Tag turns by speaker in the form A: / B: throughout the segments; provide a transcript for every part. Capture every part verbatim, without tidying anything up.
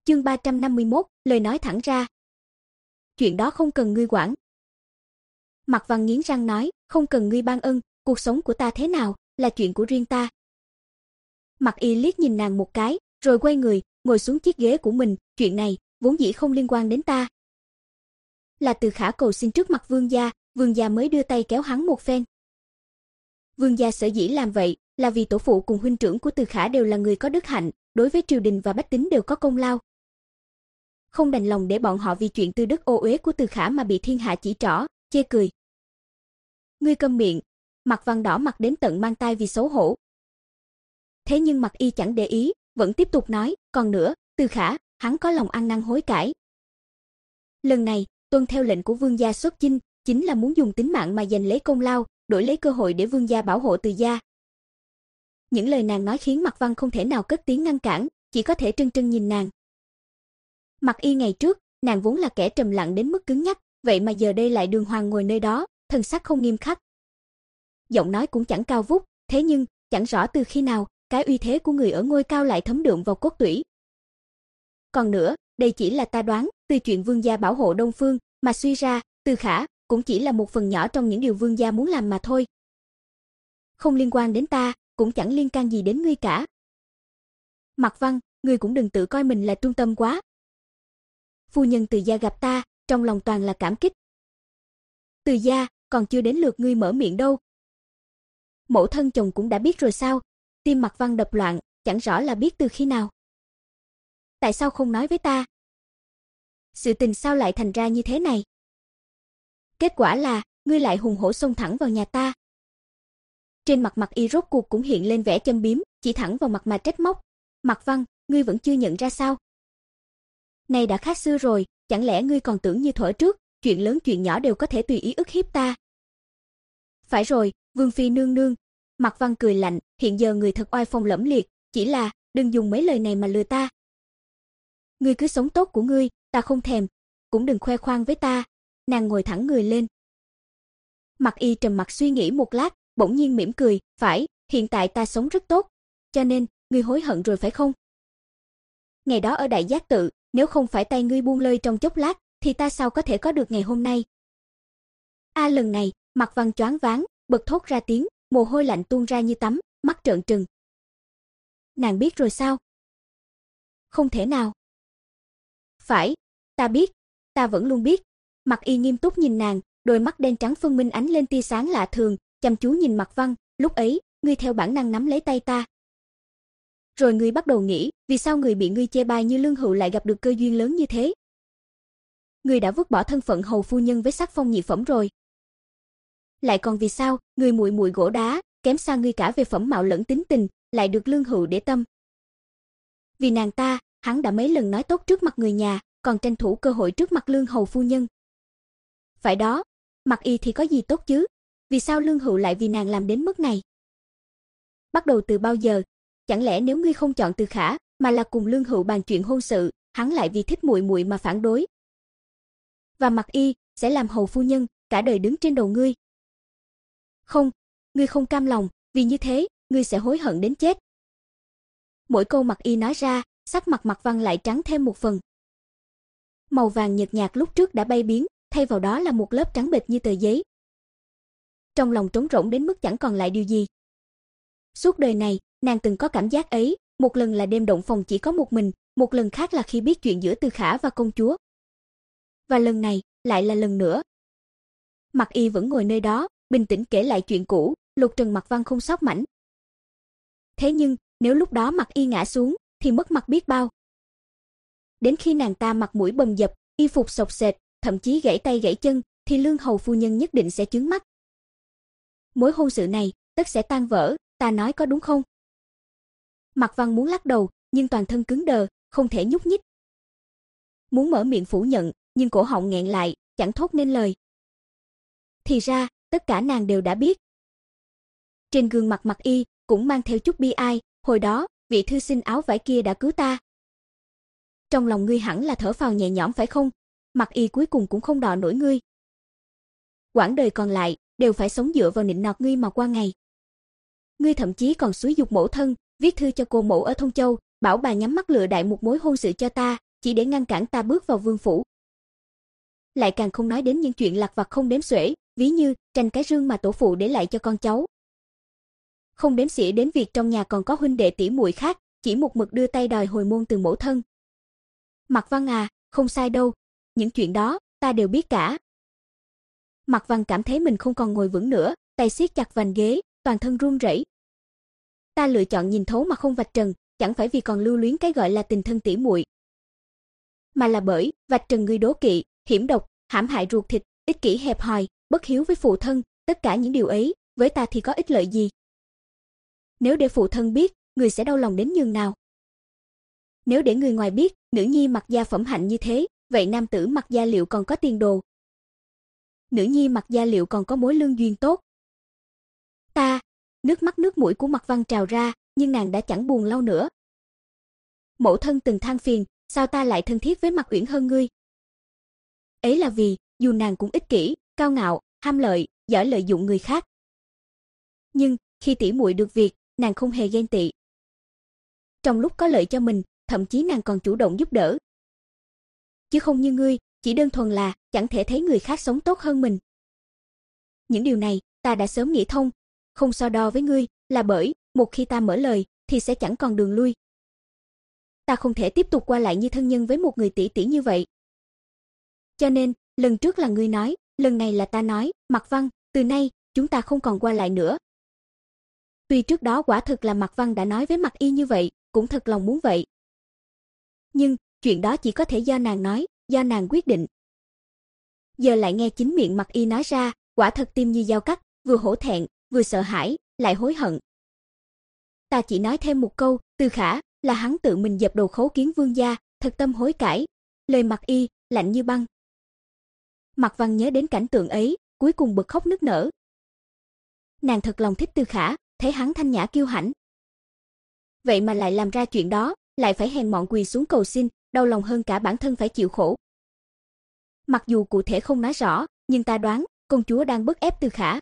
A: Chương ba trăm năm mươi mốt, lời nói thẳng ra. Chuyện đó không cần ngươi quản. Mạc Văn nghiến răng nói, không cần ngươi ban ân, cuộc sống của ta thế nào, là chuyện của riêng ta. Mạc Y liếc nhìn nàng một cái, rồi quay người, ngồi xuống chiếc ghế của mình, chuyện này, vốn dĩ không liên quan đến ta. Là Từ Khả cầu xin trước mặt vương gia, vương gia mới đưa tay kéo hắn một phen. Vương gia sở dĩ làm vậy, là vì tổ phụ cùng huynh trưởng của Từ Khả đều là người có đức hạnh, đối với triều đình và bách tính đều có công lao. Không đành lòng để bọn họ vì chuyện tư đức ô uế của Từ Khả mà bị thiên hạ chỉ trỏ, chê cười. Ngươi câm miệng. Mạc Văn đỏ mặt đến tận mang tai vì xấu hổ. Thế nhưng Mạc Y chẳng để ý, vẫn tiếp tục nói, còn nữa, Từ Khả, hắn có lòng ăn năn hối cải. Lần này, tuân theo lệnh của vương gia xuất chinh, chính là muốn dùng tính mạng mà giành lấy công lao, đổi lấy cơ hội để vương gia bảo hộ Từ gia. Những lời nàng nói khiến Mạc Văn không thể nào cất tiếng ngăn cản, chỉ có thể trân trân nhìn nàng. Mạc Y ngày trước, nàng vốn là kẻ trầm lặng đến mức cứng nhắc, vậy mà giờ đây lại đường hoàng ngồi nơi đó, thần sắc không nghiêm khắc. Giọng nói cũng chẳng cao vút, thế nhưng, chẳng rõ từ khi nào, cái uy thế của người ở ngôi cao lại thấm đượm vào cốt tủy. Còn nữa, đây chỉ là ta đoán, từ chuyện vương gia bảo hộ Đông Phương, mà suy ra, Từ Khả, cũng chỉ là một phần nhỏ trong những điều vương gia muốn làm mà thôi. Không liên quan đến ta, cũng chẳng liên can gì đến ngươi cả. Mạc Văn, ngươi cũng đừng tự coi mình là trung tâm quá. Phu nhân Từ gia gặp ta, trong lòng toàn là cảm kích. Từ gia, còn chưa đến lượt ngươi mở miệng đâu. Mẫu thân chồng cũng đã biết rồi sao? Tim Mạc Văn đập loạn, chẳng rõ là biết từ khi nào. Tại sao không nói với ta? Sự tình sao lại thành ra như thế này? Kết quả là, ngươi lại hùng hổ xông thẳng vào nhà ta. Trên mặt Mạc Y rốt cuộc cũng hiện lên vẻ châm biếm, chỉ thẳng vào mặt mà trách móc. Mạc Văn, ngươi vẫn chưa nhận ra sao? Này đã khác xưa rồi, chẳng lẽ ngươi còn tưởng như thuở trước, chuyện lớn chuyện nhỏ đều có thể tùy ý ức hiếp ta? Phải rồi, vương phi nương nương. Mạc Văn cười lạnh, hiện giờ người thật oai phong lẫm liệt, chỉ là, đừng dùng mấy lời này mà lừa ta. Ngươi cứ sống tốt của ngươi, ta không thèm, cũng đừng khoe khoang với ta. Nàng ngồi thẳng người lên. Mạc Y trầm mặc suy nghĩ một lát, bỗng nhiên mỉm cười, phải, hiện tại ta sống rất tốt, cho nên, ngươi hối hận rồi phải không? Ngày đó ở Đại Giác Tự, nếu không phải tay ngươi buông lơi trong chốc lát, thì ta sao có thể có được ngày hôm nay? A à, lần này, Mạc Văn choáng váng, bật thốt ra tiếng, mồ hôi lạnh tuôn ra như tắm, mắt trợn trừng. Nàng biết rồi sao? Không thể nào. Phải, ta biết, ta vẫn luôn biết. Mạc Y nghiêm túc nhìn nàng, đôi mắt đen trắng phân minh ánh lên tia sáng lạ thường, chăm chú nhìn Mạc Văn, lúc ấy, ngươi theo bản năng nắm lấy tay ta. Rồi ngươi bắt đầu nghĩ, vì sao người bị ngươi chê bai như Lương Hữu lại gặp được cơ duyên lớn như thế? Ngươi đã vứt bỏ thân phận hầu phu nhân với sắc phong nhị phẩm rồi. Lại còn vì sao, người muội muội gỗ đá, kém xa ngươi cả về phẩm mạo lẫn tính tình, lại được Lương Hữu để tâm. Vì nàng ta, hắn đã mấy lần nói tốt trước mặt người nhà, còn tranh thủ cơ hội trước mặt Lương hầu phu nhân. Phải đó, Mạc Y thì có gì tốt chứ? Vì sao Lương Hữu lại vì nàng làm đến mức này? Bắt đầu từ bao giờ? Chẳng lẽ nếu ngươi không chọn Từ Khả, mà là cùng Lương Hữu bàn chuyện hôn sự, hắn lại vì thích muội muội mà phản đối? Và Mạc Y sẽ làm hầu phu nhân, cả đời đứng trên đầu ngươi. Không, ngươi không cam lòng, vì như thế, ngươi sẽ hối hận đến chết. Mỗi câu Mạc Y nói ra, sắc mặt Mạc Văn lại trắng thêm một phần. Màu vàng nhợt nhạt lúc trước đã bay biến, thay vào đó là một lớp trắng bệch như tờ giấy. Trong lòng trống rỗng đến mức chẳng còn lại điều gì. Suốt đời này, nàng từng có cảm giác ấy, một lần là đêm động phòng chỉ có một mình, một lần khác là khi biết chuyện giữa Từ Khả và công chúa. Và lần này, lại là lần nữa. Mạc Y vẫn ngồi nơi đó, bình tĩnh kể lại chuyện cũ, lục trần Mạc Văn không sót mảnh. Thế nhưng, nếu lúc đó Mạc Y ngã xuống, thì mất mặt biết bao. Đến khi nàng ta mặt mũi bầm dập, y phục xộc xệch, thậm chí gãy tay gãy chân, thì Lương hầu phu nhân nhất định sẽ trướng mắt. Mối hôn sự này, tất sẽ tan vỡ, ta nói có đúng không? Mạc Văn muốn lắc đầu, nhưng toàn thân cứng đờ, không thể nhúc nhích. Muốn mở miệng phủ nhận, nhưng cổ họng nghẹn lại, chẳng thốt nên lời. Thì ra, tất cả nàng đều đã biết. Trên gương mặt Mạc Y cũng mang theo chút bi ai, hồi đó, vị thư sinh áo vải kia đã cứu ta. Trong lòng ngươi hẳn là thở phào nhẹ nhõm phải không? Mạc Y cuối cùng cũng không đọ nổi ngươi. Quãng đời còn lại, đều phải sống dựa vào nịnh nọt ngươi mà qua ngày. Ngươi thậm chí còn xúi giục mẫu thân, viết thư cho cô mẫu ở Thông Châu, bảo bà nhắm mắt lựa đại một mối hôn sự cho ta, chỉ để ngăn cản ta bước vào vương phủ. Lại càng không nói đến những chuyện lặt vặt không đếm xuể, ví như tranh cái rương mà tổ phụ để lại cho con cháu. Không đếm xỉa đến việc trong nhà còn có huynh đệ tỷ muội khác, chỉ một mực đưa tay đòi hồi môn từ mẫu thân. Mạc Văn à, không sai đâu, những chuyện đó, ta đều biết cả. Mạc Văn cảm thấy mình không còn ngồi vững nữa, tay siết chặt vành ghế, toàn thân run rẩy. Ta lựa chọn nhìn thấu mà không vạch trần, chẳng phải vì còn lưu luyến cái gọi là tình thân tỷ muội, mà là bởi vạch trần ngươi đố kỵ, hiểm độc, hãm hại ruột thịt, ích kỷ hẹp hòi, bất hiếu với phụ thân, tất cả những điều ấy, với ta thì có ích lợi gì? Nếu để phụ thân biết, người sẽ đau lòng đến nhường nào? Nếu để người ngoài biết, nữ nhi Mặc gia phẩm hạnh như thế, vậy nam tử Mặc gia liệu còn có tiền đồ? Nữ nhi Mặc gia liệu còn có mối lương duyên tốt? Ta, nước mắt nước mũi của Mạc Văn trào ra, nhưng nàng đã chẳng buồn lau nữa. Mẫu thân từng than phiền, sao ta lại thân thiết với Mạc Uyển hơn ngươi? Ấy là vì, dù nàng cũng ích kỷ, cao ngạo, ham lợi, giỏi lợi dụng người khác. Nhưng, khi tỷ muội được việc, nàng không hề ghen tị. Trong lúc có lợi cho mình, thậm chí nàng còn chủ động giúp đỡ. Chứ không như ngươi, chỉ đơn thuần là chẳng thể thấy người khác sống tốt hơn mình. Những điều này, ta đã sớm nghĩ thông, không so đo với ngươi, là bởi, một khi ta mở lời, thì sẽ chẳng còn đường lui. Ta không thể tiếp tục qua lại như thân nhân với một người tỷ tỷ như vậy. Cho nên, lần trước là ngươi nói, lần này là ta nói, Mạc Văn, từ nay, chúng ta không còn qua lại nữa. Tuy trước đó quả thực là Mạc Văn đã nói với Mạc Y như vậy, cũng thật lòng muốn vậy. Nhưng, chuyện đó chỉ có thể do nàng nói, do nàng quyết định. Giờ lại nghe chính miệng Mạc Y nói ra, quả thật tim như dao cắt, vừa hổ thẹn, vừa sợ hãi, lại hối hận. Ta chỉ nói thêm một câu, Từ Khả, là hắn tự mình dập đầu khấu kiến vương gia, thật tâm hối cải. Lời Mạc Y, lạnh như băng. Mạc Văn nhớ đến cảnh tượng ấy, cuối cùng bật khóc nức nở. Nàng thật lòng thích Từ Khả, thấy hắn thanh nhã kiêu hãnh. Vậy mà lại làm ra chuyện đó, lại phải hèn mọn quỳ xuống cầu xin, đau lòng hơn cả bản thân phải chịu khổ. Mặc dù cụ thể không nói rõ, nhưng ta đoán, công chúa đang bức ép Từ Khả.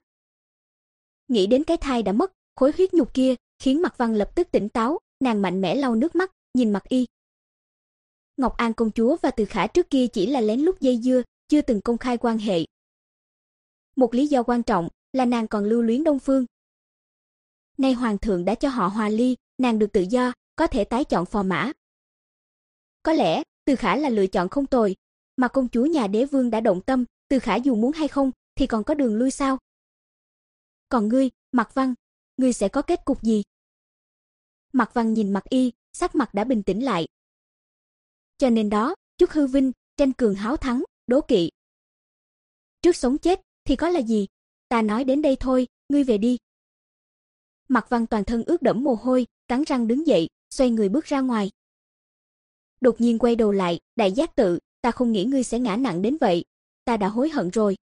A: Nghĩ đến cái thai đã mất, khối huyết nhục kia, khiến Mạc Văn lập tức tỉnh táo, nàng mạnh mẽ lau nước mắt, nhìn Mạc Y. Ngọc An công chúa và Từ Khả trước kia chỉ là lén lút dây dưa, chưa từng công khai quan hệ. Một lý do quan trọng là nàng còn lưu luyến Đông Phương. Nay hoàng thượng đã cho họ hòa ly, nàng được tự do, có thể tái chọn phò mã. Có lẽ, Từ Khả là lựa chọn không tồi, mà công chúa nhà đế vương đã động tâm, Từ Khả dù muốn hay không, thì còn có đường lui sao? Còn ngươi, Mạc Văn, ngươi sẽ có kết cục gì? Mạc Văn nhìn Mạc Y, sắc mặt đã bình tĩnh lại. Cho nên đó, chút hư vinh, tranh cường háo thắng, đố kỵ. Trước sống chết, thì có là gì? Ta nói đến đây thôi, ngươi về đi. Mạc Văn toàn thân ướt đẫm mồ hôi, cắn răng đứng dậy, xoay người bước ra ngoài. Đột nhiên quay đầu lại, đại giác tự, ta không nghĩ ngươi sẽ ngã nặng đến vậy, ta đã hối hận rồi.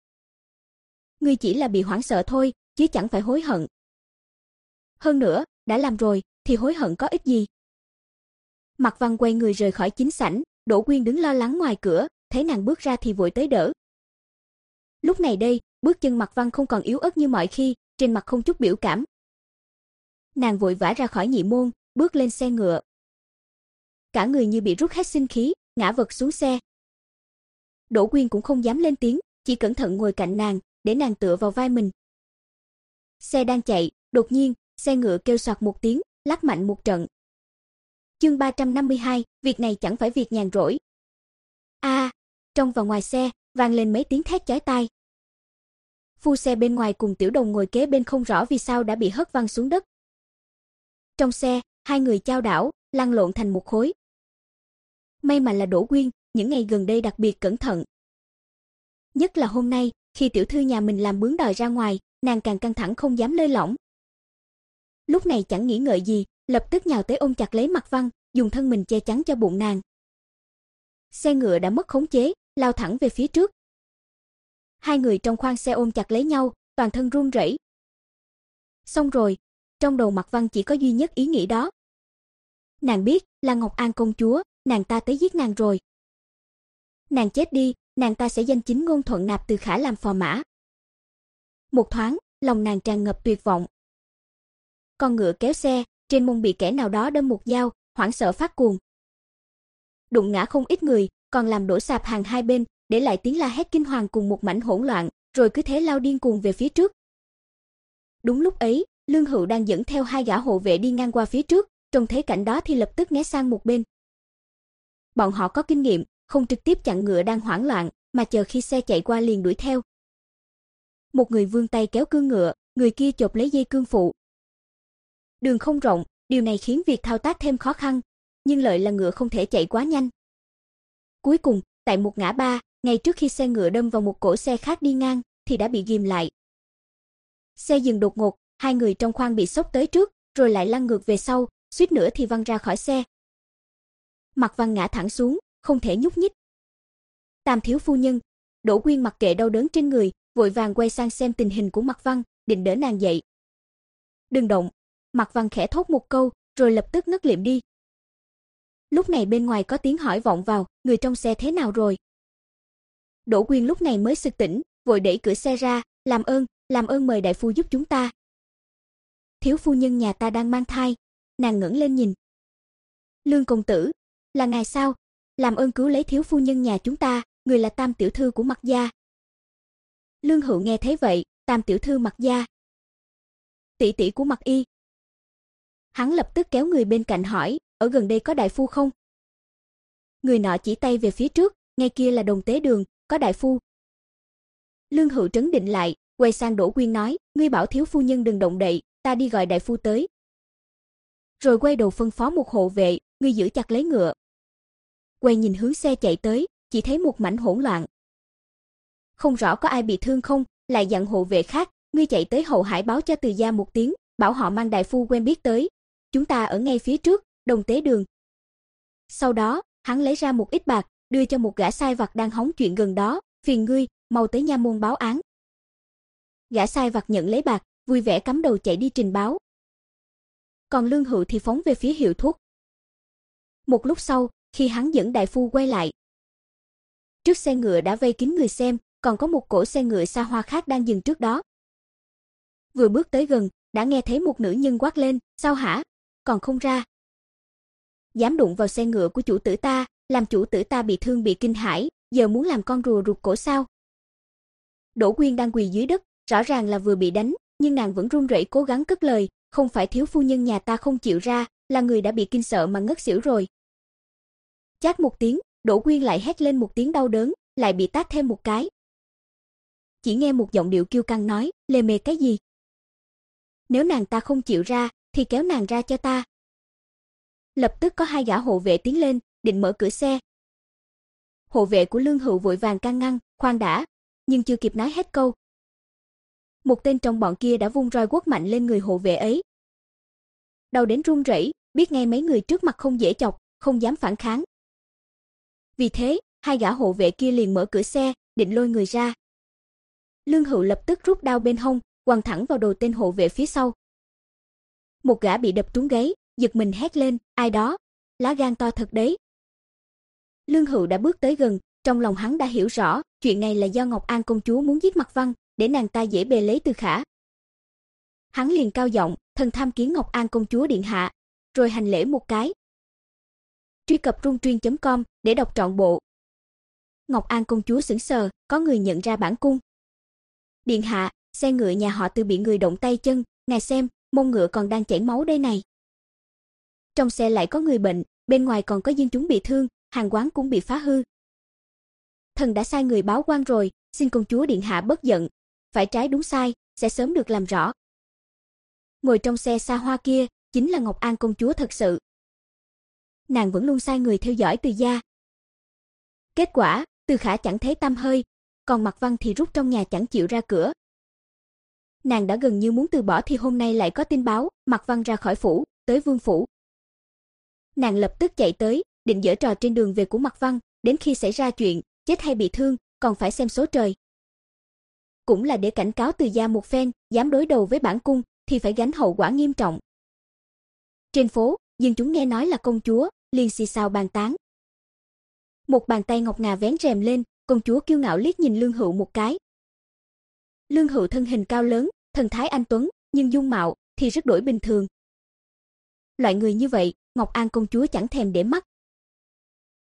A: Ngươi chỉ là bị hoảng sợ thôi, chứ chẳng phải hối hận. Hơn nữa, đã làm rồi, thì hối hận có ích gì? Mạc Văn quay người rời khỏi chính sảnh, Đỗ Quyên đứng lo lắng ngoài cửa, thấy nàng bước ra thì vội tới đỡ. Lúc này đây, bước chân Mạc Văn không còn yếu ớt như mọi khi, trên mặt không chút biểu cảm. Nàng vội vã ra khỏi nhị môn, bước lên xe ngựa. Cả người như bị rút hết sinh khí, ngã vật xuống xe. Đỗ Quyên cũng không dám lên tiếng, chỉ cẩn thận ngồi cạnh nàng, để nàng tựa vào vai mình. Xe đang chạy, đột nhiên, xe ngựa kêu soạt một tiếng, lắc mạnh một trận. Chương ba trăm năm mươi hai, việc này chẳng phải việc nhàn rỗi. A, à, trong và ngoài xe, vang lên mấy tiếng thét chói tai. Phu xe bên ngoài cùng Tiểu Đồng ngồi kế bên không rõ vì sao đã bị hất văng xuống đất. Trong xe, hai người chao đảo, lăn lộn thành một khối. May mà là Đỗ Quyên, những ngày gần đây đặc biệt cẩn thận. Nhất là hôm nay, khi tiểu thư nhà mình làm bướng đòi ra ngoài, nàng càng căng thẳng không dám lơi lỏng. Lúc này chẳng nghĩ ngợi gì, lập tức nhào tới ôm chặt lấy Mạc Văn, dùng thân mình che chắn cho bụng nàng. Xe ngựa đã mất khống chế, lao thẳng về phía trước. Hai người trong khoang xe ôm chặt lấy nhau, toàn thân run rẩy. Xong rồi, trong đầu Mạc Văn chỉ có duy nhất ý nghĩ đó. Nàng biết, là Ngọc An công chúa, nàng ta tới giết nàng rồi. Nàng chết đi, nàng ta sẽ danh chính ngôn thuận nạp Từ Khả làm phò mã. Một thoáng, lòng nàng tràn ngập tuyệt vọng. Con ngựa kéo xe, trên mông bị kẻ nào đó đâm một dao, hoảng sợ phát cuồng. đụng ngã không ít người, còn làm đổ sạp hàng hai bên, để lại tiếng la hét kinh hoàng cùng một mảnh hỗn loạn, rồi cứ thế lao điên cuồng về phía trước. Đúng lúc ấy, Lương Hữu đang dẫn theo hai gã hộ vệ đi ngang qua phía trước, trông thấy cảnh đó thì lập tức né sang một bên. Bọn họ có kinh nghiệm, không trực tiếp chặn ngựa đang hoảng loạn, mà chờ khi xe chạy qua liền đuổi theo. Một người vươn tay kéo cương ngựa, người kia chộp lấy dây cương phụ. Đường không rộng, điều này khiến việc thao tác thêm khó khăn, nhưng lợi là ngựa không thể chạy quá nhanh. Cuối cùng, tại một ngã ba, ngay trước khi xe ngựa đâm vào một cỗ xe khác đi ngang, thì đã bị ghìm lại. Xe dừng đột ngột, hai người trong khoang bị xốc tới trước, rồi lại lăn ngược về sau, suýt nữa thì văng ra khỏi xe. Mạc Văn ngã thẳng xuống, không thể nhúc nhích. Tam thiếu phu nhân, Đỗ Quyên mặc kệ đau đớn trên người, vội vàng quay sang xem tình hình của Mạc Văn, định đỡ nàng dậy. "Đừng động." Mạc Văn khẽ thốt một câu, rồi lập tức ngất lịm đi. Lúc này bên ngoài có tiếng hỏi vọng vào, "Người trong xe thế nào rồi?" Đỗ Quyên lúc này mới sực tỉnh, vội đẩy cửa xe ra, "Làm ơn, làm ơn mời đại phu giúp chúng ta." "Thiếu phu nhân nhà ta đang mang thai." Nàng ngẩng lên nhìn. "Lương công tử, là ngài sao? Làm ơn cứu lấy thiếu phu nhân nhà chúng ta, người là Tam tiểu thư của Mạc gia." Lương Hữu nghe thấy vậy, Tam tiểu thư Mạc gia, tỷ tỷ của Mạc y. Hắn lập tức kéo người bên cạnh hỏi, "Ở gần đây có đại phu không?" Người nọ chỉ tay về phía trước, "Ngay kia là Đồng Tế Đường, có đại phu." Lương Hữu trấn định lại, quay sang Đỗ Quyên nói, "Ngươi bảo thiếu phu nhân đừng động đậy, ta đi gọi đại phu tới." Rồi quay đầu phân phó một hộ vệ, "Ngươi giữ chặt lấy ngựa." Quay nhìn hướng xe chạy tới, chỉ thấy một mảnh hỗn loạn. Không rõ có ai bị thương không, lại dặn hộ vệ khác, "Ngươi chạy tới hậu hải báo cho Từ gia một tiếng, bảo họ mang đại phu quen biết tới. Chúng ta ở ngay phía trước, Đồng Tế Đường." Sau đó, hắn lấy ra một ít bạc, đưa cho một gã sai vặt đang hóng chuyện gần đó, "Phiền ngươi, mau tới nha môn báo án." Gã sai vặt nhận lấy bạc, vui vẻ cắm đầu chạy đi trình báo. Còn Lương Hữu thì phóng về phía hiệu thuốc. Một lúc sau, khi hắn dẫn đại phu quay lại, trước xe ngựa đã vây kín người xem, còn có một cỗ xe ngựa xa hoa khác đang dừng trước đó. Vừa bước tới gần, đã nghe thấy một nữ nhân quát lên, "Sao hả? Còn không ra? Dám đụng vào xe ngựa của chủ tử ta, làm chủ tử ta bị thương bị kinh hãi, giờ muốn làm con rùa rụt cổ sao?" Đỗ Quyên đang quỳ dưới đất, rõ ràng là vừa bị đánh, nhưng nàng vẫn run rẩy cố gắng cất lời, "Không phải thiếu phu nhân nhà ta không chịu ra, là người đã bị kinh sợ mà ngất xỉu rồi." Chát một tiếng, Đỗ Quyên lại hét lên một tiếng đau đớn, lại bị tát thêm một cái. Chỉ nghe một giọng điệu kiêu căng nói, "Lề mề cái gì? Nếu nàng ta không chịu ra, thì kéo nàng ra cho ta." Lập tức có hai gã hộ vệ tiến lên, định mở cửa xe. Hộ vệ của Lương Hữu vội vàng can ngăn, "Khoan đã." Nhưng chưa kịp nói hết câu, một tên trong bọn kia đã vung roi quất mạnh lên người hộ vệ ấy. Đau đến run rẩy, biết ngay mấy người trước mặt không dễ chọc, không dám phản kháng. Vì thế, hai gã hộ vệ kia liền mở cửa xe, định lôi người ra. Lương Hữu lập tức rút đao bên hông, quăng thẳng vào đầu tên hộ vệ phía sau. Một gã bị đập trúng gáy, giật mình hét lên, "Ai đó? Lá gan to thật đấy." Lương Hữu đã bước tới gần, trong lòng hắn đã hiểu rõ, chuyện này là do Ngọc An công chúa muốn giết Mạc Văn, để nàng ta dễ bề lấy Từ Khả. Hắn liền cao giọng, "Thần tham kiến Ngọc An công chúa điện hạ", rồi hành lễ một cái. Truy cập rungtuyên chấm com để đọc trọn bộ. Ngọc An công chúa sững sờ, có người nhận ra bản cung. "Điện hạ, xe ngựa nhà họ Từ bị người động tay chân, ngài xem, mông ngựa còn đang chảy máu đây này. Trong xe lại có người bệnh, bên ngoài còn có dân chúng bị thương, hàng quán cũng bị phá hư. Thần đã sai người báo quan rồi, xin công chúa điện hạ bất giận, phải trái đúng sai sẽ sớm được làm rõ." Ngồi trong xe xa hoa kia chính là Ngọc An công chúa thật sự. Nàng vẫn luôn sai người theo dõi Từ gia. Kết quả, Từ Khả chẳng thấy tăm hơi, còn Mạc Văn thì rút trong nhà chẳng chịu ra cửa. Nàng đã gần như muốn từ bỏ thì hôm nay lại có tin báo, Mạc Văn ra khỏi phủ, tới vương phủ. Nàng lập tức chạy tới, định giở trò trên đường về của Mạc Văn, đến khi xảy ra chuyện, chết hay bị thương, còn phải xem số trời. Cũng là để cảnh cáo Từ gia một phen, dám đối đầu với bản cung thì phải gánh hậu quả nghiêm trọng. Trên phố, dân chúng nghe nói là công chúa, liền xì xào bàn tán. Một bàn tay ngọc ngà vén rèm lên, công chúa kiêu ngạo liếc nhìn Lương Hữu một cái. Lương Hữu thân hình cao lớn, thần thái anh tuấn, nhưng dung mạo thì rất đổi bình thường. Loại người như vậy, Ngọc An công chúa chẳng thèm để mắt.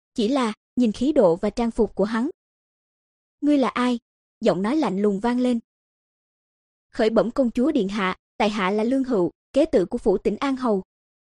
A: chỉ là nhìn khí độ và trang phục của hắn. Ngươi là ai? Giọng nói lạnh lùng vang lên. Khởi bẩm công chúa điện hạ, tại hạ là Lương Hựu, kế tự của phủ Tỉnh An Hầu.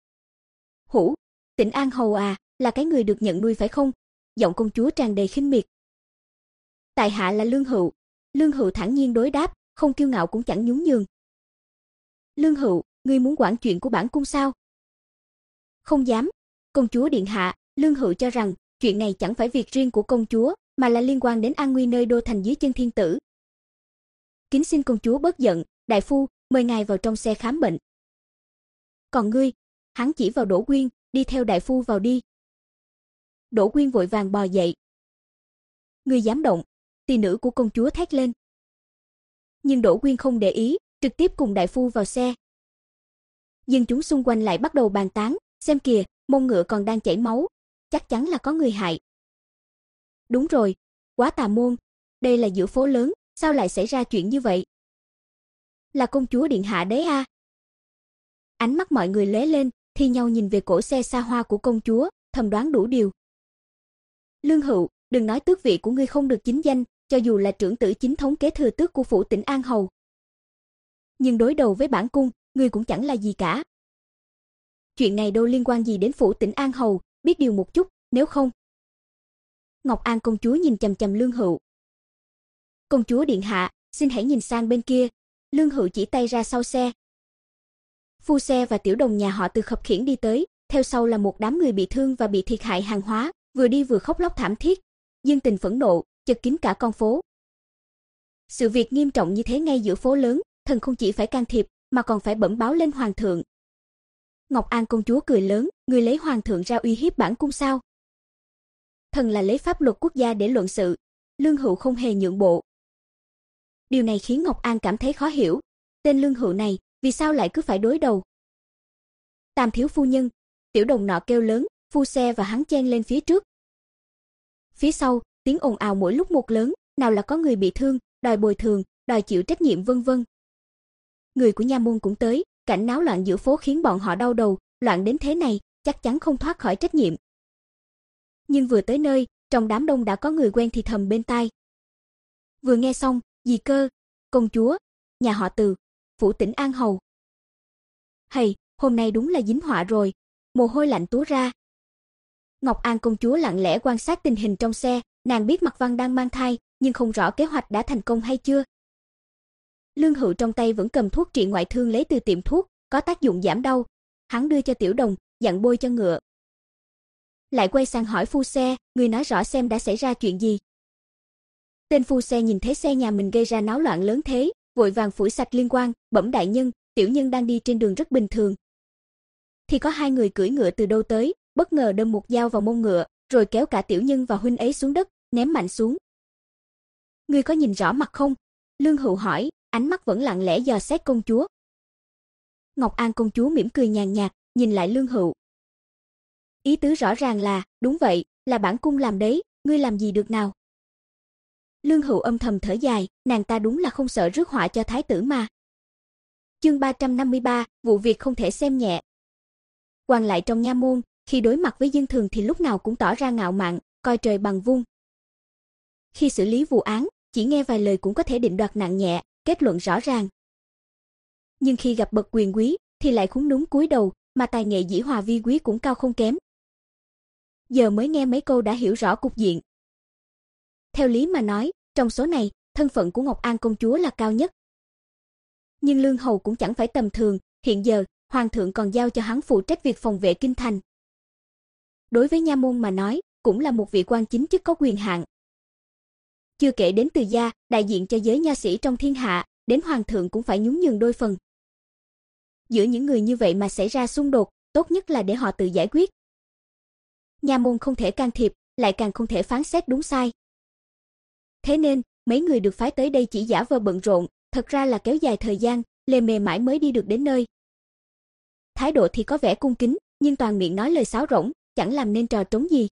A: Hủ, Tỉnh An Hầu à, là cái người được nhận nuôi phải không? Giọng công chúa tràn đầy khinh miệt. Tại hạ là Lương Hựu. Lương Hựu thản nhiên đối đáp, không kiêu ngạo cũng chẳng nhún nhường. Lương Hựu, ngươi muốn quản chuyện của bản cung sao? Không dám, công chúa điện hạ. Lương Hựu cho rằng chuyện này chẳng phải việc riêng của công chúa, mà là liên quan đến an nguy nơi đô thành dưới chân thiên tử. Kính xin công chúa bớt giận, đại phu, mời ngài vào trong xe khám bệnh. Còn ngươi, hắn chỉ vào Đỗ Quyên, đi theo đại phu vào đi. Đỗ Quyên vội vàng bò dậy. Ngươi dám động? Tỳ nữ của công chúa thét lên. Nhưng Đỗ Quyên không để ý, trực tiếp cùng đại phu vào xe. Dân chúng xung quanh lại bắt đầu bàn tán, xem kìa, mông ngựa còn đang chảy máu, chắc chắn là có người hại. Đúng rồi, quá tà môn, đây là giữa phố lớn, sao lại xảy ra chuyện như vậy? Là công chúa điện hạ đấy a. À? Ánh mắt mọi người lóe lên, thi nhau nhìn về cổ xe xa hoa của công chúa, thầm đoán đủ điều. Lương Hựu, đừng nói tước vị của ngươi không được chính danh, cho dù là trưởng tử chính thống kế thừa tước của phủ Tỉnh An Hầu. Nhưng đối đầu với bản cung, ngươi cũng chẳng là gì cả. Chuyện này đâu liên quan gì đến phủ Tỉnh An Hầu, biết điều một chút, nếu không. Ngọc An công chúa nhìn chằm chằm Lương Hựu. Công chúa điện hạ, xin hãy nhìn sang bên kia. Lương Hựu chỉ tay ra sau xe. Phu xe và tiểu đồng nhà họ Từ khập khiễng đi tới, theo sau là một đám người bị thương và bị thiệt hại hàng hóa, vừa đi vừa khóc lóc thảm thiết. Dân tình phẫn nộ, chật kín cả con phố. Sự việc nghiêm trọng như thế ngay giữa phố lớn, thần không chỉ phải can thiệp, mà còn phải bẩm báo lên hoàng thượng. Ngọc An công chúa cười lớn, người lấy hoàng thượng ra uy hiếp bản cung sao? Thần là lấy pháp luật quốc gia để luận sự. Lương Hựu không hề nhượng bộ. Điều này khiến Ngọc An cảm thấy khó hiểu. Tên Lương Hựu này, vì sao lại cứ phải đối đầu? Tam thiếu phu nhân, tiểu đồng nọ kêu lớn, phu xe và hắn chen lên phía trước. Phía sau, tiếng ồn ào mỗi lúc một lớn, nào là có người bị thương, đòi bồi thường, đòi chịu trách nhiệm vân vân. Người của nha môn cũng tới, cảnh náo loạn giữa phố khiến bọn họ đau đầu, loạn đến thế này, chắc chắn không thoát khỏi trách nhiệm. Nhưng vừa tới nơi, trong đám đông đã có người quen thì thầm bên tai. Vừa nghe xong, gì cơ, công chúa, nhà họ Từ, phủ Tỉnh An Hầu. Hầy, hôm nay đúng là dính họa rồi, mồ hôi lạnh túa ra. Ngọc An công chúa lặng lẽ quan sát tình hình trong xe, nàng biết Mạc Văn đang mang thai, nhưng không rõ kế hoạch đã thành công hay chưa. Lương Hựu trong tay vẫn cầm thuốc trị ngoại thương lấy từ tiệm thuốc, có tác dụng giảm đau. Hắn đưa cho tiểu đồng, dặn bôi cho ngựa. Lại quay sang hỏi phu xe, người nói rõ xem đã xảy ra chuyện gì. Tên phu xe nhìn thấy xe nhà mình gây ra náo loạn lớn thế, vội vàng phủi sạch liên quan, bẩm đại nhân, tiểu nhân đang đi trên đường rất bình thường. Thì có hai người cưỡi ngựa từ đâu tới, bất ngờ đâm một dao vào mông ngựa, rồi kéo cả tiểu nhân và huynh ấy xuống đất, ném mạnh xuống. Ngươi có nhìn rõ mặt không? Lương Hựu hỏi, ánh mắt vẫn lặng lẽ dò xét công chúa. Ngọc An công chúa mỉm cười nhàn nhạt, nhìn lại Lương Hựu. Ý tứ rõ ràng là, đúng vậy, là bản cung làm đấy, ngươi làm gì được nào. Lương Hựu âm thầm thở dài, nàng ta đúng là không sợ rước họa cho thái tử mà. Chương ba trăm năm mươi ba, vụ việc không thể xem nhẹ. Quan lại trong nha môn, khi đối mặt với dân thường thì lúc nào cũng tỏ ra ngạo mạn, coi trời bằng vung. Khi xử lý vụ án, chỉ nghe vài lời cũng có thể định đoạt nặng nhẹ, kết luận rõ ràng. Nhưng khi gặp bậc quyền quý, thì lại khúm núm cúi đầu, mà tài nghệ dĩ hòa vi quý cũng cao không kém. Giờ mới nghe mấy câu đã hiểu rõ cục diện. Theo lý mà nói, trong số này, thân phận của Ngọc An công chúa là cao nhất. Nhưng Lương Hầu cũng chẳng phải tầm thường, hiện giờ, hoàng thượng còn giao cho hắn phụ trách việc phòng vệ kinh thành. Đối với nha môn mà nói, cũng là một vị quan chính chức có quyền hạn. Chưa kể đến Từ gia, đại diện cho giới nha sĩ trong thiên hạ, đến hoàng thượng cũng phải nhún nhường đôi phần. Giữa những người như vậy mà xảy ra xung đột, tốt nhất là để họ tự giải quyết. Nha môn không thể can thiệp, lại càng không thể phán xét đúng sai. Thế nên, mấy người được phái tới đây chỉ giả vờ bận rộn, thật ra là kéo dài thời gian, lề mề mãi mới đi được đến nơi. Thái độ thì có vẻ cung kính, nhưng toàn miệng nói lời sáo rỗng, chẳng làm nên trò trống gì.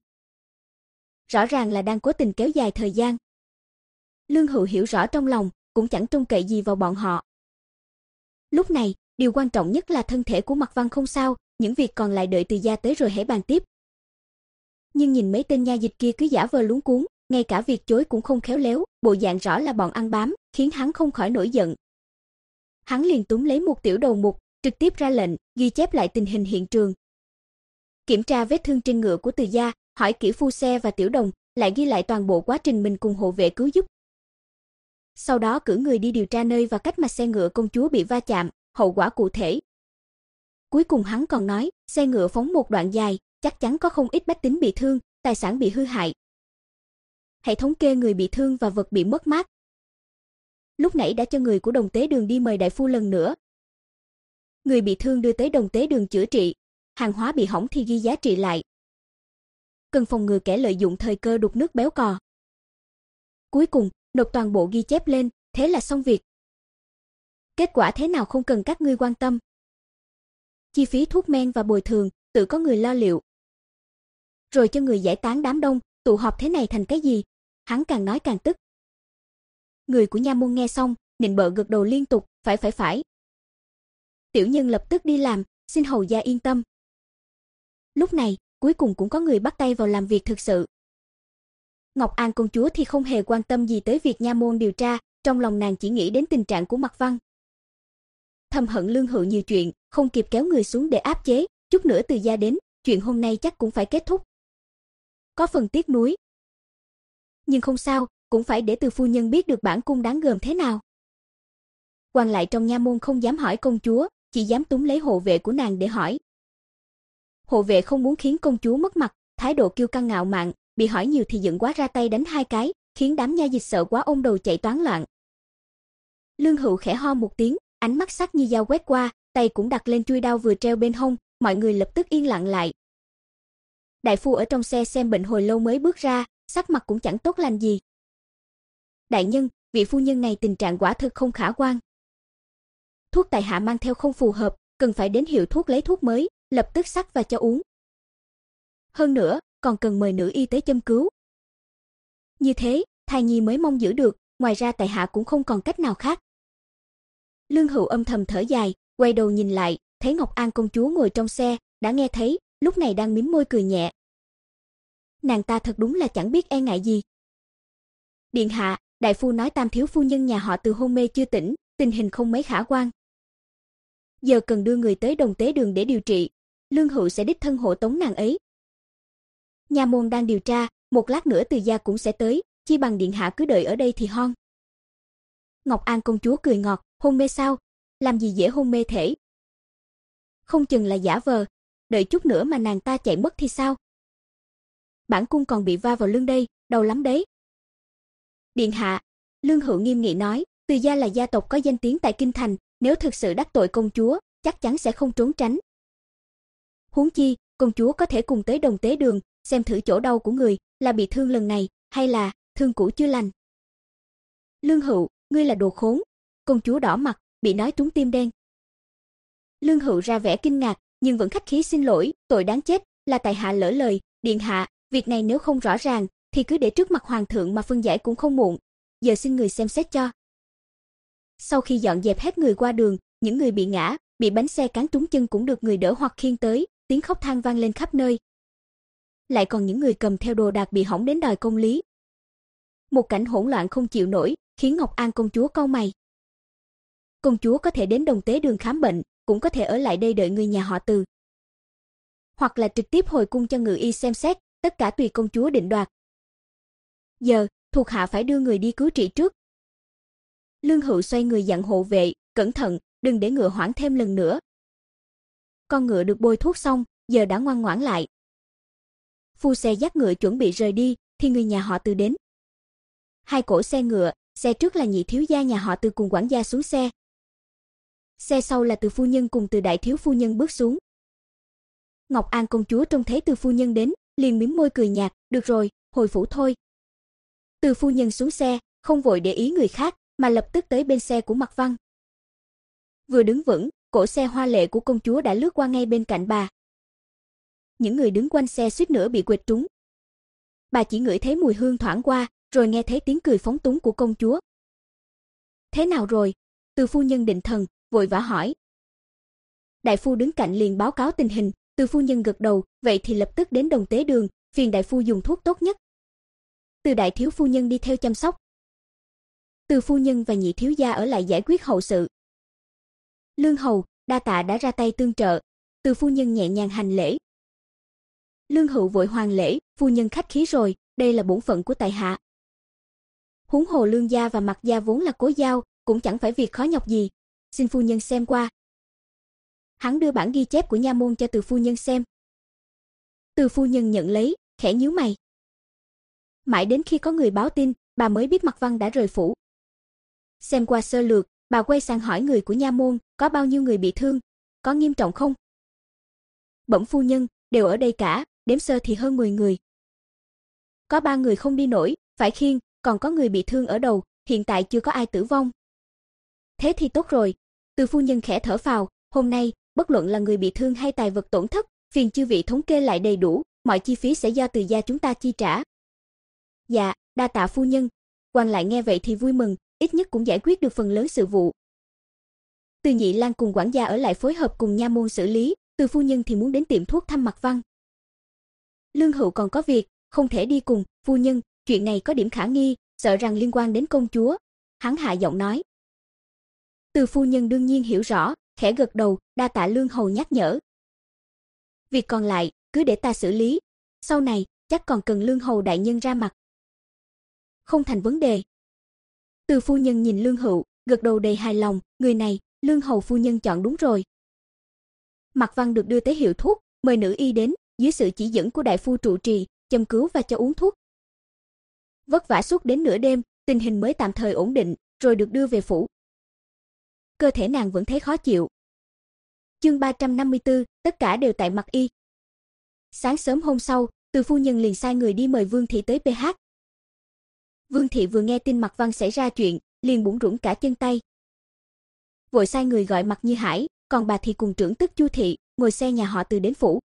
A: Rõ ràng là đang cố tình kéo dài thời gian. Lương Hựu hiểu rõ trong lòng, cũng chẳng trông cậy gì vào bọn họ. Lúc này, điều quan trọng nhất là thân thể của Mạc Văn không sao, những việc còn lại đợi Từ gia tới rồi hãy bàn tiếp. Nhưng nhìn mấy tên nha dịch kia cứ giả vờ luống cuống, ngay cả việc chối cũng không khéo léo, bộ dạng rõ là bọn ăn bám, khiến hắn không khỏi nổi giận. Hắn liền túm lấy một tiểu đầu mục, trực tiếp ra lệnh, ghi chép lại tình hình hiện trường. Kiểm tra vết thương trên ngựa của Từ gia, hỏi kỹ phu xe và tiểu đồng, lại ghi lại toàn bộ quá trình mình cùng hộ vệ cứu giúp. Sau đó cử người đi điều tra nơi và cách mà xe ngựa công chúa bị va chạm, hậu quả cụ thể. Cuối cùng hắn còn nói, xe ngựa phóng một đoạn dài, chắc chắn có không ít bách tính bị thương, tài sản bị hư hại. Hãy thống kê người bị thương và vật bị mất mát. Lúc nãy đã cho người của Đồng Tế Đường đi mời đại phu lần nữa. Người bị thương đưa tới Đồng Tế Đường chữa trị, hàng hóa bị hỏng thì ghi giá trị lại. Cần phòng ngừa kẻ lợi dụng thời cơ đục nước béo cò. Cuối cùng, nộp toàn bộ ghi chép lên, thế là xong việc. Kết quả thế nào không cần các ngươi quan tâm. Chi phí thuốc men và bồi thường, tự có người lo liệu. Rồi cho người giải tán đám đông, tụ họp thế này thành cái gì? Hắn càng nói càng tức. Người của nha môn nghe xong, nịnh bợ gật đầu liên tục, phải phải phải. Tiểu nhân lập tức đi làm, xin hầu gia yên tâm. Lúc này, cuối cùng cũng có người bắt tay vào làm việc thực sự. Ngọc An công chúa thì không hề quan tâm gì tới việc nha môn điều tra, trong lòng nàng chỉ nghĩ đến tình trạng của Mạc Văn. Thầm hận Lương Hữu nhiều chuyện, không kịp kéo người xuống để áp chế, chút nữa Từ gia đến, chuyện hôm nay chắc cũng phải kết thúc. Có phần tiếc nuối. Nhưng không sao, cũng phải để Từ phu nhân biết được bản cung đáng gờm thế nào. Quan lại trong nha môn không dám hỏi công chúa, chỉ dám túm lấy hộ vệ của nàng để hỏi. Hộ vệ không muốn khiến công chúa mất mặt, thái độ kiêu căng ngạo mạn, bị hỏi nhiều thì giận quá ra tay đánh hai cái, khiến đám nha dịch sợ quá ôm đầu chạy toán loạn. Lương Hữu khẽ ho một tiếng, ánh mắt sắc như dao quét qua, tay cũng đặt lên chuôi đao vừa treo bên hông, mọi người lập tức yên lặng lại. Đại phu ở trong xe xem bệnh hồi lâu mới bước ra, sắc mặt cũng chẳng tốt lành gì. Đại nhân, vị phu nhân này tình trạng quả thực không khả quan. Thuốc tại hạ mang theo không phù hợp, cần phải đến hiệu thuốc lấy thuốc mới, lập tức sắc và cho uống. Hơn nữa, còn cần mời nữ y tới châm cứu. Như thế, thai nhi mới mong giữ được, ngoài ra tại hạ cũng không còn cách nào khác. Lương Hữu âm thầm thở dài, quay đầu nhìn lại, thấy Ngọc An công chúa ngồi trong xe, đã nghe thấy, lúc này đang mím môi cười nhẹ. Nàng ta thật đúng là chẳng biết e ngại gì. Điện hạ, đại phu nói Tam thiếu phu nhân nhà họ Từ hôn mê chưa tỉnh, tình hình không mấy khả quan. Giờ cần đưa người tới Đồng Tế Đường để điều trị, Lương Hữu sẽ đích thân hộ tống nàng ấy. Nha môn đang điều tra, một lát nữa Từ gia cũng sẽ tới, chi bằng điện hạ cứ đợi ở đây thì hon. Ngọc An công chúa cười ngọt, hôn mê sao? Làm gì dễ hôn mê thể? Không chừng là giả vờ, đợi chút nữa mà nàng ta chạy mất thì sao? Bản cung còn bị va vào lưng đây, đau lắm đấy. Điện hạ, Lương Hữu nghiêm nghị nói, Từ gia là gia tộc có danh tiếng tại kinh thành, nếu thực sự đắc tội công chúa, chắc chắn sẽ không trốn tránh. Huống chi, công chúa có thể cùng tới Đồng Tế Đường, xem thử chỗ đau của người, là bị thương lần này, hay là thương cũ chưa lành. Lương Hữu, ngươi là đồ khốn. Công chúa đỏ mặt, bị nói trúng tim đen. Lương Hữu ra vẻ kinh ngạc, nhưng vẫn khách khí xin lỗi, tội đáng chết, là tại hạ lỡ lời, điện hạ, việc này nếu không rõ ràng, thì cứ để trước mặt hoàng thượng mà phân giải cũng không muộn. Giờ xin người xem xét cho. Sau khi dọn dẹp hết người qua đường, những người bị ngã, bị bánh xe cán trúng chân cũng được người đỡ hoặc khiêng tới, tiếng khóc than vang lên khắp nơi. Lại còn những người cầm theo đồ đạc bị hỏng đến đòi công lý. Một cảnh hỗn loạn không chịu nổi, khiến Ngọc An công chúa cau mày. Công chúa có thể đến Đồng Tế Đường khám bệnh, cũng có thể ở lại đây đợi người nhà họ Từ. Hoặc là trực tiếp hồi cung cho ngự y xem xét, tất cả tùy công chúa định đoạt. Giờ, thuộc hạ phải đưa người đi cứu trị trước. Lương Hữu xoay người dặn hộ vệ, cẩn thận, đừng để ngựa hoảng thêm lần nữa. Con ngựa được bôi thuốc xong, giờ đã ngoan ngoãn lại. Phu xe dắt ngựa chuẩn bị rời đi, thì người nhà họ Từ đến. Hai cỗ xe ngựa, xe trước là nhị thiếu gia nhà họ Từ cùng quản gia xuống xe. Xe sau là Từ phu nhân cùng Từ đại thiếu phu nhân bước xuống. Ngọc An công chúa trông thấy Từ phu nhân đến, liền mím môi cười nhạt, được rồi, hồi phủ thôi. Từ phu nhân xuống xe, không vội để ý người khác, mà lập tức tới bên xe của Mạc Văn. Vừa đứng vững, cỗ xe hoa lệ của công chúa đã lướt qua ngay bên cạnh bà. Những người đứng quanh xe suýt nữa bị quệt trúng. Bà chỉ ngửi thấy mùi hương thoảng qua, rồi nghe thấy tiếng cười phóng túng của công chúa. Thế nào rồi? Từ phu nhân định thần, vội vã hỏi. Đại phu đứng cạnh liền báo cáo tình hình, Từ phu nhân gật đầu, vậy thì lập tức đến Đồng Tế Đường, phiền đại phu dùng thuốc tốt nhất. Từ đại thiếu phu nhân đi theo chăm sóc. Từ phu nhân và nhị thiếu gia ở lại giải quyết hậu sự. Lương hầu, đa tạ đã ra tay tương trợ. Từ phu nhân nhẹ nhàng hành lễ. Lương Hữu vội hoàn lễ, phu nhân khách khí rồi, đây là bổn phận của tại hạ. Huống hồ Lương gia và Mạc gia vốn là cố giao, cũng chẳng phải việc khó nhọc gì, xin phu nhân xem qua. Hắn đưa bản ghi chép của nha môn cho Từ phu nhân xem. Từ phu nhân nhận lấy, khẽ nhíu mày. Mãi đến khi có người báo tin, bà mới biết Mạc Văn đã rời phủ. Xem qua sơ lược, bà quay sang hỏi người của nha môn, có bao nhiêu người bị thương, có nghiêm trọng không? Bẩm phu nhân, đều ở đây cả, đếm sơ thì hơn mười người. Có ba người không đi nổi, phải khiêng, còn có người bị thương ở đầu, hiện tại chưa có ai tử vong. Thế thì tốt rồi. Từ phu nhân khẽ thở phào, hôm nay, bất luận là người bị thương hay tài vật tổn thất, phiền chư vị thống kê lại đầy đủ, mọi chi phí sẽ do Từ gia chúng ta chi trả. Dạ, đa tạ phu nhân. Quan lại nghe vậy thì vui mừng, ít nhất cũng giải quyết được phần lớn sự vụ. Từ Nhị Lang cùng quản gia ở lại phối hợp cùng nha môn xử lý, Từ phu nhân thì muốn đến tiệm thuốc thăm Mạc Văn. Lương Hữu còn có việc, không thể đi cùng, phu nhân, chuyện này có điểm khả nghi, sợ rằng liên quan đến công chúa. Hắn hạ giọng nói. Từ phu nhân đương nhiên hiểu rõ, khẽ gật đầu, đa tạ Lương hầu nhắc nhở. Việc còn lại, cứ để ta xử lý, sau này, chắc còn cần Lương hầu đại nhân ra mặt. Không thành vấn đề. Từ phu nhân nhìn Lương Hữu, gật đầu đầy hài lòng, người này, Lương hầu phu nhân chọn đúng rồi. Mạc Văn được đưa tới hiệu thuốc, mời nữ y đến, dưới sự chỉ dẫn của đại phu trụ trì, châm cứu và cho uống thuốc. Vất vả suốt đến nửa đêm, tình hình mới tạm thời ổn định, rồi được đưa về phủ. Cơ thể nàng vẫn thấy khó chịu. Chương ba trăm năm mươi tư, tất cả đều tại Mạc y. Sáng sớm hôm sau, Từ phu nhân liền sai người đi mời Vương thị tới pê hát. Vương thị vừa nghe tin Mạc Văn xảy ra chuyện, liền bủn rủn cả chân tay. Vội sai người gọi Mạc Như Hải, còn bà thì cùng trưởng tức Chu thị, ngồi xe nhà họ Từ đến phủ.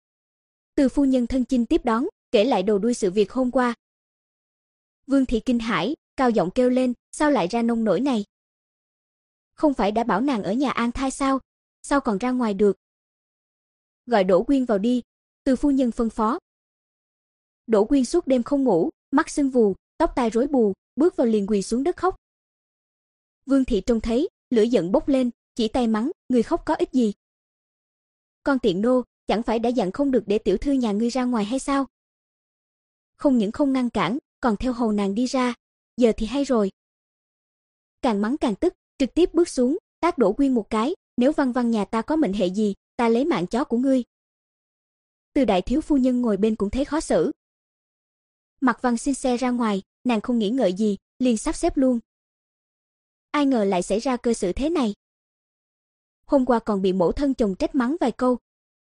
A: Từ phu nhân thân chinh tiếp đón, kể lại đầu đuôi sự việc hôm qua. Vương thị kinh hãi, cao giọng kêu lên, sao lại ra nông nỗi này? Không phải đã bảo nàng ở nhà an thai sao? Sao còn ra ngoài được? Gọi Đỗ Quyên vào đi, Từ phu nhân phân phó. Đỗ Quyên suốt đêm không ngủ, mắt sưng vù, tóc tai rối bù, bước vào liền quỳ xuống đất khóc. Vương thị trông thấy, lửa giận bốc lên, chỉ tay mắng, người khóc có ích gì? Con tiện nô, chẳng phải đã dặn không được để tiểu thư nhà ngươi ra ngoài hay sao? Không những không ngăn cản, còn theo hầu nàng đi ra, giờ thì hay rồi. Càng mắng càng tức, trực tiếp bước xuống, tát Đỗ Quyên một cái, nếu Văn Văn nhà ta có mệnh hệ gì, ta lấy mạng chó của ngươi. Từ đại thiếu phu nhân ngồi bên cũng thấy khó xử. Mạc Văn xin xe ra ngoài, nàng không nghĩ ngợi gì, liền sắp xếp luôn. Ai ngờ lại xảy ra cơ sự thế này. Hôm qua còn bị mẫu thân chồng trách mắng vài câu,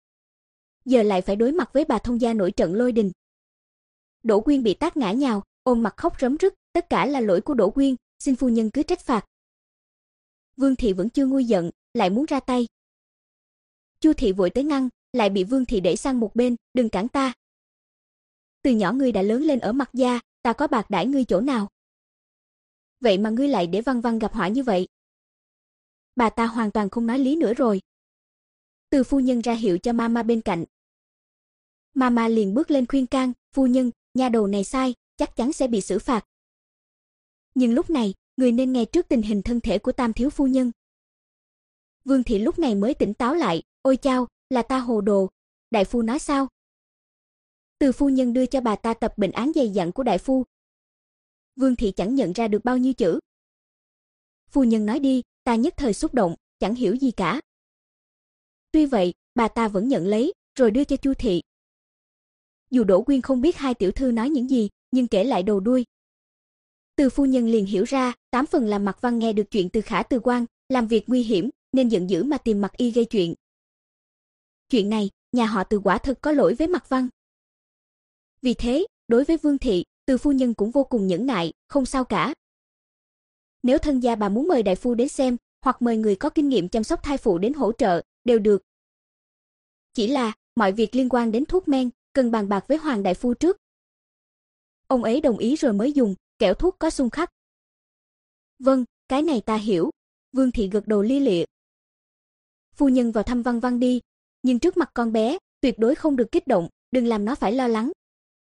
A: giờ lại phải đối mặt với bà thông gia nổi trận lôi đình. Đỗ Quyên bị tát ngã nhào, ôm mặt khóc rấm rứt, tất cả là lỗi của Đỗ Quyên, xin phu nhân cứ trách phạt. Vương thị vẫn chưa nguôi giận, lại muốn ra tay. Chu thị vội tới ngăn, lại bị Vương thị đẩy sang một bên, đừng cản ta. Từ nhỏ ngươi đã lớn lên ở Mạc gia, ta có bạc đãi ngươi chỗ nào? Vậy mà ngươi lại để Văn Văn gặp họa như vậy. Bà ta hoàn toàn không nói lý nữa rồi. Từ phu nhân ra hiệu cho mama bên cạnh. Mama liền bước lên khuyên can, phu nhân, nha đầu này sai, chắc chắn sẽ bị xử phạt. Nhưng lúc này, người nên nghe trước tình hình thân thể của Tam thiếu phu nhân. Vương thị lúc này mới tỉnh táo lại, ôi chao, là ta hồ đồ, đại phu nói sao? Từ phu nhân đưa cho bà ta tập bệnh án dày dặn của đại phu. Vương thị chẳng nhận ra được bao nhiêu chữ. Phu nhân nói đi, ta nhất thời xúc động, chẳng hiểu gì cả. Tuy vậy, bà ta vẫn nhận lấy, rồi đưa cho Chu thị. Dù Đỗ Quyên không biết hai tiểu thư nói những gì, nhưng kể lại đầu đuôi. Từ phu nhân liền hiểu ra, tám phần là Mạc Văn nghe được chuyện từ Khả Từ Quan, làm việc nguy hiểm, nên giận dữ mà tìm Mạc y gây chuyện. Chuyện này, nhà họ Từ quả thực có lỗi với Mạc Văn. Vì thế, đối với Vương thị, Từ phu nhân cũng vô cùng nhẫn nại, không sao cả. Nếu thân gia bà muốn mời đại phu đến xem, hoặc mời người có kinh nghiệm chăm sóc thai phụ đến hỗ trợ, đều được. Chỉ là, mọi việc liên quan đến thuốc men, cần bàn bạc với Hoàng đại phu trước. Ông ấy đồng ý rồi mới dùng, kẻo thuốc có xung khắc. Vâng, cái này ta hiểu. Vương thị gật đầu lia lịa. Phu nhân vào thăm Văn Văn đi, nhưng trước mặt con bé, tuyệt đối không được kích động, đừng làm nó phải lo lắng.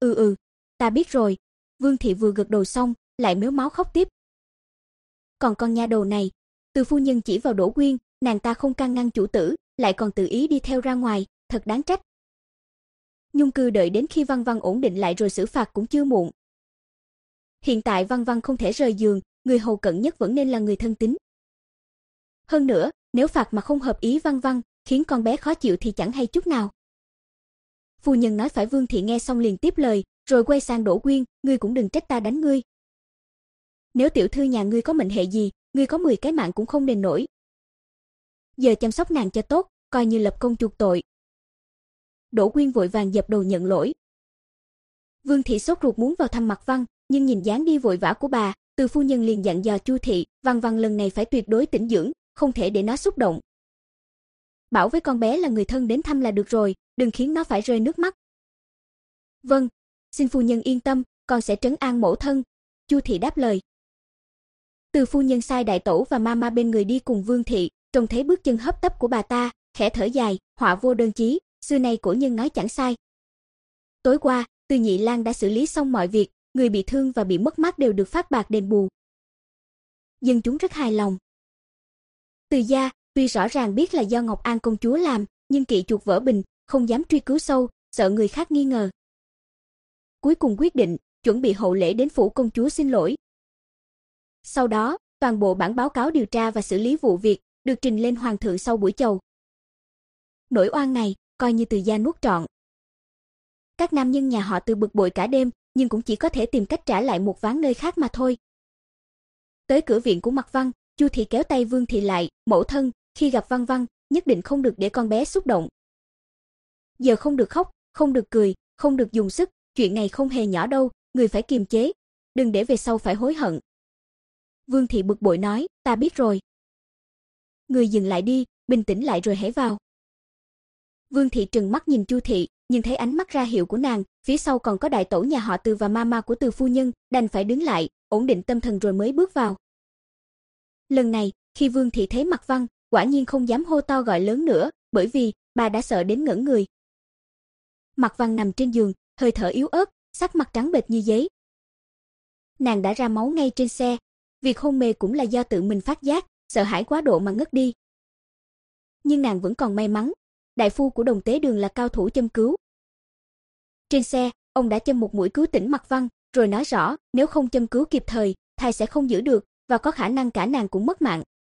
A: Ừ ừ, ta biết rồi. Vương thị vừa gật đầu xong, lại mếu máo khóc tiếp. Còn con nha đầu này, Từ phu nhân chỉ vào Đỗ Quyên, nàng ta không can ngăn chủ tử, lại còn tự ý đi theo ra ngoài, thật đáng trách. Nhung cư đợi đến khi Văn Văn ổn định lại rồi xử phạt cũng chưa muộn. Hiện tại Văn Văn không thể rời giường, người hầu cận nhất vẫn nên là người thân tín. Hơn nữa, nếu phạt mà không hợp ý Văn Văn, khiến con bé khó chịu thì chẳng hay chút nào. Phu nhân nói phải. Vương thị nghe xong liền tiếp lời, rồi quay sang Đỗ Quyên, ngươi cũng đừng trách ta đánh ngươi. Nếu tiểu thư nhà ngươi có mệnh hệ gì, ngươi có mười cái mạng cũng không đền nổi. Giờ chăm sóc nàng cho tốt, coi như lập công chuộc tội. Đỗ Quyên vội vàng dập đầu nhận lỗi. Vương thị sốt ruột muốn vào thăm Mạc Văn, nhưng nhìn dáng đi vội vã của bà, Từ phu nhân liền dặn dò Chu thị, Văn Văn lần này phải tuyệt đối tĩnh dưỡng, không thể để nó xúc động. Bảo với con bé là người thân đến thăm là được rồi, đừng khiến nó phải rơi nước mắt. Vâng, xin phu nhân yên tâm, con sẽ trấn an mẫu thân. Chu thị đáp lời. Từ phu nhân sai đại tẩu và mama bên người đi cùng Vương thị, trông thấy bước chân hấp tấp của bà ta, khẽ thở dài, họa vô đơn chí, xưa nay cổ nhân nói chẳng sai. Tối qua, Từ Nhị Lang đã xử lý xong mọi việc, người bị thương và bị mất mát đều được phát bạc đền bù. Dân chúng rất hài lòng. Từ gia, tuy rõ ràng biết là do Ngọc An công chúa làm, nhưng kỵ chuột vỡ bình, không dám truy cứu sâu, sợ người khác nghi ngờ. Cuối cùng quyết định, chuẩn bị hậu lễ đến phủ công chúa xin lỗi. Sau đó, toàn bộ bản báo cáo điều tra và xử lý vụ việc được trình lên hoàng thượng sau buổi chầu. Nỗi oan này, coi như Từ gia nuốt trọn. Các nam nhân nhà họ Từ bực bội cả đêm, nhưng cũng chỉ có thể tìm cách trả lại một ván nơi khác mà thôi. Tới cửa viện của Mạc Văn, Chu thị kéo tay Vương thị lại, mẫu thân, khi gặp Văn Văn, nhất định không được để con bé xúc động. Giờ không được khóc, không được cười, không được dùng sức, chuyện này không hề nhỏ đâu, người phải kiềm chế, đừng để về sau phải hối hận. Vương thị bực bội nói, ta biết rồi. Người dừng lại đi, bình tĩnh lại rồi hãy vào. Vương thị trừng mắt nhìn Chu thị, nhưng thấy ánh mắt ra hiệu của nàng, phía sau còn có đại tẩu nhà họ Từ và mama của Từ phu nhân, đành phải đứng lại, ổn định tâm thần rồi mới bước vào. Lần này, khi Vương thị thấy Mạc Văn, quả nhiên không dám hô to gọi lớn nữa, bởi vì bà đã sợ đến ngẩn người. Mạc Văn nằm trên giường, hơi thở yếu ớt, sắc mặt trắng bệch như giấy. Nàng đã ra máu ngay trên xe, việc hôn mê cũng là do tự mình phát giác, sợ hãi quá độ mà ngất đi. Nhưng nàng vẫn còn may mắn, đại phu của Đồng Tế Đường là cao thủ châm cứu. Trên xe, ông đã châm một mũi cứu tỉnh Mạc Văn, rồi nói rõ, nếu không châm cứu kịp thời, thai sẽ không giữ được và có khả năng cả nàng cũng mất mạng.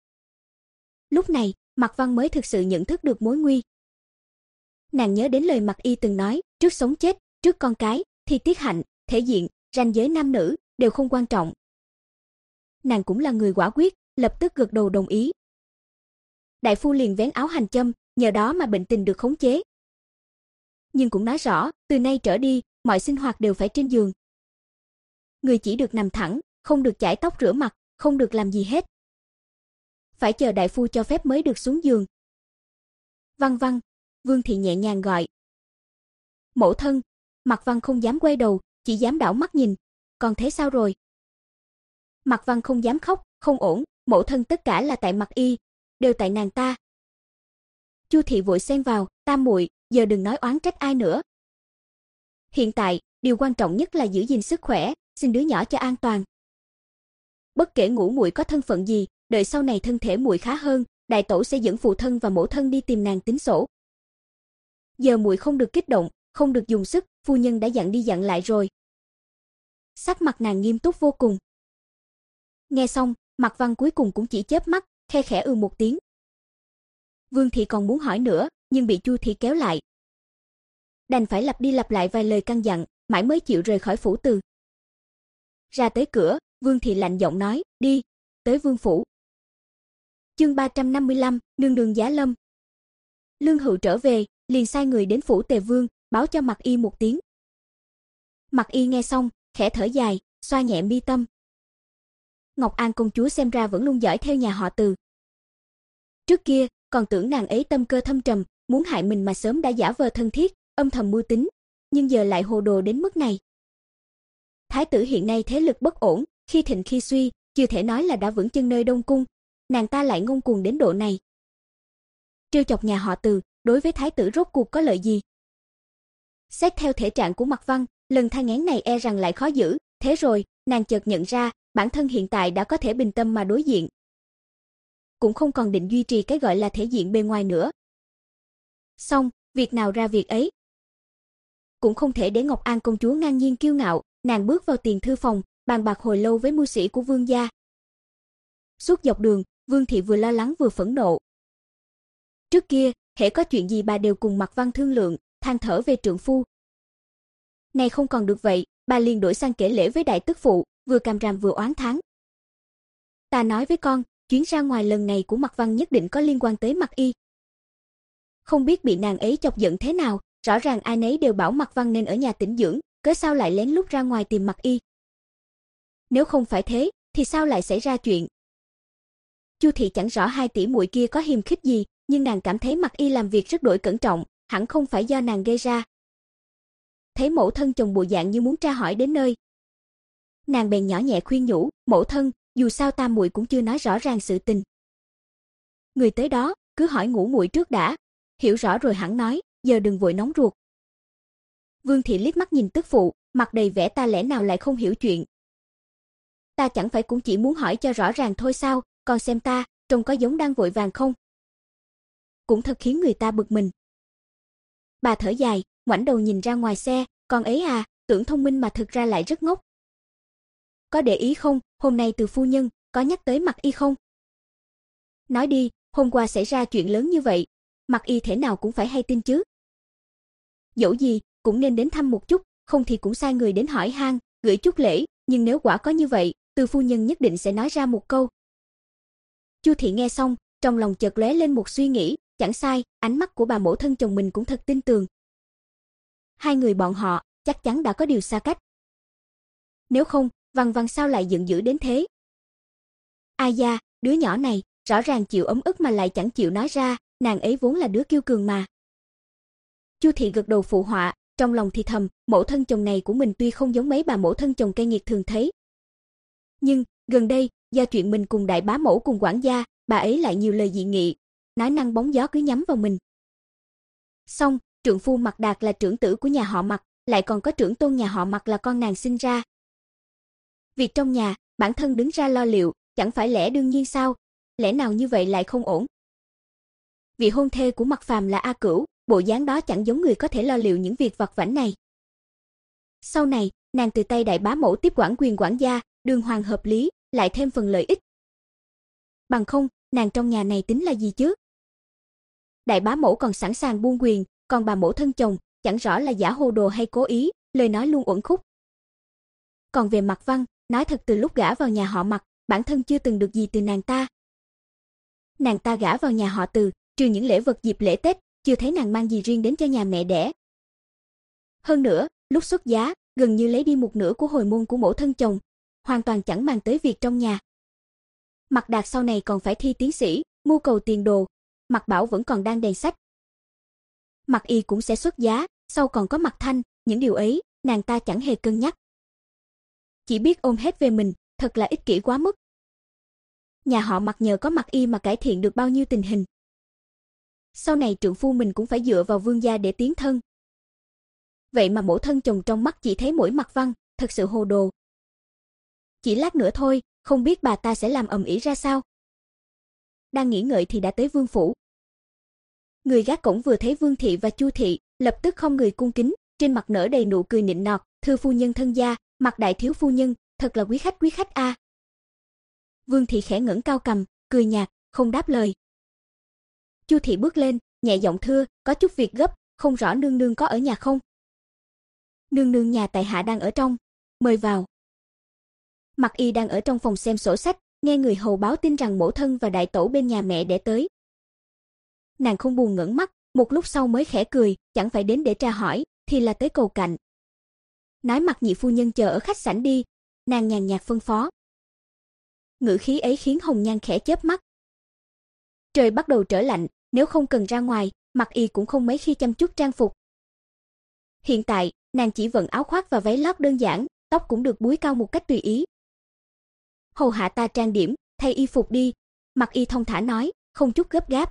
A: Lúc này, Mạc Văn mới thực sự nhận thức được mối nguy. Nàng nhớ đến lời Mạc Y từng nói, trước sống chết, trước con cái, thì tiết hạnh, thể diện, ranh giới nam nữ đều không quan trọng. Nàng cũng là người quả quyết, lập tức gật đầu đồng ý. Đại phu liền vén áo hành châm, nhờ đó mà bệnh tình được khống chế. Nhưng cũng nói rõ, từ nay trở đi, mọi sinh hoạt đều phải trên giường. Người chỉ được nằm thẳng, không được chải tóc rửa mặt, không được làm gì hết. Phải chờ đại phu cho phép mới được xuống giường. Văn Văn, Vương thị nhẹ nhàng gọi. Mẫu thân. Mạc Văn không dám quay đầu, chỉ dám đảo mắt nhìn. Còn thế sao rồi? Mạc Văn không dám khóc, không ổn, mẫu thân, tất cả là tại Mạc Y, đều tại nàng ta. Chu thị vội xen vào, tam muội, giờ đừng nói oán trách ai nữa. Hiện tại, điều quan trọng nhất là giữ gìn sức khỏe, xin đứa nhỏ cho an toàn. Bất kể ngũ muội có thân phận gì, đợi sau này thân thể muội khá hơn, đại tẩu sẽ dẫn phụ thân và mẫu thân đi tìm nàng tính sổ. Giờ muội không được kích động, không được dùng sức, phu nhân đã dặn đi dặn lại rồi. Sắc mặt nàng nghiêm túc vô cùng. Nghe xong, Mạc Văn cuối cùng cũng chỉ chớp mắt, khe khẽ ừ một tiếng. Vương thị còn muốn hỏi nữa, nhưng bị Chu thị kéo lại. Đành phải lặp đi lặp lại vài lời căn dặn, mãi mới chịu rời khỏi phủ Từ. Ra tới cửa, Vương thị lạnh giọng nói, đi, tới vương phủ. Chương ba trăm năm mươi lăm, nương đường giá lâm. Lương Hựu trở về, liền sai người đến phủ Tề Vương, báo cho Mạc Y một tiếng. Mạc Y nghe xong, khẽ thở dài, xoa nhẹ mi tâm. Ngọc An công chúa xem ra vẫn luôn dõi theo nhà họ Từ. Trước kia, còn tưởng nàng ấy tâm cơ thâm trầm, muốn hại mình mà sớm đã giả vờ thân thiết, âm thầm mưu tính, nhưng giờ lại hồ đồ đến mức này. Thái tử hiện nay thế lực bất ổn, khi thịnh khi suy, chưa thể nói là đã vững chân nơi Đông cung, nàng ta lại ngông cuồng đến độ này. Trêu chọc nhà họ Từ, đối với thái tử rốt cuộc có lợi gì? Xét theo thể trạng của Mạc Văn, lần thai nghén này e rằng lại khó giữ, thế rồi, nàng chợt nhận ra, bản thân hiện tại đã có thể bình tâm mà đối diện. Cũng không còn định duy trì cái gọi là thể diện bề ngoài nữa. Xong, việc nào ra việc ấy. Cũng không thể để Ngọc An công chúa ngang nhiên kiêu ngạo, nàng bước vào tiền thư phòng, bàn bạc hồi lâu với mưu sĩ của Vương gia. Suốt dọc đường, Vương thị vừa lo lắng vừa phẫn nộ. Trước kia, hễ có chuyện gì bà đều cùng Mạc Văn thương lượng, than thở về trượng phu. Nay không còn được vậy, bà liền đổi sang kể lể với đại tức phụ, vừa càm ràm vừa oán thán. Ta nói với con, chuyến ra ngoài lần này của Mạc Văn nhất định có liên quan tới Mạc Y. Không biết bị nàng ấy chọc giận thế nào, rõ ràng ai nấy đều bảo Mạc Văn nên ở nhà tĩnh dưỡng, cớ sao lại lén lút ra ngoài tìm Mạc Y. Nếu không phải thế, thì sao lại xảy ra chuyện? Chu thị chẳng rõ hai tỷ muội kia có hiềm khích gì, nhưng nàng cảm thấy Mạc Y làm việc rất đổi cẩn trọng, hẳn không phải do nàng gây ra. Thấy mẫu thân chồng bộ dạng như muốn tra hỏi đến nơi, nàng bèn nhỏ nhẹ khuyên nhủ, mẫu thân, dù sao tam muội cũng chưa nói rõ ràng sự tình. Người tới đó, cứ hỏi ngũ muội trước đã, hiểu rõ rồi hẳn nói, giờ đừng vội nóng ruột. Vương thị liếc mắt nhìn tức phụ, mặt đầy vẻ ta lẽ nào lại không hiểu chuyện. Ta chẳng phải cũng chỉ muốn hỏi cho rõ ràng thôi sao, còn xem ta, trông có giống đang vội vàng không? Cũng thật khiến người ta bực mình. Bà thở dài, ngoảnh đầu nhìn ra ngoài xe, con ấy à, tưởng thông minh mà thực ra lại rất ngốc. Có để ý không, hôm nay từ phu nhân, có nhắc tới Mạc Y không? Nói đi, hôm qua xảy ra chuyện lớn như vậy, Mạc Y thể nào cũng phải hay tin chứ. Dẫu gì, cũng nên đến thăm một chút, không thì cũng sai người đến hỏi han, gửi chút lễ, nhưng nếu quả có như vậy, từ phu nhân nhất định sẽ nói ra một câu. Chu thị nghe xong, trong lòng chợt lóe lên một suy nghĩ, chẳng sai, ánh mắt của bà mẫu thân chồng mình cũng thật tin tường. Hai người bọn họ, chắc chắn đã có điều xa cách. Nếu không, Văn Văn sao lại giận dữ đến thế? Ai da, đứa nhỏ này, rõ ràng chịu ấm ức mà lại chẳng chịu nói ra, nàng ấy vốn là đứa kiêu cường mà. Chu thị gật đầu phụ họa, trong lòng thì thầm, mẫu thân chồng này của mình tuy không giống mấy bà mẫu thân chồng cay nghiệt thường thấy. Nhưng, gần đây, do chuyện mình cùng đại bá mẫu cùng quản gia, bà ấy lại nhiều lời dị nghị, nói năng bóng gió cứ nhắm vào mình. Xong, trượng phu Mạc Đạt là trưởng tử của nhà họ Mạc, lại còn có trưởng tôn nhà họ Mạc là con nàng sinh ra. Việc trong nhà, bản thân đứng ra lo liệu, chẳng phải lẽ đương nhiên sao? Lẽ nào như vậy lại không ổn? Vị hôn thê của Mạc Phàm là A Cửu, bộ dáng đó chẳng giống người có thể lo liệu những việc vặt vãnh này. Sau này, nàng từ tay đại bá mẫu tiếp quản quyền quản gia, đường hoàng hợp lý, lại thêm phần lợi ích. Bằng không, nàng trong nhà này tính là gì chứ? Đại bá mẫu còn sẵn sàng buông quyền, còn bà mẫu thân chồng, chẳng rõ là giả hồ đồ hay cố ý, lời nói luôn uẩn khúc. Còn về Mạc Văn, nói thật từ lúc gả vào nhà họ Mạc, bản thân chưa từng được gì từ nàng ta. Nàng ta gả vào nhà họ Từ, trừ những lễ vật dịp lễ Tết, chưa thấy nàng mang gì riêng đến cho nhà mẹ đẻ. Hơn nữa, lúc xuất giá, gần như lấy đi một nửa của hồi môn của mẫu thân chồng, hoàn toàn chẳng màng tới việc trong nhà. Mạc Đạt sau này còn phải thi tiến sĩ, mưu cầu tiền đồ, Mạc Bảo vẫn còn đang đèn sách. Mạc Y cũng sẽ xuất giá, sau còn có Mạc Thanh, những điều ấy, nàng ta chẳng hề cân nhắc. Chỉ biết ôm hết về mình, thật là ích kỷ quá mức. Nhà họ Mạc nhờ có Mạc Y mà cải thiện được bao nhiêu tình hình. Sau này trượng phu mình cũng phải dựa vào Vương gia để tiến thân. Vậy mà mẫu thân chồng trong mắt chỉ thấy mỗi Mạc Văn, thật sự hồ đồ. Chỉ lát nữa thôi, không biết bà ta sẽ làm ầm ĩ ra sao. Đang nghĩ ngợi thì đã tới Vương phủ. Người gác cổng vừa thấy Vương thị và Chu thị, lập tức không người cung kính, trên mặt nở đầy nụ cười nịnh nọt, "Thưa phu nhân thân gia, Mạc đại thiếu phu nhân, thật là quý khách quý khách a." À. Vương thị khẽ ngẩng cao cằm, cười nhạt, không đáp lời. Chu thị bước lên, nhẹ giọng thưa, "Có chút việc gấp, không rõ nương nương có ở nhà không?" "Nương nương nhà tại hạ đang ở trong, mời vào." Mạc Y đang ở trong phòng xem sổ sách, nghe người hầu báo tin rằng mẫu thân và đại tẩu bên nhà mẹ đẻ tới. Nàng không buồn ngẩng mắt, một lúc sau mới khẽ cười, chẳng phải đến để tra hỏi, thì là tới cầu cạnh. Nói Mạc nhị phu nhân chờ ở khách sảnh đi, nàng nhàn nhạt phân phó. Ngữ khí ấy khiến Hồng Nhan khẽ chớp mắt. Trời bắt đầu trở lạnh, nếu không cần ra ngoài, Mạc Y cũng không mấy khi chăm chút trang phục. Hiện tại, nàng chỉ vận áo khoác và váy lót đơn giản, tóc cũng được búi cao một cách tùy ý. "Hầu hạ ta trang điểm, thay y phục đi." Mạc Y thông thả nói, không chút gấp gáp.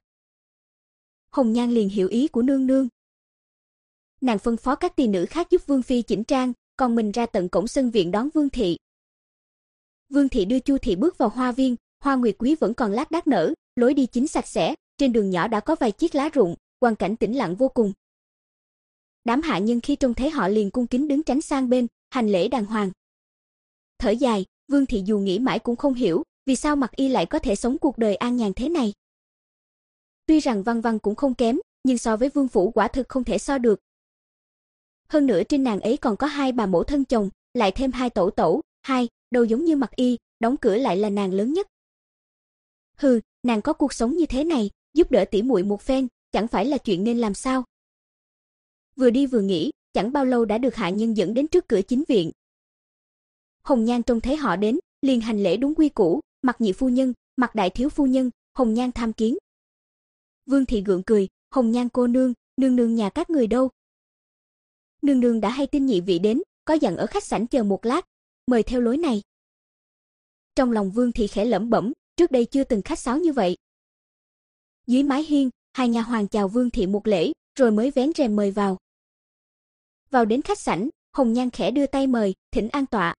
A: Hồng Nhan liền hiểu ý của nương nương. Nàng phân phó các tỳ nữ khác giúp Vương phi chỉnh trang, còn mình ra tận cổng sân viện đón Vương thị. Vương thị đưa Chu thị bước vào hoa viên, hoa nguyệt quý vẫn còn lác đác nở, lối đi chính sạch sẽ, trên đường nhỏ đã có vài chiếc lá rụng, quang cảnh tĩnh lặng vô cùng. Đám hạ nhân khi trông thấy họ liền cung kính đứng tránh sang bên, hành lễ đàng hoàng. Thở dài, Vương thị dù nghĩ mãi cũng không hiểu, vì sao Mặc Y lại có thể sống cuộc đời an nhàn thế này. Tuy rằng văn văn cũng không kém, nhưng so với Vương phủ quả thực không thể so được. Hơn nữa trên nàng ấy còn có hai bà mẫu thân chồng, lại thêm hai tẩu tẩu, hai, đâu giống như Mặc Y, đóng cửa lại là nàng lớn nhất. Hừ, nàng có cuộc sống như thế này, giúp đỡ tỉ muội một phen, chẳng phải là chuyện nên làm sao? Vừa đi vừa nghĩ, chẳng bao lâu đã được hạ nhân dẫn đến trước cửa chính viện. Hồng Nhan trông thấy họ đến, liền hành lễ đúng quy củ, Mặc nhị phu nhân, Mặc đại thiếu phu nhân, Hồng Nhan tham kiến. Vương thị gượng cười, Hồng Nhan cô nương, nương nương nhà các người đâu? Nương nương đã hay tin nhị vị đến, có dặn ở khách sảnh chờ một lát, mời theo lối này. Trong lòng Vương thị khẽ lẩm bẩm, trước đây chưa từng khách sáo như vậy. Dưới mái hiên, hai nha hoàn chào Vương thị một lễ, rồi mới vén rèm mời vào. Vào đến khách sảnh, Hồng Nhan khẽ đưa tay mời, thỉnh an tọa.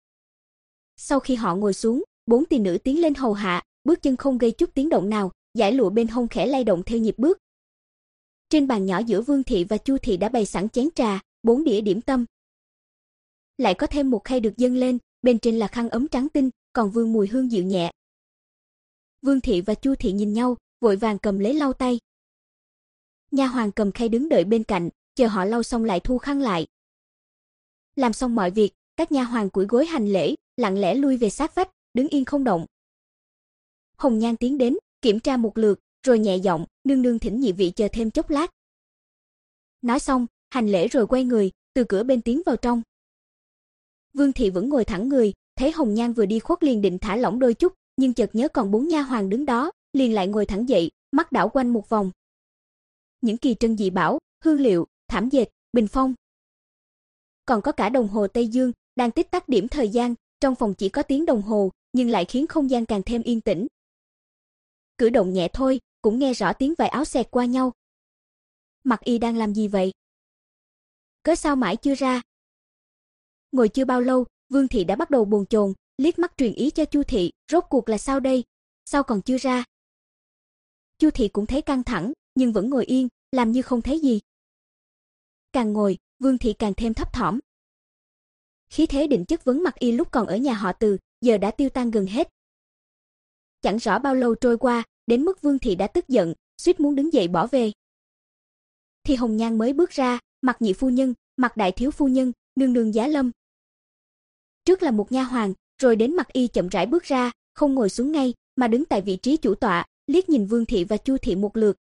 A: Sau khi họ ngồi xuống, bốn tỷ nữ tiến lên hầu hạ, bước chân không gây chút tiếng động nào, dải lụa bên hông khẽ lay động theo nhịp bước. Trên bàn nhỏ giữa Vương thị và Chu thị đã bày sẵn chén trà, bốn đĩa điểm tâm. Lại có thêm một khay được dâng lên, bên trên là khăn ấm trắng tinh, còn vương mùi hương dịu nhẹ. Vương thị và Chu thị nhìn nhau, vội vàng cầm lấy lau tay. Nha hoàn cầm khay đứng đợi bên cạnh, chờ họ lau xong lại thu khăn lại. Làm xong mọi việc, các nha hoàn cúi gối hành lễ, lặng lẽ lui về sát vách, đứng yên không động. Hồng Nhan tiến đến, kiểm tra một lượt, rồi nhẹ giọng, nương nương thỉnh nhị vị chờ thêm chốc lát. Nói xong, hành lễ rồi quay người, từ cửa bên tiến vào trong. Vương thị vẫn ngồi thẳng người, thấy Hồng Nhan vừa đi khuất liền định thả lỏng đôi chút, nhưng chợt nhớ còn bốn nha hoàn đứng đó, liền lại ngồi thẳng dậy, mắt đảo quanh một vòng. Những kỳ trân dị bảo, hương liệu, thảm dệt, bình phong, còn có cả đồng hồ Tây Dương đang tích tắc điểm thời gian, trong phòng chỉ có tiếng đồng hồ, nhưng lại khiến không gian càng thêm yên tĩnh. Cử động nhẹ thôi, cũng nghe rõ tiếng vải áo xẹt qua nhau. Mặc Y đang làm gì vậy? Cớ sao mãi chưa ra? Ngồi chưa bao lâu, Vương thị đã bắt đầu bồn chồn, liếc mắt truyền ý cho Chu thị, rốt cuộc là sao đây? Sao còn chưa ra? Chu thị cũng thấy căng thẳng, nhưng vẫn ngồi yên, làm như không thấy gì. Càng ngồi, Vương thị càng thêm thấp thỏm. Khí thế định chất vấn Mặc Y lúc còn ở nhà họ Từ, giờ đã tiêu tan gần hết. Chẳng rõ bao lâu trôi qua, đến mức Vương thị đã tức giận, suýt muốn đứng dậy bỏ về. Thì Hồng Nhan mới bước ra, Mặc nhị phu nhân, Mặc đại thiếu phu nhân, nương nương giá lâm. Trước là một nha hoàn, rồi đến Mặc Y chậm rãi bước ra, không ngồi xuống ngay, mà đứng tại vị trí chủ tọa, liếc nhìn Vương thị và Chu thị một lượt.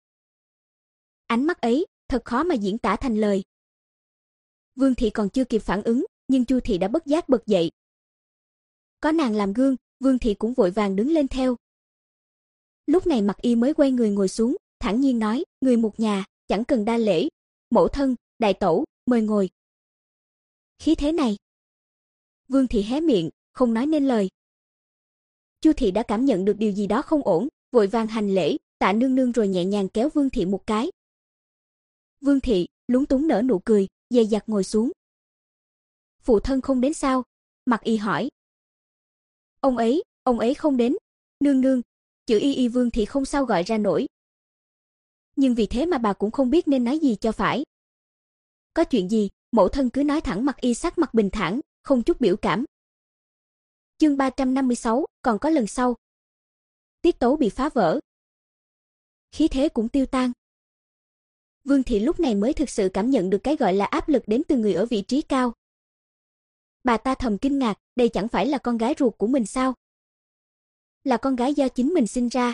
A: Ánh mắt ấy, thật khó mà diễn tả thành lời. Vương thị còn chưa kịp phản ứng, nhưng Chu thị đã bất giác bật dậy. Có nàng làm gương, Vương thị cũng vội vàng đứng lên theo. Lúc này Mặc Y mới quay người ngồi xuống, thản nhiên nói, người một nhà, chẳng cần đa lễ. Mẫu thân, đại tẩu, mời ngồi. Khí thế này. Vương thị hé miệng, không nói nên lời. Chu thị đã cảm nhận được điều gì đó không ổn, vội vàng hành lễ, tạ nương nương rồi nhẹ nhàng kéo Vương thị một cái. Vương thị lúng túng nở nụ cười, dè dặt ngồi xuống. Phụ thân không đến sao? Mặc Y hỏi. Ông ấy, ông ấy không đến. Nương nương, chữ y y Vương thị không sao gọi ra nổi. Nhưng vì thế mà bà cũng không biết nên nói gì cho phải. Có chuyện gì, mẫu thân cứ nói thẳng. Mặc Y sắc mặt bình thản, không chút biểu cảm. Chương ba trăm năm mươi sáu, còn có lần sau. Tiết tấu bị phá vỡ. Khí thế cũng tiêu tan. Vương thị lúc này mới thực sự cảm nhận được cái gọi là áp lực đến từ người ở vị trí cao. Bà ta thầm kinh ngạc, đây chẳng phải là con gái ruột của mình sao? Là con gái do chính mình sinh ra.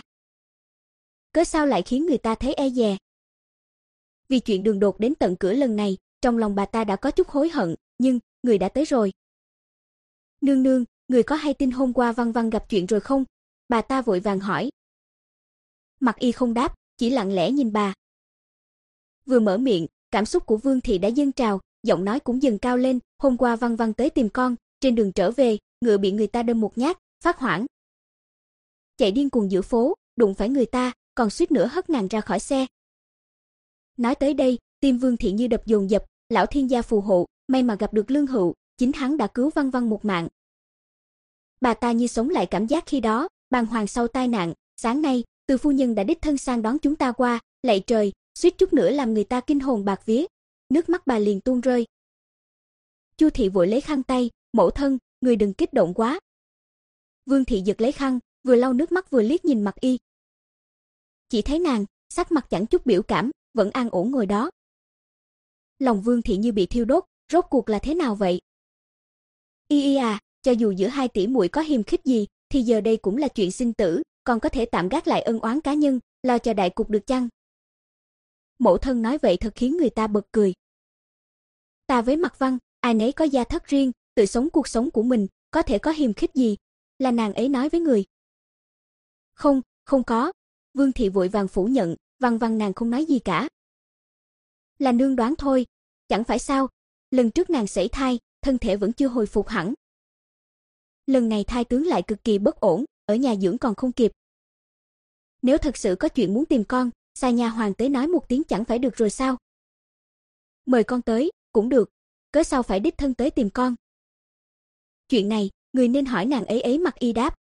A: Cớ sao lại khiến người ta thấy e dè? Vì chuyện đường đột đến tận cửa lần này, trong lòng bà ta đã có chút hối hận, nhưng người đã tới rồi. Nương nương, người có hay tin hôm qua Văn Văn gặp chuyện rồi không? Bà ta vội vàng hỏi. Mặc Y không đáp, chỉ lặng lẽ nhìn bà. Vừa mở miệng, cảm xúc của Vương thị đã dâng trào, giọng nói cũng dần cao lên, hôm qua Văn Văn tới tìm con, trên đường trở về, ngựa bị người ta đâm một nhát, phát hoảng. Chạy điên cuồng giữa phố, đụng phải người ta, còn suýt nữa hất nàng ra khỏi xe. Nói tới đây, tim Vương thị như đập dồn dập, lão thiên gia phù hộ, may mà gặp được Lương Hựu, chính hắn đã cứu Văn Văn một mạng. Bà ta như sống lại cảm giác khi đó, bàng hoàng sau tai nạn, sáng nay, Từ phu nhân đã đích thân sang đón chúng ta qua, lạy trời, suýt chút nữa làm người ta kinh hồn bạc vía. Nước mắt bà liền tuôn rơi. Chu thị vội lấy khăn tay, mẫu thân, người đừng kích động quá. Vương thị giật lấy khăn, vừa lau nước mắt vừa liếc nhìn Mặc Y. Chỉ thấy nàng, sắc mặt chẳng chút biểu cảm, vẫn an ổn ngồi đó. Lòng Vương thị như bị thiêu đốt, rốt cuộc là thế nào vậy? Y y à, cho dù giữa hai tỷ muội có hiềm khích gì, thì giờ đây cũng là chuyện sinh tử, còn có thể tạm gác lại ân oán cá nhân, lo cho đại cục được chăng? Mẫu thân nói vậy thật khiến người ta bật cười. Ta với Mặc Văn, ai nấy có gia thất riêng, tự sống cuộc sống của mình, có thể có hiềm khích gì? Là nàng ấy nói với người. Không, không có. Vương thị vội vàng phủ nhận, Văn Văn nàng không nói gì cả. Là nương đoán thôi, chẳng phải sao? Lần trước nàng sảy thai, thân thể vẫn chưa hồi phục hẳn. Lần này thai tướng lại cực kỳ bất ổn, ở nhà dưỡng còn không kịp. Nếu thật sự có chuyện muốn tìm con, sai nha hoàn tới nói một tiếng chẳng phải được rồi sao? Mời con tới, cũng được, cớ sao phải đích thân tới tìm con? Chuyện này, người nên hỏi nàng ấy ấy. Mặc Y đáp.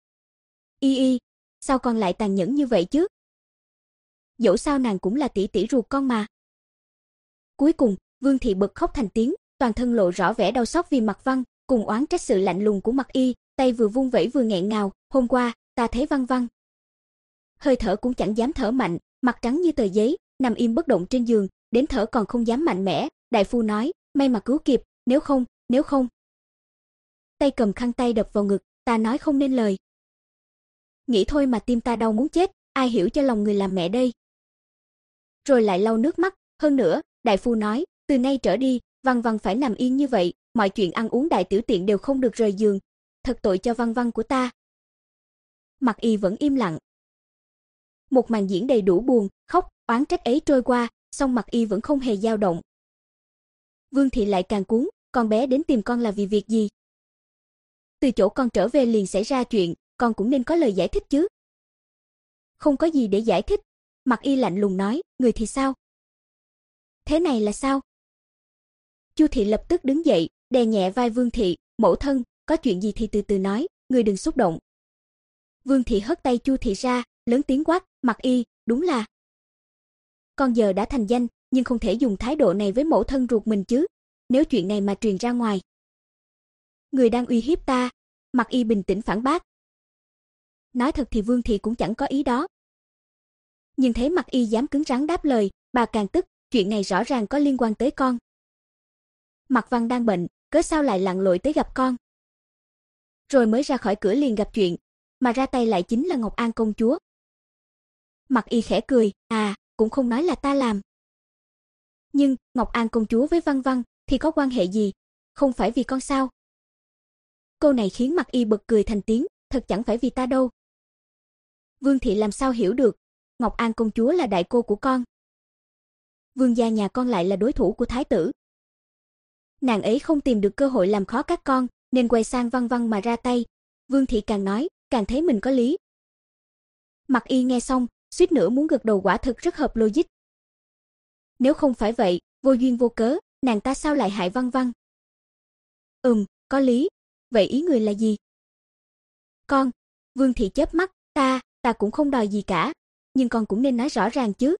A: Y y, sao con lại tàn nhẫn như vậy chứ? Dẫu sao nàng cũng là tỷ tỷ ruột con mà. Cuối cùng, Vương thị bật khóc thành tiếng, toàn thân lộ rõ vẻ đau xót vì Mặc Văn, cùng oán trách sự lạnh lùng của Mặc Y, tay vừa vung vẩy vừa nghẹn ngào, hôm qua, ta thấy Văn Văn. Hơi thở cũng chẳng dám thở mạnh, mặt trắng như tờ giấy, nằm im bất động trên giường, đến thở còn không dám mạnh mẽ, đại phu nói, may mà cứu kịp, nếu không, nếu không. Tay cầm khăn tay đập vào ngực, ta nói không nên lời. Nghĩ thôi mà tim ta đau muốn chết, ai hiểu cho lòng người làm mẹ đây. Rồi lại lau nước mắt, hơn nữa, đại phu nói, từ nay trở đi, Văn Văn phải nằm yên như vậy, mọi chuyện ăn uống đại tiểu tiện đều không được rời giường. Thật tội cho Văn Văn của ta. Mặc Y vẫn im lặng. Một màn diễn đầy đủ buồn, khóc, oán trách ấy trôi qua, song Mặc Y vẫn không hề dao động. Vương thị lại càng cuống, con bé đến tìm con là vì việc gì? Từ chỗ con trở về liền xảy ra chuyện, con cũng nên có lời giải thích chứ. Không có gì để giải thích, Mặc Y lạnh lùng nói, người thì sao? Thế này là sao? Chu thị lập tức đứng dậy, đè nhẹ vai Vương thị, mẫu thân, có chuyện gì thì từ từ nói, người đừng xúc động. Vương thị hất tay Chu thị ra, lớn tiếng quát, Mặc Y, đúng là. Con giờ đã thành danh, nhưng không thể dùng thái độ này với mẫu thân ruột mình chứ. Nếu chuyện này mà truyền ra ngoài, người đang uy hiếp ta. Mặc Y bình tĩnh phản bác. Nói thật thì Vương thị cũng chẳng có ý đó. Nhưng thấy Mặc Y dám cứng rắn đáp lời, bà càng tức, chuyện này rõ ràng có liên quan tới con. Mặc Văn đang bệnh, cớ sao lại lặn lội tới gặp con? Rồi mới ra khỏi cửa liền gặp chuyện, mà ra tay lại chính là Ngọc An công chúa. Mặc Y khẽ cười, à, cũng không nói là ta làm. Nhưng, Ngọc An công chúa với Văn Văn thì có quan hệ gì? Không phải vì con sao? Câu này khiến Mặc Y bật cười thành tiếng, thật chẳng phải vì ta đâu. Vương thị làm sao hiểu được, Ngọc An công chúa là đại cô của con. Vương gia nhà con lại là đối thủ của thái tử. Nàng ấy không tìm được cơ hội làm khó các con, nên quay sang Văn Văn mà ra tay. Vương thị càng nói, càng thấy mình có lý. Mặc Y nghe xong, suýt nữa muốn gật đầu, quả thực rất hợp logic. Nếu không phải vậy, vô duyên vô cớ, nàng ta sao lại hại Văn Văn? Ừm, có lý. Vậy ý người là gì? Con, Vương thị chớp mắt, ta, ta cũng không đòi gì cả, nhưng con cũng nên nói rõ ràng chứ.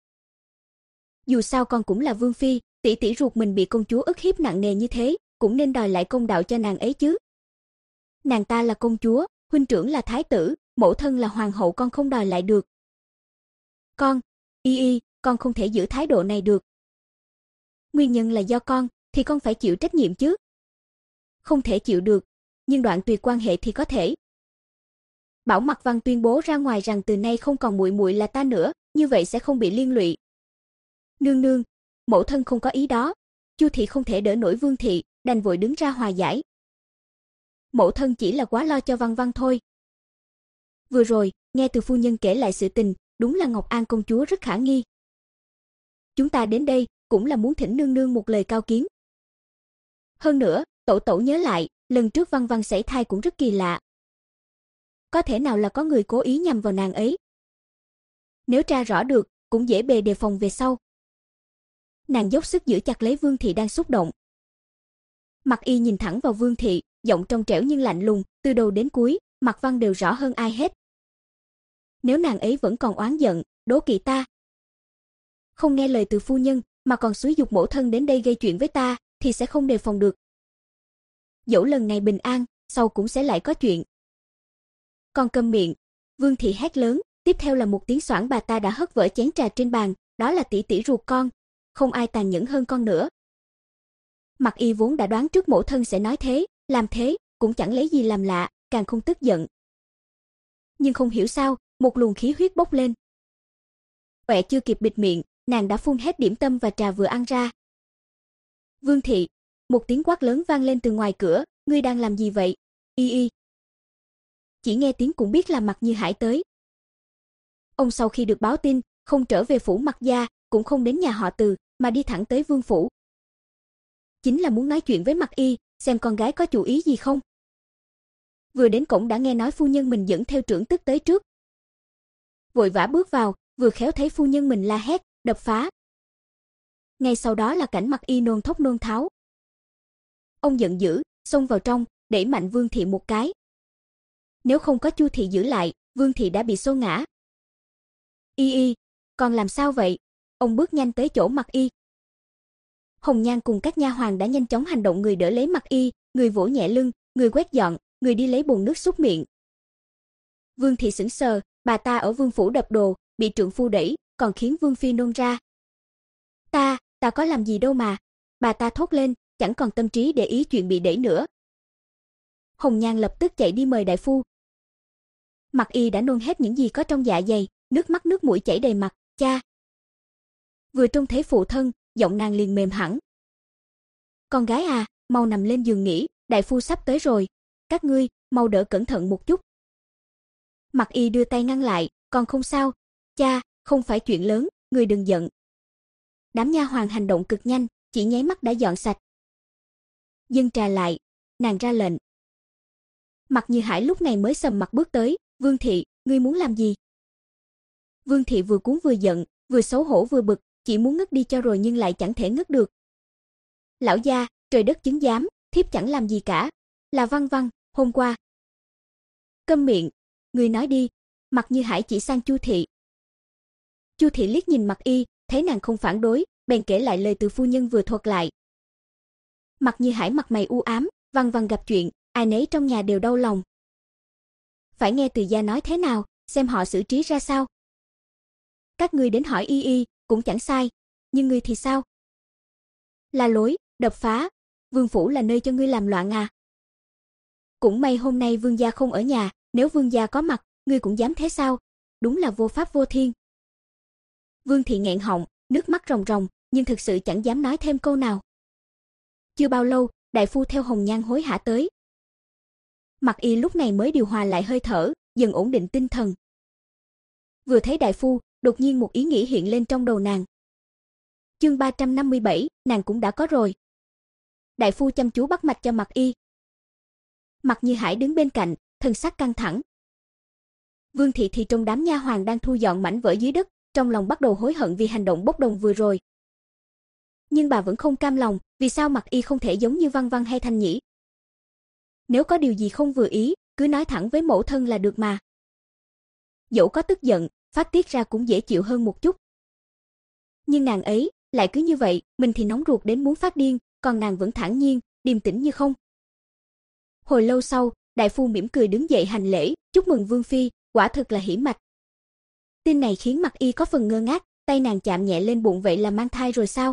A: Dù sao con cũng là vương phi, tỷ tỷ ruột mình bị công chúa ức hiếp nặng nề như thế, cũng nên đòi lại công đạo cho nàng ấy chứ. Nàng ta là công chúa, huynh trưởng là thái tử, mẫu thân là hoàng hậu, con không đòi lại được. Con, Y y, con không thể giữ thái độ này được. Nguyên nhân là do con, thì con phải chịu trách nhiệm chứ. Không thể chịu được, nhưng đoạn tuyệt quan hệ thì có thể. Bảo Mặc Văn tuyên bố ra ngoài rằng từ nay không còn muội muội là ta nữa, như vậy sẽ không bị liên lụy. Nương nương, mẫu thân không có ý đó. Chu thị không thể đỡ nổi Vương thị, đành vội đứng ra hòa giải. Mẫu thân chỉ là quá lo cho Văn Văn thôi. Vừa rồi, nghe từ phu nhân kể lại sự tình, đúng là Ngọc An công chúa rất khả nghi. Chúng ta đến đây cũng là muốn thỉnh nương nương một lời cao kiến. Hơn nữa, tẩu tẩu nhớ lại, lần trước Văn Văn sảy thai cũng rất kỳ lạ. Có thể nào là có người cố ý nhằm vào nàng ấy? Nếu tra rõ được, cũng dễ bề đề phòng về sau. Nàng dốc sức giữ chặt lấy Vương thị đang xúc động. Mặc Y nhìn thẳng vào Vương thị, giọng trong trẻo nhưng lạnh lùng, từ đầu đến cuối, Mặc Văn đều rõ hơn ai hết. Nếu nàng ấy vẫn còn oán giận, đố kỵ ta, không nghe lời từ phu nhân, mà còn xúi giục mẫu thân đến đây gây chuyện với ta, thì sẽ không đề phòng được. Dẫu lần này bình an, sau cũng sẽ lại có chuyện. Con câm miệng, Vương thị hét lớn, tiếp theo là một tiếng xoảng, bà ta đã hất vỡ chén trà trên bàn, đó là tỷ tỷ ruột con, không ai tàn nhẫn hơn con nữa. Mặc Y vốn đã đoán trước mẫu thân sẽ nói thế, làm thế, cũng chẳng lấy gì làm lạ, càng không tức giận. Nhưng không hiểu sao, một luồng khí huyết bốc lên. Oẹ chưa kịp bịt miệng, nàng đã phun hết điểm tâm và trà vừa ăn ra. Vương thị, một tiếng quát lớn vang lên từ ngoài cửa, ngươi đang làm gì vậy? Y y. Chỉ nghe tiếng cũng biết là Mặc Như Hải tới. Ông sau khi được báo tin, không trở về phủ Mặc gia, cũng không đến nhà họ Từ, mà đi thẳng tới Vương phủ. Chính là muốn nói chuyện với Mặc Y, xem con gái có chủ ý gì không. Vừa đến cổng đã nghe nói phu nhân mình dẫn theo trưởng tức tới trước. Vội vã bước vào, vừa khéo thấy phu nhân mình la hét, đập phá. Ngay sau đó là cảnh Mặc Y nôn thốc nôn tháo. Ông giận dữ, xông vào trong, đẩy mạnh Vương thị một cái. Nếu không có Chu thị giữ lại, Vương thị đã bị xô ngã. Y y, còn làm sao vậy? Ông bước nhanh tới chỗ Mặc Y. Hồng Nhan cùng các nha hoàn đã nhanh chóng hành động, người đỡ lấy Mặc Y, người vỗ nhẹ lưng, người quét dọn, người đi lấy bồn nước súc miệng. Vương thị sững sờ, bà ta ở Vương phủ đập đồ, bị trượng phu đẩy, còn khiến Vương phi nôn ra. Ta, ta có làm gì đâu mà. Bà ta thốt lên, chẳng còn tâm trí để ý chuyện bị đẩy nữa. Hồng Nhan lập tức chạy đi mời đại phu. Mặc Y đã nôn hết những gì có trong dạ dày, nước mắt nước mũi chảy đầy mặt, cha. Vừa trông thấy phụ thân, giọng nàng liền mềm hẳn. Con gái à, mau nằm lên giường nghỉ, đại phu sắp tới rồi. Các ngươi, mau đỡ cẩn thận một chút. Mặc Y đưa tay ngăn lại, con không sao. Cha, không phải chuyện lớn, người đừng giận. Đám nha hoàn hành động cực nhanh, chỉ nháy mắt đã dọn sạch. Dâng trà lại, nàng ra lệnh. Mặc Như Hải lúc này mới sầm mặt bước tới, Vương thị, ngươi muốn làm gì? Vương thị vừa cuống vừa giận, vừa xấu hổ vừa bực, chỉ muốn ngất đi cho rồi nhưng lại chẳng thể ngất được. Lão gia, trời đất chứng giám, thiếp chẳng làm gì cả. Là Văn Văn, hôm qua. Câm miệng, ngươi nói đi. Mặc Như Hải chỉ sang Chu thị. Chu thị liếc nhìn Mặc Y, thấy nàng không phản đối, bèn kể lại lời từ phu nhân vừa thuật lại. Mặc Như Hải mặt mày u ám, Văn Văn gặp chuyện, ai nấy trong nhà đều đau lòng. Phải nghe Từ gia nói thế nào, xem họ xử trí ra sao. Các ngươi đến hỏi Y Y, cũng chẳng sai, nhưng ngươi thì sao? La lối, đập phá, Vương phủ là nơi cho ngươi làm loạn à? Cũng may hôm nay Vương gia không ở nhà, nếu Vương gia có mặt, ngươi cũng dám thế sao? Đúng là vô pháp vô thiên. Vương thị nghẹn họng, nước mắt ròng ròng, nhưng thực sự chẳng dám nói thêm câu nào. Chưa bao lâu, đại phu theo Hồng Nhan hối hả tới. Mặc Y lúc này mới điều hòa lại hơi thở, dần ổn định tinh thần. Vừa thấy đại phu, đột nhiên một ý nghĩ hiện lên trong đầu nàng. Chương ba trăm năm mươi bảy, nàng cũng đã có rồi. Đại phu chăm chú bắt mạch cho Mặc Y. Mặc Như Hải đứng bên cạnh, thân sắc căng thẳng. Vương thị thì trong đám nha hoàn đang thu dọn mảnh vỡ dưới đất, trong lòng bắt đầu hối hận vì hành động bốc đồng vừa rồi. Nhưng bà vẫn không cam lòng, vì sao Mặc Y không thể giống như Văn Văn hay Thanh Nhĩ? Nếu có điều gì không vừa ý, cứ nói thẳng với mẫu thân là được mà. Dẫu có tức giận, phát tiết ra cũng dễ chịu hơn một chút. Nhưng nàng ấy lại cứ như vậy, mình thì nóng ruột đến muốn phát điên, còn nàng vẫn thản nhiên, điềm tĩnh như không. Hồi lâu sau, đại phu mỉm cười đứng dậy hành lễ, chúc mừng Vương phi, quả thực là hỉ mạch. Tin này khiến Mặc Y có phần ngơ ngác, tay nàng chạm nhẹ lên bụng, vậy là mang thai rồi sao?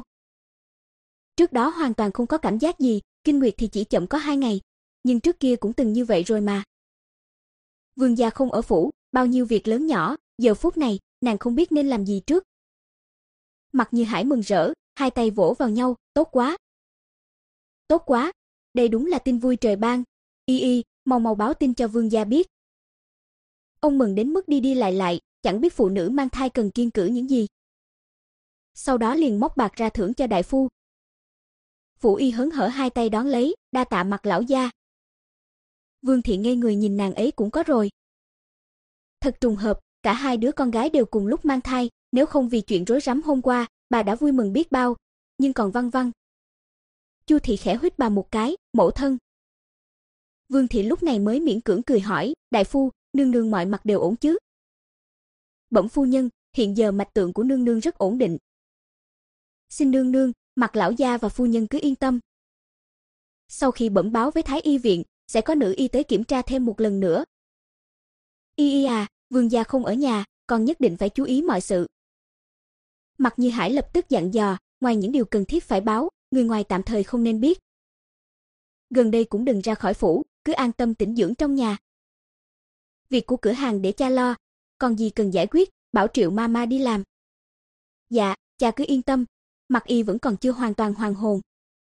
A: Trước đó hoàn toàn không có cảm giác gì, kinh nguyệt thì chỉ chậm có hai ngày, nhưng trước kia cũng từng như vậy rồi mà. Vương gia không ở phủ, bao nhiêu việc lớn nhỏ, giờ phút này, nàng không biết nên làm gì trước. Mặc Như Hải mừng rỡ, hai tay vỗ vào nhau, tốt quá. Tốt quá, đây đúng là tin vui trời ban. Y Y, mau mau báo tin cho vương gia biết. Ông mừng đến mức đi đi lại lại, chẳng biết phụ nữ mang thai cần kiêng cữ những gì. Sau đó liền móc bạc ra thưởng cho đại phu. Phủ Y hớn hở hai tay đón lấy, đa tạ Mặc lão gia. Vương thị ngây người nhìn nàng ấy cũng có rồi. Thật trùng hợp, cả hai đứa con gái đều cùng lúc mang thai, nếu không vì chuyện rối rắm hôm qua, bà đã vui mừng biết bao, nhưng còn Văn Văn. Chu thị khẽ huýt bà một cái, mẫu thân. Vương thị lúc này mới miễn cưỡng cười hỏi, đại phu, nương nương mọi mặt đều ổn chứ? Bẩm phu nhân, hiện giờ mạch tượng của nương nương rất ổn định. Xin nương nương, Mạc lão gia và phu nhân cứ yên tâm. Sau khi bẩm báo với Thái y viện, sẽ có nữ y tới kiểm tra thêm một lần nữa. Y y à, vương gia không ở nhà, con nhất định phải chú ý mọi sự. Mạc Như Hải lập tức dặn dò, ngoài những điều cần thiết phải báo, người ngoài tạm thời không nên biết. Gần đây cũng đừng ra khỏi phủ, cứ an tâm tĩnh dưỡng trong nhà. Việc của cửa hàng để cha lo, còn gì cần giải quyết, bảo Triệu mama đi làm. Dạ, cha cứ yên tâm, Mạc y vẫn còn chưa hoàn toàn hoàn hồn.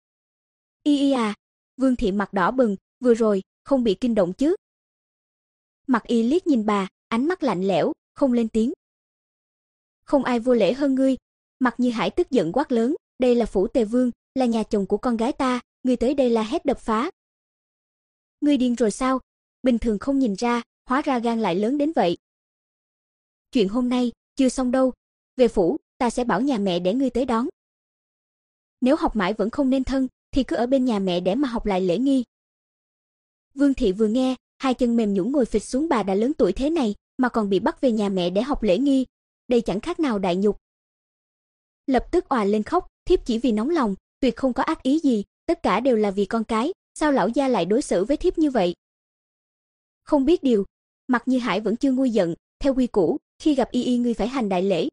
A: Y y à, Vương thị mặt đỏ bừng, vừa rồi không bị kinh động chứ? Mạc y liếc nhìn bà, ánh mắt lạnh lẽo, không lên tiếng. Không ai vô lễ hơn ngươi. Mạc Như Hải tức giận quát lớn, đây là phủ Tề Vương, là nhà chồng của con gái ta, ngươi tới đây la hét đập phá. Ngươi điên rồi sao? Bình thường không nhìn ra, hóa ra gan lại lớn đến vậy. Chuyện hôm nay chưa xong đâu, về phủ ta sẽ bảo nhà mẹ để ngươi tới đón. Nếu học mãi vẫn không nên thân, thì cứ ở bên nhà mẹ để mà học lại lễ nghi. Vương thị vừa nghe, hai chân mềm nhũn ngồi phịch xuống, bà đã lớn tuổi thế này mà còn bị bắt về nhà mẹ để học lễ nghi, đây chẳng khác nào đại nhục. Lập tức òa lên khóc, thiếp chỉ vì nóng lòng, tuyệt không có ác ý gì, tất cả đều là vì con cái, sao lão gia lại đối xử với thiếp như vậy? Không biết điều, Mạc Như Hải vẫn chưa nguôi giận, theo quy củ, khi gặp y y ngươi phải hành đại lễ.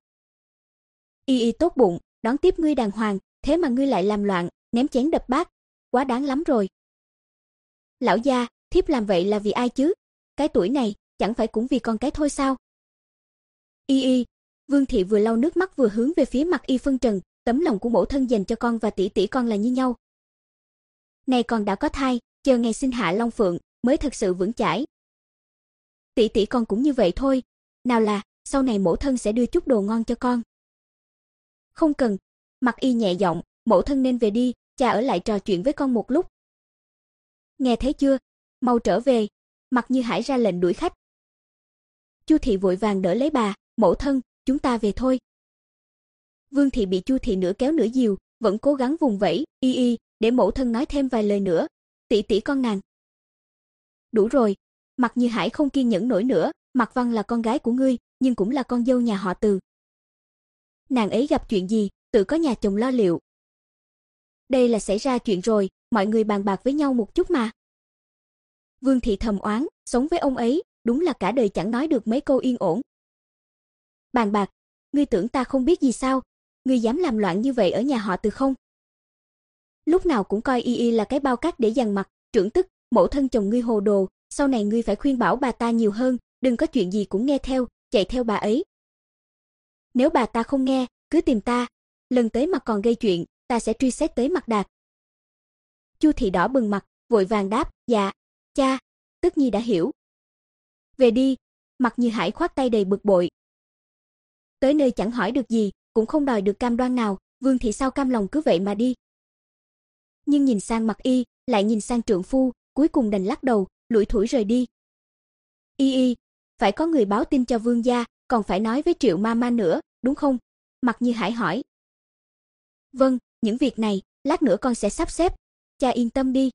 A: Y y tốt bụng, đón tiếp ngươi đàng hoàng, thế mà ngươi lại làm loạn, ném chén đập bát, quá đáng lắm rồi. Lão gia, thiếp làm vậy là vì ai chứ? Cái tuổi này, chẳng phải cũng vì con cái thôi sao? Y y, Vương thị vừa lau nước mắt vừa hướng về phía Mạc y phân trần, tấm lòng của mẫu thân dành cho con và tỷ tỷ con là như nhau. Này con đã có thai, chờ ngày sinh hạ long phượng mới thật sự vững chãi. Tỷ tỷ con cũng như vậy thôi, nào là sau này mẫu thân sẽ đưa chút đồ ngon cho con. Không cần, Mạc y nhẹ giọng, mẫu thân nên về đi, cha ở lại trò chuyện với con một lúc. Nghe thấy chưa, mau trở về. Mạc Như Hải ra lệnh đuổi khách. Chu thị vội vàng đỡ lấy bà, mẫu thân, chúng ta về thôi. Vương thị bị Chu thị nửa kéo nửa dìu, vẫn cố gắng vùng vẫy, y y, để mẫu thân nói thêm vài lời nữa. Tỷ tỷ con nàng. Đủ rồi, Mạc Như Hải không kiên nhẫn nổi nữa, Mạc Văn là con gái của ngươi, nhưng cũng là con dâu nhà họ Từ. Nàng ấy gặp chuyện gì, tự có nhà chồng lo liệu. Đây là xảy ra chuyện rồi, mọi người bàn bạc với nhau một chút mà. Vương thị thầm oán, sống với ông ấy, đúng là cả đời chẳng nói được mấy câu yên ổn. Bàn bạc, ngươi tưởng ta không biết gì sao? Ngươi dám làm loạn như vậy ở nhà họ Từ không? Lúc nào cũng coi y y là cái bao cát để dằn mặt, trưởng tức, mẫu thân chồng ngươi hồ đồ, sau này ngươi phải khuyên bảo bà ta nhiều hơn, đừng có chuyện gì cũng nghe theo, chạy theo bà ấy. Nếu bà ta không nghe, cứ tìm ta, lần tới mà còn gây chuyện, ta sẽ truy xét tới Mạc Đạt. Chu thị đỏ bừng mặt, vội vàng đáp, dạ, cha, tức nhi đã hiểu. Về đi, Mạc Như Hải khoát tay đầy bực bội. Tới nơi chẳng hỏi được gì, cũng không đòi được cam đoan nào, Vương thị sao cam lòng cứ vậy mà đi. Nhưng nhìn sang Mạc y, lại nhìn sang trượng phu, cuối cùng đành lắc đầu, lủi thủi rời đi. Y y, phải có người báo tin cho vương gia, còn phải nói với Triệu mama nữa, đúng không? Mạc Như Hải hỏi. Vâng, những việc này, lát nữa con sẽ sắp xếp, cha yên tâm đi.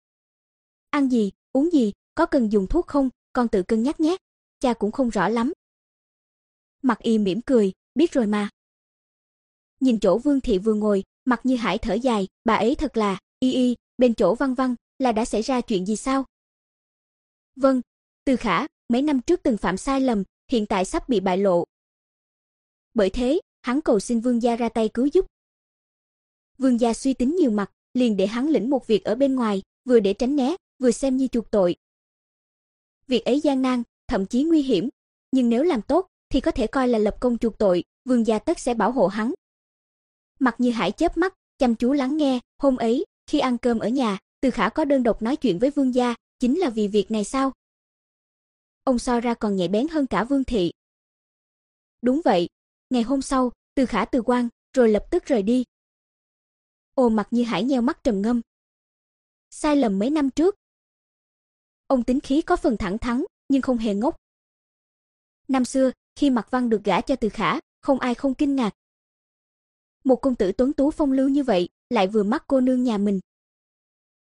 A: Ăn gì, uống gì, có cần dùng thuốc không, con tự cân nhắc nhé, cha cũng không rõ lắm. Mạc y mỉm cười, biết rồi mà. Nhìn chỗ Vương thị vừa ngồi, Mạc Như Hải thở dài, bà ấy thật là, y y, bên chỗ Văn Văn, là đã xảy ra chuyện gì sao? Vâng, Từ Khả, mấy năm trước từng phạm sai lầm, hiện tại sắp bị bại lộ. Bởi thế, hắn cầu xin vương gia ra tay cứu giúp. Vương gia suy tính nhiều mặt, liền để hắn lĩnh một việc ở bên ngoài, vừa để tránh né, vừa xem như chuộc tội. Việc ấy gian nan, thậm chí nguy hiểm, nhưng nếu làm tốt thì có thể coi là lập công chuộc tội, vương gia tất sẽ bảo hộ hắn. Mạc Như Hải chớp mắt, chăm chú lắng nghe, hôm ấy, khi ăn cơm ở nhà, Từ Khả có đơn độc nói chuyện với vương gia, chính là vì việc này sao? Ông so ra còn nhạy bén hơn cả Vương thị. Đúng vậy, ngày hôm sau, Từ Khả từ quan, rồi lập tức rời đi. Ồ, Mạc Như Hải nheo mắt trầm ngâm. Sai lầm mấy năm trước. Ông tính khí có phần thẳng thắn, nhưng không hề ngốc. Năm xưa, khi Mạc Văn được gả cho Từ Khả, không ai không kinh ngạc. Một công tử tuấn tú phong lưu như vậy, lại vừa mắt cô nương nhà mình.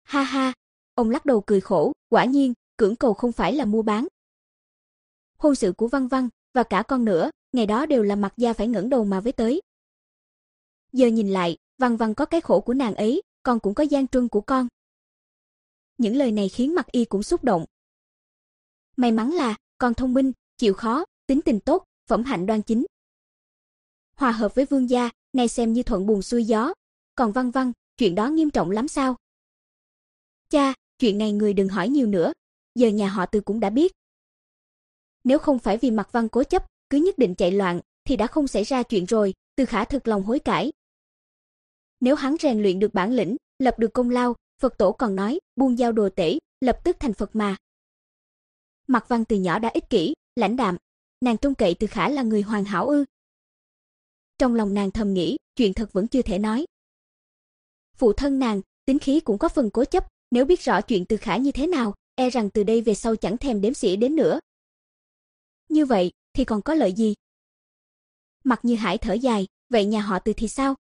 A: Ha ha, ông lắc đầu cười khổ, quả nhiên, cưỡng cầu không phải là mua bán. Hôn sự của Văn Văn, và cả con nữa, ngày đó đều là Mặc gia phải ngẩng đầu mà với tới. Giờ nhìn lại, Văn Văn có cái khổ của nàng ấy, con cũng có gian truân của con. Những lời này khiến Mặc Y cũng xúc động. May mắn là, con thông minh, chịu khó, tính tình tốt, phẩm hạnh đoan chính. Hòa hợp với Vương gia, này xem như thuận buồm xuôi gió. Còn Văn Văn, chuyện đó nghiêm trọng lắm sao? Cha, chuyện này người đừng hỏi nhiều nữa, giờ nhà họ Từ cũng đã biết. Nếu không phải vì Mạc Văn cố chấp, cứ nhất định chạy loạn, thì đã không xảy ra chuyện rồi. Từ Khả thực lòng hối cải. Nếu hắn rèn luyện được bản lĩnh, lập được công lao, Phật tổ còn nói, buông dao đồ tể, lập tức thành Phật mà. Mạc Văn từ nhỏ đã ích kỷ, lãnh đạm, nàng trông cậy Từ Khả là người hoàn hảo ư? Trong lòng nàng thầm nghĩ, chuyện thật vẫn chưa thể nói. Phụ thân nàng, tính khí cũng có phần cố chấp, nếu biết rõ chuyện Từ Khả như thế nào, e rằng từ đây về sau chẳng thèm đếm xỉa đến nữa. Như vậy, thì còn có lợi gì? Mặc Như Hải thở dài, vậy nhà họ Từ thì sao?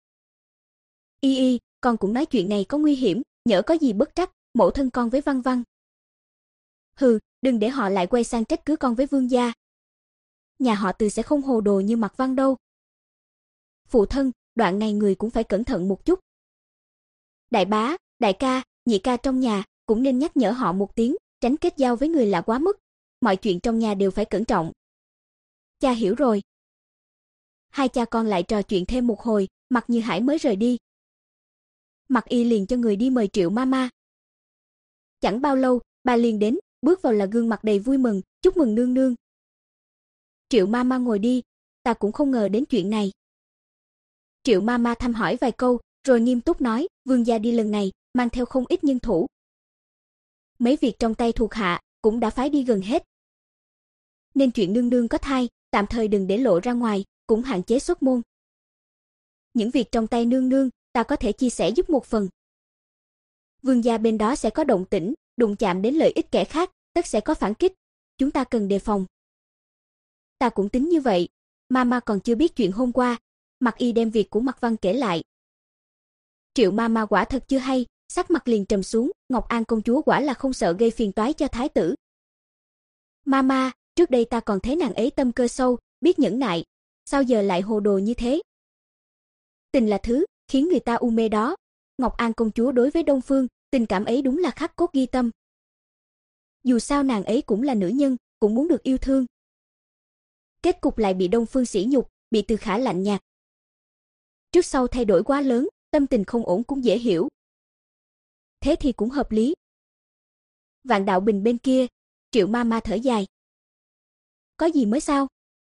A: Y y, con cũng nói chuyện này có nguy hiểm, nhỡ có gì bất trắc, mẫu thân con với Văn Văn. Hừ, đừng để họ lại quay sang trách cứ con với Vương gia. Nhà họ Từ sẽ không hồ đồ như Mạc Văn đâu. Phụ thân, đoạn này người cũng phải cẩn thận một chút. Đại bá, đại ca, nhị ca trong nhà, cũng nên nhắc nhở họ một tiếng, tránh kết giao với người lạ quá mức. Mọi chuyện trong nhà đều phải cẩn trọng. Cha hiểu rồi. Hai cha con lại trò chuyện thêm một hồi, Mặc Như Hải mới rời đi. Mặc Y liền cho người đi mời Triệu Mama. Chẳng bao lâu, bà liền đến, bước vào là gương mặt đầy vui mừng, chúc mừng nương nương. Triệu Mama ngồi đi, ta cũng không ngờ đến chuyện này. Triệu Mama thăm hỏi vài câu, rồi nghiêm túc nói, Vương gia đi lần này, mang theo không ít nhân thủ. Mấy việc trong tay thuộc hạ, cũng đã phái đi gần hết. Nên chuyện nương nương có thai, tạm thời đừng để lộ ra ngoài, cũng hạn chế xuất môn. Những việc trong tay nương nương, ta có thể chia sẻ giúp một phần. Vương gia bên đó sẽ có động tĩnh, đụng chạm đến lợi ích kẻ khác, tất sẽ có phản kích, chúng ta cần đề phòng. Ta cũng tính như vậy, Mama còn chưa biết chuyện hôm qua, Mặc Y đem việc của Mạc Văn kể lại. Triệu Mama quả thật chưa hay, sắc mặt liền trầm xuống, Ngọc An công chúa quả là không sợ gây phiền toái cho thái tử. Mama, trước đây ta còn thấy nàng ấy tâm cơ sâu, biết nhẫn nại, sao giờ lại hồ đồ như thế? Tình là thứ khiến người ta u mê đó, Ngọc An công chúa đối với Đông Phương, tình cảm ấy đúng là khắc cốt ghi tâm. Dù sao nàng ấy cũng là nữ nhân, cũng muốn được yêu thương. Kết cục lại bị Đông Phương sỉ nhục, bị Từ Khả lạnh nhạt. Trước sau thay đổi quá lớn, tâm tình không ổn cũng dễ hiểu. Thế thì cũng hợp lý. Vạn Đạo Bình bên kia, Triệu Mama thở dài. Có gì mới sao?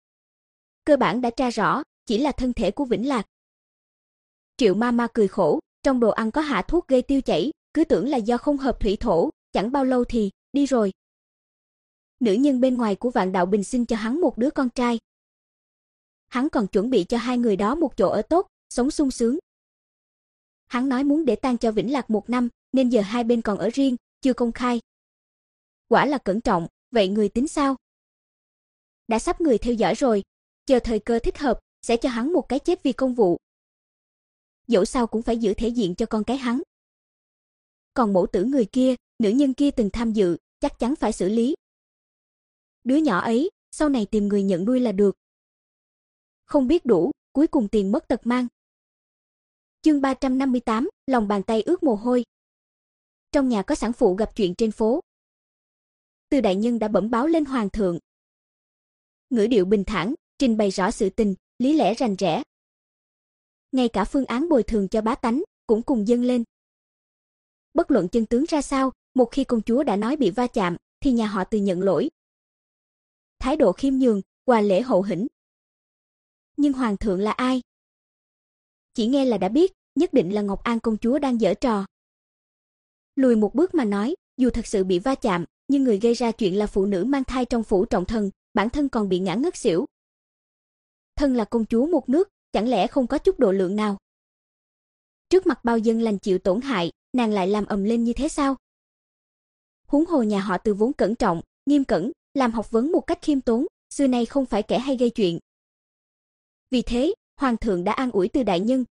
A: Cơ bản đã tra rõ, chỉ là thân thể của Vĩnh Lạc. Triệu Mama cười khổ, trong đồ ăn có hạ thuốc gây tiêu chảy, cứ tưởng là do không hợp thủy thổ, chẳng bao lâu thì đi rồi. Nữ nhân bên ngoài của Vạn Đạo Bình sinh cho hắn một đứa con trai. Hắn còn chuẩn bị cho hai người đó một chỗ ở tốt, sống sung sướng. Hắn nói muốn để tang cho Vĩnh Lạc một năm, nên giờ hai bên còn ở riêng, chưa công khai. Quả là cẩn trọng, vậy người tính sao? Đã sắp người theo dõi rồi, chờ thời cơ thích hợp, sẽ cho hắn một cái chết vì công vụ. Dẫu sao cũng phải giữ thể diện cho con cái hắn. Còn mẫu tử người kia, nữ nhân kia từng tham dự, chắc chắn phải xử lý. Đứa nhỏ ấy, sau này tìm người nhận nuôi là được. Không biết đủ, cuối cùng tiền mất tật mang. Chương ba trăm năm mươi tám, lòng bàn tay ướt mồ hôi. Trong nhà có sản phụ gặp chuyện trên phố. Từ đại nhân đã bẩm báo lên hoàng thượng. Ngữ điệu bình thản, trình bày rõ sự tình, lý lẽ rành rẽ. Ngay cả phương án bồi thường cho bá tánh cũng cùng dâng lên. Bất luận chân tướng ra sao, một khi công chúa đã nói bị va chạm, thì nhà họ Từ nhận lỗi. Thái độ khiêm nhường, hòa lễ hậu hĩnh. Nhưng hoàng thượng là ai? Chỉ nghe là đã biết, nhất định là Ngọc An công chúa đang giở trò. Lùi một bước mà nói, dù thật sự bị va chạm, nhưng người gây ra chuyện là phụ nữ mang thai trong phủ trọng thần, bản thân còn bị ngã ngất xỉu. Thân là công chúa một nước, chẳng lẽ không có chút độ lượng nào? Trước mặt bao dân lành chịu tổn hại, nàng lại làm ầm lên như thế sao? Huống hồ nhà họ Từ vốn cẩn trọng, nghiêm cẩn, làm học vấn một cách khiêm tốn, xưa nay không phải kẻ hay gây chuyện. Vì thế, hoàng thượng đã an ủi Từ đại nhân,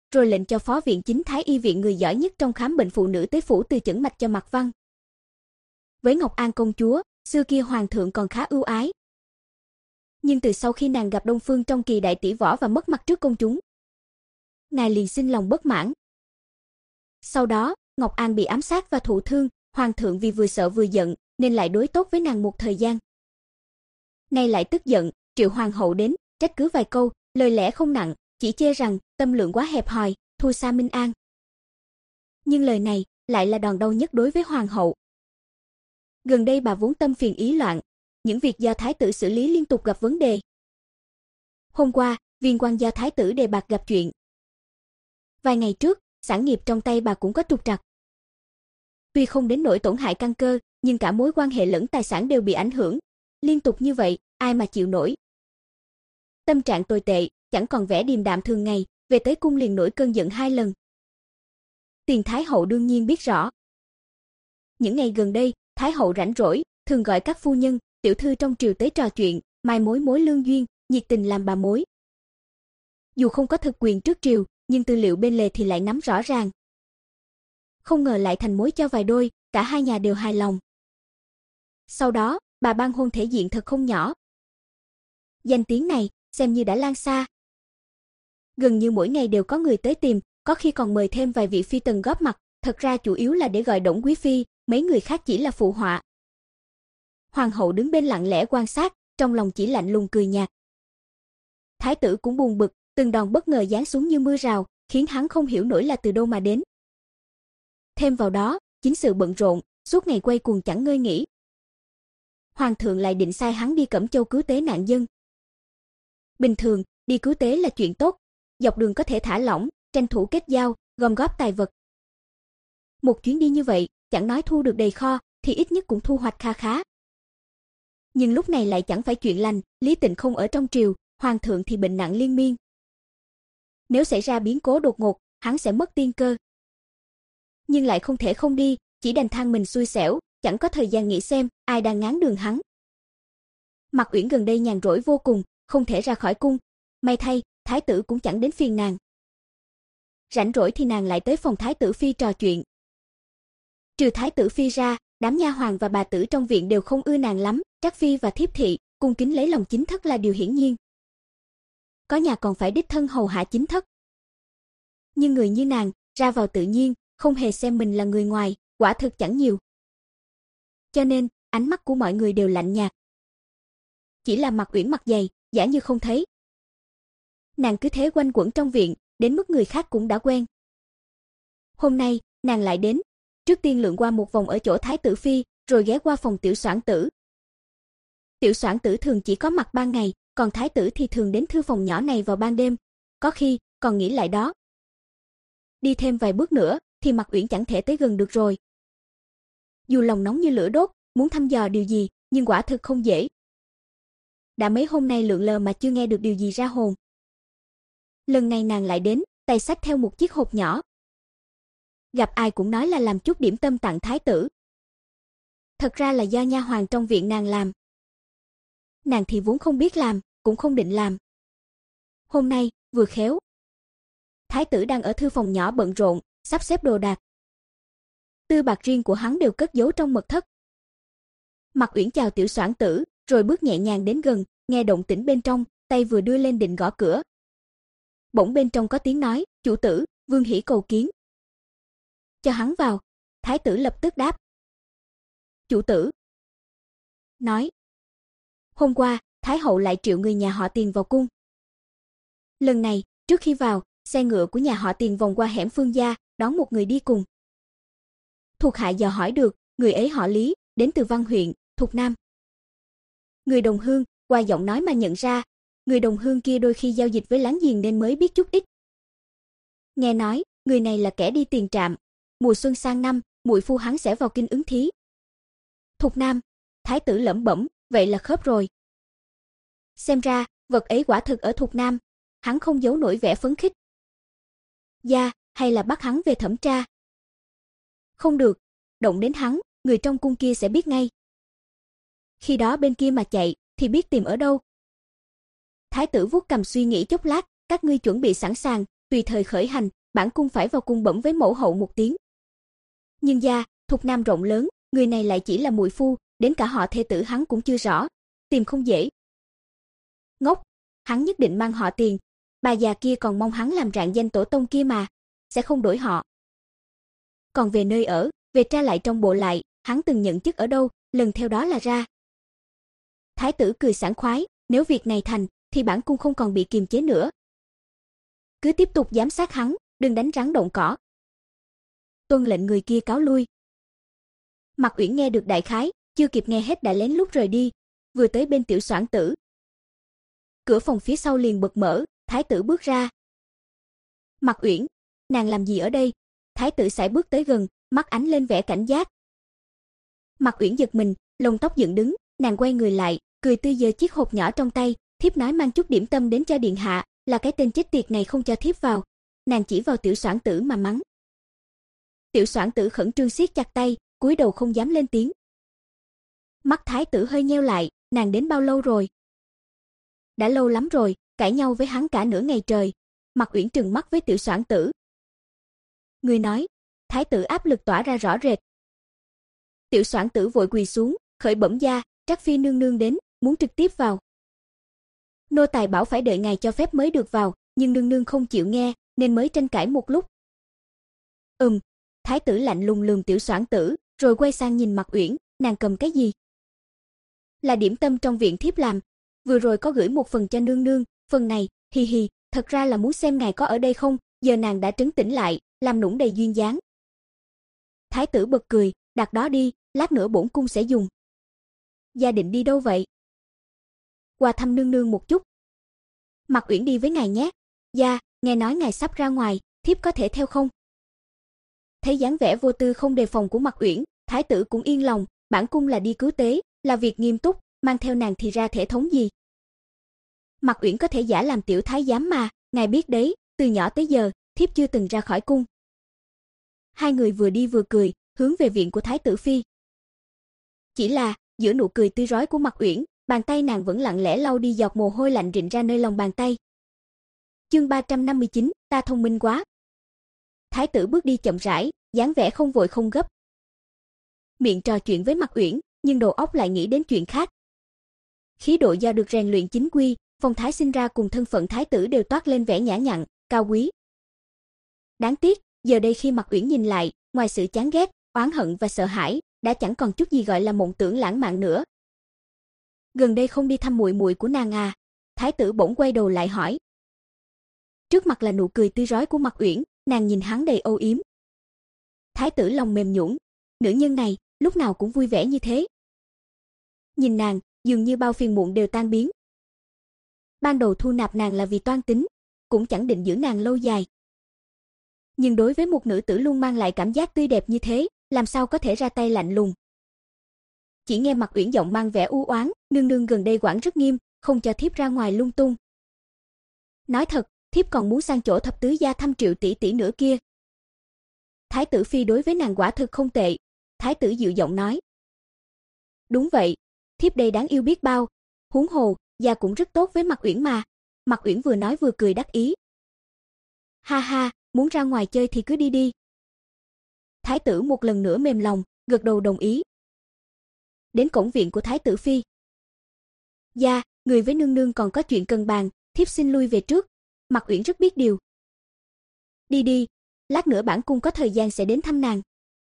A: rồi lệnh cho phó viện chính thái y viện người giỏi nhất trong khám bệnh phụ nữ tới phủ từ chẩn mạch cho Mạc Văn. Với Ngọc An công chúa, xưa kia hoàng thượng còn khá ưu ái. Nhưng từ sau khi nàng gặp Đông Phương trong kỳ đại tỷ võ và mất mặt trước công chúng, ngài liền sinh lòng bất mãn. Sau đó, Ngọc An bị ám sát và thụ thương, hoàng thượng vì vừa sợ vừa giận nên lại đối tốt với nàng một thời gian. Nay lại tức giận, triệu hoàng hậu đến, trách cứ vài câu, lời lẽ không nặng, chỉ chê rằng tâm lượng quá hẹp hòi, thua xa Minh An. Nhưng lời này lại là đòn đau nhất đối với hoàng hậu. Gần đây bà vốn tâm phiền ý loạn, những việc do thái tử xử lý liên tục gặp vấn đề. Hôm qua, viên quan do thái tử đề bạt gặp chuyện. Vài ngày trước, sản nghiệp trong tay bà cũng có trục trặc. Tuy không đến nỗi tổn hại căn cơ, nhưng cả mối quan hệ lẫn tài sản đều bị ảnh hưởng. Liên tục như vậy, ai mà chịu nổi. Tâm trạng tồi tệ, chẳng còn vẻ điềm đạm thường ngày, về tới cung liền nổi cơn giận hai lần. Tiền Thái hậu đương nhiên biết rõ. Những ngày gần đây, Thái hậu rảnh rỗi, thường gọi các phu nhân, tiểu thư trong triều tới trò chuyện, mai mối mối lương duyên, nhiệt tình làm bà mối. Dù không có thực quyền trước triều, nhưng tư liệu bên lề thì lại nắm rõ ràng. Không ngờ lại thành mối cho vài đôi, cả hai nhà đều hài lòng. Sau đó, bà ban hôn thể diện thật không nhỏ. Danh tiếng này, xem như đã lan xa. Gần như mỗi ngày đều có người tới tìm, có khi còn mời thêm vài vị phi tần góp mặt, thật ra chủ yếu là để gọi Đổng quý phi, mấy người khác chỉ là phụ họa. Hoàng hậu đứng bên lặng lẽ quan sát, trong lòng chỉ lạnh lùng cười nhạt. Thái tử cũng buồn bực, từng đòn bất ngờ giáng xuống như mưa rào, khiến hắn không hiểu nổi là từ đâu mà đến. Thêm vào đó, chính sự bận rộn, suốt ngày quay cuồng chẳng ngơi nghỉ. Hoàng thượng lại định sai hắn đi Cẩm Châu cứu tế nạn dân. Bình thường, đi cứu tế là chuyện tốt, dọc đường có thể thả lỏng, tranh thủ kết giao, gom góp tài vật. Một chuyến đi như vậy, chẳng nói thu được đầy kho, thì ít nhất cũng thu hoạch kha khá. Nhưng lúc này lại chẳng phải chuyện lành, Lý Tịnh không ở trong triều, hoàng thượng thì bệnh nặng liên miên. Nếu xảy ra biến cố đột ngột, hắn sẽ mất tiên cơ. Nhưng lại không thể không đi, chỉ đành than mình xui xẻo, chẳng có thời gian nghĩ xem ai đang ngáng đường hắn. Mạc Uyển gần đây nhàn rỗi vô cùng, không thể ra khỏi cung. May thay, thái tử cũng chẳng đến phiền nàng. Rảnh rỗi thì nàng lại tới phòng thái tử phi trò chuyện. Trừ thái tử phi ra, đám nha hoàn và bà tử trong viện đều không ưa nàng lắm, Trác phi và thiếp thị, cung kính lấy lòng chính thất là điều hiển nhiên. Có nhà còn phải đích thân hầu hạ chính thất. Nhưng người như nàng, ra vào tự nhiên, không hề xem mình là người ngoài, quả thực chẳng nhiều. Cho nên, ánh mắt của mọi người đều lạnh nhạt. Chỉ là Mạc Uyển mặt dày, giả như không thấy. Nàng cứ thế quanh quẩn trong viện, đến mức người khác cũng đã quen. Hôm nay, nàng lại đến, trước tiên lượn qua một vòng ở chỗ thái tử phi, rồi ghé qua phòng tiểu soảng tử. Tiểu soảng tử thường chỉ có mặt ban ngày, còn thái tử thì thường đến thư phòng nhỏ này vào ban đêm, có khi còn nghỉ lại đó. Đi thêm vài bước nữa, thì Mạc Uyển chẳng thể tới gần được rồi. Dù lòng nóng như lửa đốt, muốn thăm dò điều gì, nhưng quả thực không dễ. Đã mấy hôm nay lượn lờ mà chưa nghe được điều gì ra hồn. Lần này nàng lại đến, tay xách theo một chiếc hộp nhỏ. Gặp ai cũng nói là làm chút điểm tâm tặng thái tử. Thật ra là do nha hoàn trong viện nàng làm. Nàng thì vốn không biết làm, cũng không định làm. Hôm nay, vừa khéo. Thái tử đang ở thư phòng nhỏ bận rộn, sắp xếp đồ đạc. Tư bạc riêng của hắn đều cất giấu trong mật thất. Mạc Uyển chào tiểu soảng tử, rồi bước nhẹ nhàng đến gần, nghe động tĩnh bên trong, tay vừa đưa lên định gõ cửa. Bỗng bên trong có tiếng nói, chủ tử, Vương Hỉ cầu kiến. Cho hắn vào. Thái tử lập tức đáp. Chủ tử. Nói. Hôm qua, Thái hậu lại triệu người nhà họ Tiền vào cung. Lần này, trước khi vào, xe ngựa của nhà họ Tiền vòng qua hẻm Phương gia, đón một người đi cùng. Thuộc hạ dò hỏi được, người ấy họ Lý, đến từ Văn huyện, Thục Nam. Người đồng hương, qua giọng nói mà nhận ra, người đồng hương kia đôi khi giao dịch với láng giềng nên mới biết chút ít. Nghe nói, người này là kẻ đi tiền trạm, mùa xuân sang năm, muội phu hắn sẽ vào kinh ứng thí. Thục Nam, thái tử lẩm bẩm, vậy là khớp rồi. Xem ra, vật ấy quả thực ở Thục Nam, hắn không giấu nổi vẻ phấn khích. Dạ, hay là bắt hắn về thẩm tra? Không được, động đến hắn, người trong cung kia sẽ biết ngay. Khi đó bên kia mà chạy, thì biết tìm ở đâu. Thái tử vuốt cằm suy nghĩ chốc lát, các ngươi chuẩn bị sẵn sàng, tùy thời khởi hành, bản cung phải vào cung bẩm với mẫu hậu một tiếng. Nhưng gia, Thục Nam rộng lớn, người này lại chỉ là muội phu, đến cả họ thê tử hắn cũng chưa rõ, tìm không dễ. Ngốc, hắn nhất định mang họ Tiền, bà già kia còn mong hắn làm rạng danh tổ tông kia mà, sẽ không đổi họ. Còn về nơi ở, về tra lại trong bộ lại, hắn từng nhận chức ở đâu, lần theo đó là ra. Thái tử cười sảng khoái, nếu việc này thành, thì bản cung không còn bị kiềm chế nữa. Cứ tiếp tục giám sát hắn, đừng đánh rắn động cỏ. Tuân lệnh người kia cáo lui. Mạc Uyển nghe được đại khái, chưa kịp nghe hết đã lén lút rời đi, vừa tới bên Tiểu Soảng Tử. Cửa phòng phía sau liền bật mở, thái tử bước ra. Mạc Uyển, nàng làm gì ở đây? Thái tử sải bước tới gần, mắt ánh lên vẻ cảnh giác. Mạc Uyển giật mình, lông tóc dựng đứng, nàng quay người lại, cười tươi giơ chiếc hộp nhỏ trong tay, thiếp nói mang chút điểm tâm đến cho điện hạ, là cái tên chết tiệt này không cho thiếp vào. Nàng chỉ vào Tiểu Soảng Tử mà mắng. Tiểu Soảng Tử khẩn trương siết chặt tay, cúi đầu không dám lên tiếng. Mắt thái tử hơi nheo lại, nàng đến bao lâu rồi? Đã lâu lắm rồi, cãi nhau với hắn cả nửa ngày trời. Mạc Uyển trừng mắt với Tiểu Soảng Tử. Người nói, thái tử áp lực tỏa ra rõ rệt. Tiểu Soảng Tử vội quỳ xuống, khởi bẩm gia, Trác phi nương nương đến, muốn trực tiếp vào. Nô tài bảo phải đợi ngài cho phép mới được vào, nhưng nương nương không chịu nghe, nên mới tranh cãi một lúc. Ừm, thái tử lạnh lùng lườm Tiểu Soảng Tử, rồi quay sang nhìn Mạc Uyển, nàng cầm cái gì? Là điểm tâm trong viện thiếp làm, vừa rồi có gửi một phần cho nương nương, phần này, hì hì, thật ra là muốn xem ngài có ở đây không, giờ nàng đã trấn tĩnh lại, làm nũng đầy duyên dáng. Thái tử bật cười, đặt đó đi, lát nữa bổn cung sẽ dùng. Gia định đi đâu vậy? Qua thăm nương nương một chút. Mạc Uyển đi với ngài nhé. Gia, nghe nói ngài sắp ra ngoài, thiếp có thể theo không? Thấy dáng vẻ vô tư không đề phòng của Mạc Uyển, thái tử cũng yên lòng, bản cung là đi cứu tế, là việc nghiêm túc, mang theo nàng thì ra thể thống gì. Mạc Uyển có thể giả làm tiểu thái giám mà, ngài biết đấy, từ nhỏ tới giờ, thiếp chưa từng ra khỏi cung. Hai người vừa đi vừa cười, hướng về viện của thái tử phi. Chỉ là, giữa nụ cười tươi rói của Mạc Uyển, bàn tay nàng vẫn lặng lẽ lau đi giọt mồ hôi lạnh rịn ra nơi lòng bàn tay. Chương ba trăm năm mươi chín, ta thông minh quá. Thái tử bước đi chậm rãi, dáng vẻ không vội không gấp. Miệng trò chuyện với Mạc Uyển, nhưng đầu óc lại nghĩ đến chuyện khác. Khí độ do được rèn luyện chính quy, phong thái sinh ra cùng thân phận thái tử đều toát lên vẻ nhã nhặn, cao quý. Đáng tiếc, giờ đây khi Mạc Uyển nhìn lại, ngoài sự chán ghét, oán hận và sợ hãi, đã chẳng còn chút gì gọi là mộng tưởng lãng mạn nữa. Gần đây không đi thăm muội muội của nàng à? Thái tử bỗng quay đầu lại hỏi. Trước mặt là nụ cười tươi rói của Mạc Uyển, nàng nhìn hắn đầy âu yếm. Thái tử lòng mềm nhũn, nữ nhân này lúc nào cũng vui vẻ như thế. Nhìn nàng, dường như bao phiền muộn đều tan biến. Ban đầu thu nạp nàng là vì toan tính, cũng chẳng định giữ nàng lâu dài. Nhưng đối với một nữ tử luôn mang lại cảm giác tươi đẹp như thế, làm sao có thể ra tay lạnh lùng. Chỉ nghe Mạc Uyển giọng mang vẻ u oán, nương nương gần đây quản rất nghiêm, không cho thiếp ra ngoài lung tung. Nói thật, thiếp còn muốn sang chỗ thập tứ gia thăm Triệu tỷ tỷ nữa kia. Thái tử phi đối với nàng quả thực không tệ. Thái tử dịu giọng nói. Đúng vậy, thiếp đây đáng yêu biết bao, huống hồ, gia cũng rất tốt với Mạc Uyển mà. Mạc Uyển vừa nói vừa cười đắc ý. Ha ha, muốn ra ngoài chơi thì cứ đi đi. Thái tử một lần nữa mềm lòng, gật đầu đồng ý. Đến cổng viện của thái tử phi. Gia, người với nương nương còn có chuyện cần bàn, thiếp xin lui về trước. Mạc Uyển rất biết điều. Đi đi, lát nữa bản cung có thời gian sẽ đến thăm nàng.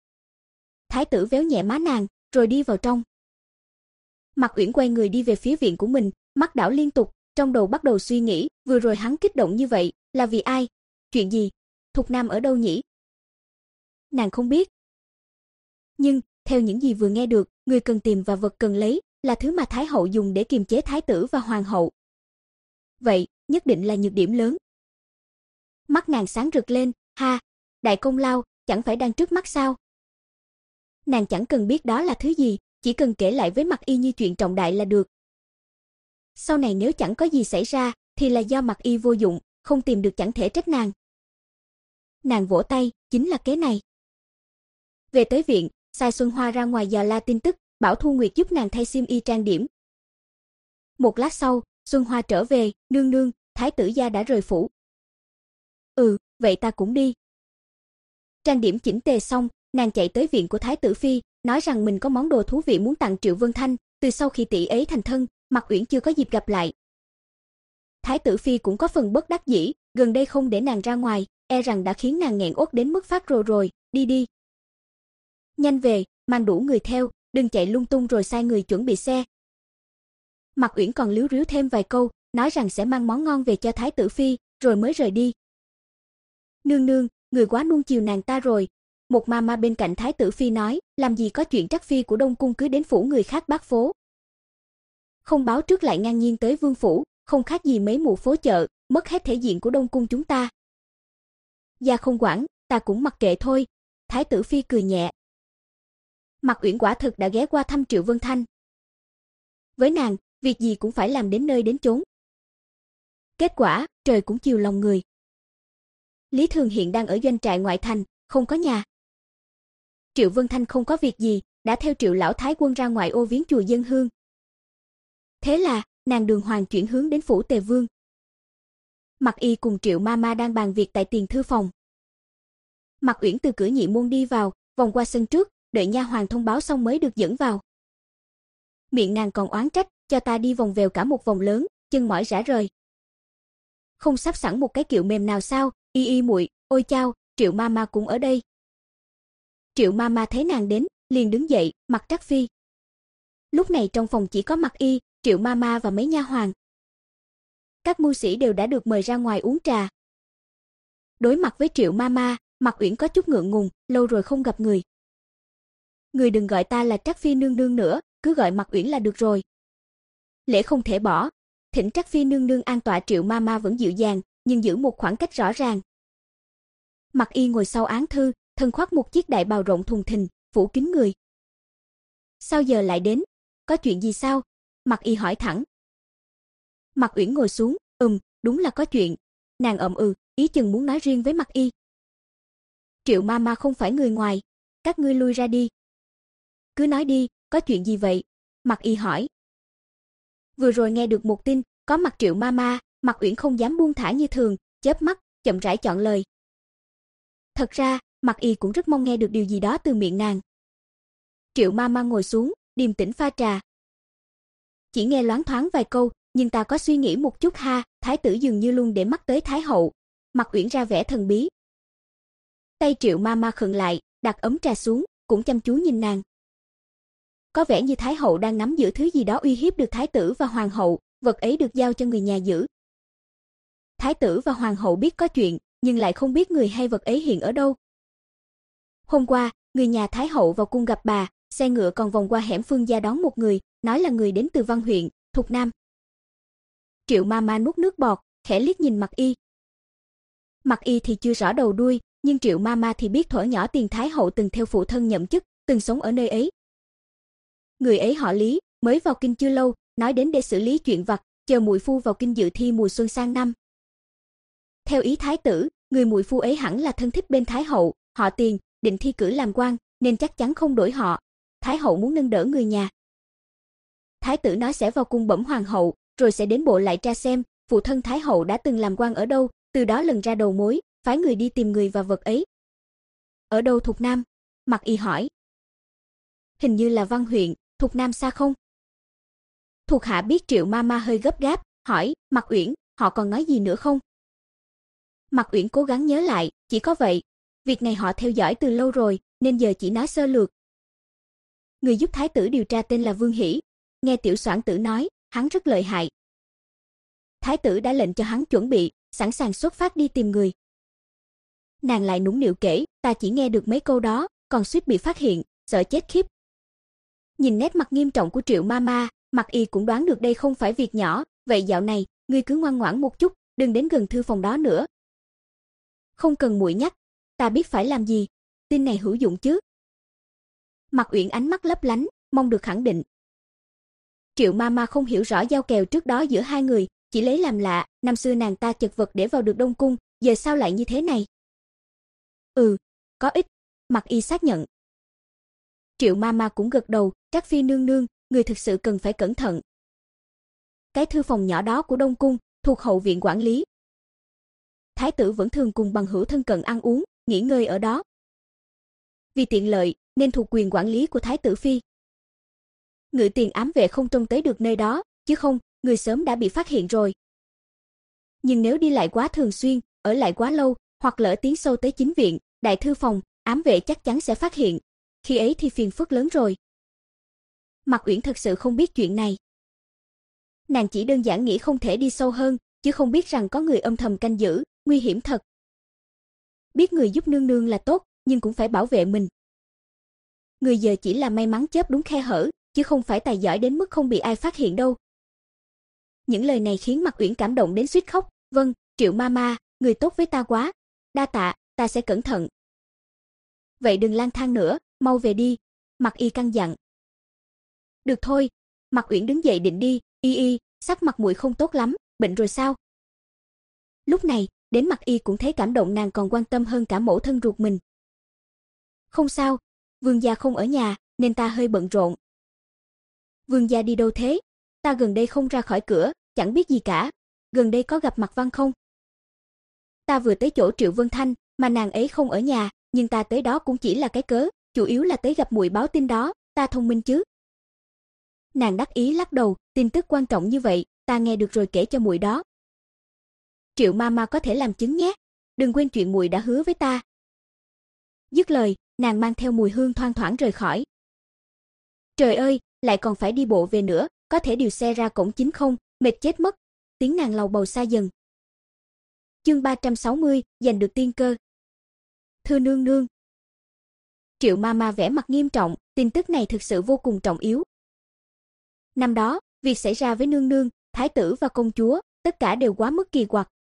A: Thái tử véo nhẹ má nàng, rồi đi vào trong. Mạc Uyển quay người đi về phía viện của mình, mắt đảo liên tục, trong đầu bắt đầu suy nghĩ, vừa rồi hắn kích động như vậy, là vì ai? Chuyện gì? Thục Nam ở đâu nhỉ? Nàng không biết. Nhưng, theo những gì vừa nghe được, người cần tìm và vật cần lấy, là thứ mà Thái hậu dùng để kiềm chế thái tử và hoàng hậu. Vậy, nhất định là nhược điểm lớn. Mắt nàng sáng rực lên, ha, đại công lao, chẳng phải đang trước mắt sao? Nàng chẳng cần biết đó là thứ gì, chỉ cần kể lại với Mạc Y như chuyện trọng đại là được. Sau này nếu chẳng có gì xảy ra, thì là do Mạc Y vô dụng, không tìm được chẳng thể trách nàng. Nàng vỗ tay, chính là kế này. Về tới viện, sai Xuân Hoa ra ngoài dò la tin tức, bảo Thu Nguyệt giúp nàng thay xiêm y trang điểm. Một lát sau, Xuân Hoa trở về, nương nương, thái tử gia đã rời phủ. Ừ, vậy vậy ta cũng đi. Trang điểm chỉnh tề xong, nàng chạy tới viện của Thái tử Phi, nói rằng mình có món đồ thú vị muốn tặng Triệu Vân Thanh, từ sau khi tỷ ấy thành thân, Mạc Uyển chưa có dịp gặp lại. Thái tử Phi cũng có phần bất đắc dĩ, gần đây không để nàng ra ngoài, e rằng đã khiến nàng nghẹn uất đến mức phát rồ rồi, đi đi. Nhanh về, mang đủ người theo, đừng chạy lung tung rồi sai người chuẩn bị xe. Mạc Uyển còn líu ríu thêm vài câu, nói rằng sẽ mang món ngon về cho Thái tử Phi, rồi mới rời đi. Nương nương, người quá nuông chiều nàng ta rồi. Một ma ma bên cạnh Thái tử Phi nói, làm gì có chuyện Trắc Phi của Đông Cung cứ đến phủ người khác bát phố. Không báo trước lại ngang nhiên tới vương phủ, không khác gì mấy mụ phố chợ, mất hết thể diện của Đông Cung chúng ta. Gia không quản, ta cũng mặc kệ thôi. Thái tử Phi cười nhẹ. Mạc Uyển quả thực đã ghé qua thăm Triệu Vân Thanh. Với nàng, việc gì cũng phải làm đến nơi đến chốn. Kết quả, trời cũng chiều lòng người. Lý Thường hiện đang ở doanh trại ngoại thành, không có nhà. Triệu Vân Thanh không có việc gì, đã theo Triệu lão thái quân ra ngoài ô viếng chùa dân hương. Thế là, nàng đường hoàng chuyển hướng đến phủ Tề Vương. Mạc Y cùng Triệu ma ma đang bàn việc tại tiền thư phòng. Mạc Uyển từ cửa nhị môn đi vào, vòng qua sân trước, đợi nha hoàn thông báo xong mới được dẫn vào. Miệng nàng còn oán trách, cho ta đi vòng vèo cả một vòng lớn, chân mỏi rã rời. Không sắp sẵn một cái kiệu mềm nào sao? Y y muội, ôi chao, Triệu ma ma cũng ở đây. Triệu ma ma thấy nàng đến, liền đứng dậy, mặt Trắc Phi. Lúc này trong phòng chỉ có Mạc Y, Triệu ma ma và mấy nha hoàn. Các mưu sĩ đều đã được mời ra ngoài uống trà. Đối mặt với Triệu ma ma, Mạc Uyển có chút ngượng ngùng, lâu rồi không gặp người. Người đừng gọi ta là Trắc Phi nương nương nữa, cứ gọi Mạc Uyển là được rồi. Lễ không thể bỏ, thỉnh Trắc Phi nương nương an tọa. Triệu ma ma vẫn dịu dàng, nhưng giữ một khoảng cách rõ ràng. Mạc Y ngồi sau án thư, thân khoác một chiếc đại bào rộng thùng thình, phủ kín người. Sao giờ lại đến? Có chuyện gì sao? Mạc Y hỏi thẳng. Mạc Uyển ngồi xuống, ừm, đúng là có chuyện. Nàng ậm ừ, ý chừng muốn nói riêng với Mạc Y. Triệu ma ma không phải người ngoài, các ngươi lui ra đi. Cứ nói đi, có chuyện gì vậy? Mạc Y hỏi. Vừa rồi nghe được một tin, có mặt Triệu ma ma, Mạc Uyển không dám buông thả như thường, chớp mắt, chậm rãi chọn lời. Thật ra, Mạc Y cũng rất mong nghe được điều gì đó từ miệng nàng. Triệu ma ma ngồi xuống, điềm tĩnh pha trà. Chỉ nghe loáng thoáng vài câu, nhưng ta có suy nghĩ một chút ha, thái tử dường như luôn để mắt tới thái hậu. Mạc Uyển ra vẻ thần bí. Tay Triệu ma ma khựng lại, đặt ấm trà xuống, cũng chăm chú nhìn nàng. Có vẻ như thái hậu đang nắm giữ thứ gì đó uy hiếp được thái tử và hoàng hậu, vật ấy được giao cho người nhà giữ. Thái tử và hoàng hậu biết có chuyện, nhưng lại không biết người hay vật ấy hiện ở đâu. Hôm qua, người nhà thái hậu vào cung gặp bà, xe ngựa còn vòng qua hẻm Phương gia đón một người, nói là người đến từ Văn huyện, Thục Nam. Triệu ma ma nuốt nước bọt, khẽ liếc nhìn Mạc Y. Mạc Y thì chưa rõ đầu đuôi, nhưng Triệu ma ma thì biết thuở nhỏ tiền thái hậu từng theo phụ thân nhậm chức, từng sống ở nơi ấy. Người ấy họ Lý, mới vào kinh chưa lâu, nói đến để xử lý chuyện vặt, chờ muội phu vào kinh dự thi mùa xuân sang năm. Theo ý thái tử, người muội phu ấy hẳn là thân thích bên thái hậu, họ Tiền, định thi cử làm quan, nên chắc chắn không đổi họ. Thái hậu muốn nâng đỡ người nhà. Thái tử nói sẽ vào cung bẩm hoàng hậu, rồi sẽ đến bộ lại tra xem phụ thân thái hậu đã từng làm quan ở đâu, từ đó lần ra đầu mối, phái người đi tìm người và vật ấy. Ở đâu Thục Nam? Mạc Y hỏi. Hình như là Văn huyện, Thục Nam xa không? Thuộc hạ biết. Triệu ma ma hơi gấp gáp, hỏi, Mạc Uyển, họ còn nói gì nữa không? Mạc Uyển cố gắng nhớ lại, chỉ có vậy. Việc này họ theo dõi từ lâu rồi, nên giờ chỉ nói sơ lược. Người giúp thái tử điều tra tên là Vương Hỷ. Nghe tiểu soạn tử nói, hắn rất lợi hại. Thái tử đã lệnh cho hắn chuẩn bị, sẵn sàng xuất phát đi tìm người. Nàng lại nũng nịu kể, ta chỉ nghe được mấy câu đó, còn suýt bị phát hiện, sợ chết khiếp. Nhìn nét mặt nghiêm trọng của Triệu ma ma, Mạc Y cũng đoán được đây không phải việc nhỏ, vậy dạo này, ngươi cứ ngoan ngoãn một chút, đừng đến gần thư phòng đó nữa. Không cần muội nhắc, ta biết phải làm gì, tin này hữu dụng chứ? Mạc Uyển ánh mắt lấp lánh, mong được khẳng định. Triệu ma ma không hiểu rõ giao kèo trước đó giữa hai người, chỉ lấy làm lạ, năm xưa nàng ta chật vật để vào được Đông cung, giờ sao lại như thế này? Ừ, có ích, Mạc Y xác nhận. Triệu ma ma cũng gật đầu, Trắc Phi nương nương, người thực sự cần phải cẩn thận. Cái thư phòng nhỏ đó của Đông cung, thuộc hậu viện quản lý. thái tử vẫn thường cùng bằng hữu thân cận ăn uống, nghỉ ngơi ở đó. Vì tiện lợi, nên thuộc quyền quản lý của thái tử phi. Ngự tiền ám vệ không trông tới được nơi đó, chứ không, người sớm đã bị phát hiện rồi. Nhưng nếu đi lại quá thường xuyên, ở lại quá lâu, hoặc lỡ tiến sâu tới chính viện, đại thư phòng, ám vệ chắc chắn sẽ phát hiện. Khi ấy thì phiền phức lớn rồi. Mạc Uyển thật sự không biết chuyện này. Nàng chỉ đơn giản nghĩ không thể đi sâu hơn, chứ không biết rằng có người âm thầm canh giữ, nguy hiểm thật. Biết người giúp nương nương là tốt, nhưng cũng phải bảo vệ mình. Người giờ chỉ là may mắn chớp đúng khe hở, chứ không phải tài giỏi đến mức không bị ai phát hiện đâu. Những lời này khiến Mạc Uyển cảm động đến suýt khóc. Vâng, Triệu Mama, người tốt với ta quá. Đa tạ, ta sẽ cẩn thận. Vậy đừng lang thang nữa, mau về đi. Mạc Y căn dặn. Được thôi. Mạc Uyển đứng dậy định đi. Y Y, sắc mặt muội không tốt lắm, bệnh rồi sao? Lúc này, đến Mạc Y cũng thấy cảm động, nàng còn quan tâm hơn cả mẫu thân ruột mình. Không sao, vương gia không ở nhà, nên ta hơi bận rộn. Vương gia đi đâu thế? Ta gần đây không ra khỏi cửa, chẳng biết gì cả. Gần đây có gặp Mạc Văn không? Ta vừa tới chỗ Triệu Vân Thanh, mà nàng ấy không ở nhà, nhưng ta tới đó cũng chỉ là cái cớ, chủ yếu là tới gặp muội báo tin đó, ta thông minh chứ. Nàng đắc ý lắc đầu, tin tức quan trọng như vậy, ta nghe được rồi kể cho muội đó. Triệu Mama có thể làm chứng nhé, đừng quên chuyện muội đã hứa với ta. Dứt lời, nàng mang theo mùi hương thoang thoảng rời khỏi. Trời ơi, lại còn phải đi bộ về nữa, có thể điều xe ra cổng chính không, mệt chết mất. Tiếng nàng lầu bầu xa dần. Chương ba trăm sáu mươi, giành được tiên cơ. Thưa nương nương. Triệu Mama vẻ mặt nghiêm trọng, tin tức này thực sự vô cùng trọng yếu. Năm đó, việc xảy ra với nương nương, thái tử và công chúa, tất cả đều quá mức kỳ quặc.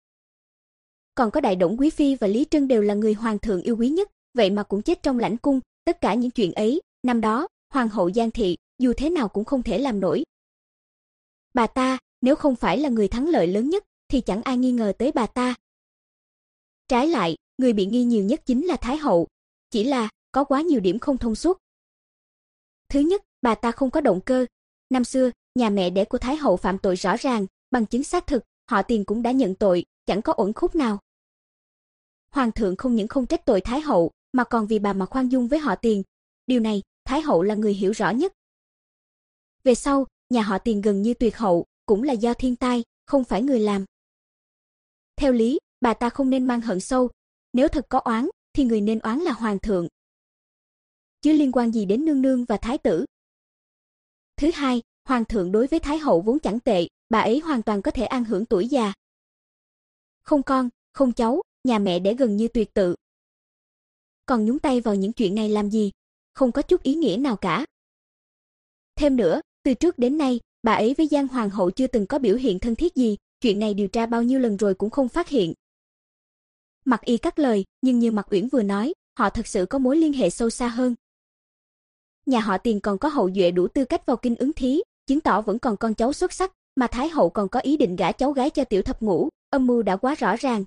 A: Còn có đại Đổng quý phi và Lý Trân đều là người hoàng thượng yêu quý nhất, vậy mà cũng chết trong lãnh cung, tất cả những chuyện ấy, năm đó, hoàng hậu Giang thị, dù thế nào cũng không thể làm nổi. Bà ta, nếu không phải là người thắng lợi lớn nhất, thì chẳng ai nghi ngờ tới bà ta. Trái lại, người bị nghi nhiều nhất chính là Thái hậu, chỉ là có quá nhiều điểm không thông suốt. Thứ nhất, bà ta không có động cơ. Năm xưa, nhà mẹ đẻ của Thái hậu phạm tội rõ ràng, bằng chứng xác thực, họ Tiền cũng đã nhận tội, chẳng có uẩn khúc nào. Hoàng thượng không những không trách tội Thái hậu, mà còn vì bà mà khoan dung với họ Tiền. Điều này, Thái hậu là người hiểu rõ nhất. Về sau, nhà họ Tiền gần như tuyệt hậu, cũng là do thiên tai, không phải người làm. Theo lý, bà ta không nên mang hận sâu, nếu thật có oán, thì người nên oán là hoàng thượng. Chứ liên quan gì đến nương nương và thái tử. Thứ hai, hoàng thượng đối với thái hậu vốn chẳng tệ, bà ấy hoàn toàn có thể an hưởng tuổi già. Không con, không cháu, nhà mẹ đẻ gần như tuyệt tự. Còn nhúng tay vào những chuyện này làm gì? Không có chút ý nghĩa nào cả. Thêm nữa, từ trước đến nay, bà ấy với Giang hoàng hậu chưa từng có biểu hiện thân thiết gì, chuyện này điều tra bao nhiêu lần rồi cũng không phát hiện. Mạc Y cắt lời, nhưng như Mạc Uyển vừa nói, họ thật sự có mối liên hệ sâu xa hơn. Nhà họ Tiền còn có hậu duệ đủ tư cách vào kinh ứng thí, chứng tỏ vẫn còn con cháu xuất sắc, mà Thái hậu còn có ý định gả cháu gái cho tiểu thập ngũ, âm mưu đã quá rõ ràng.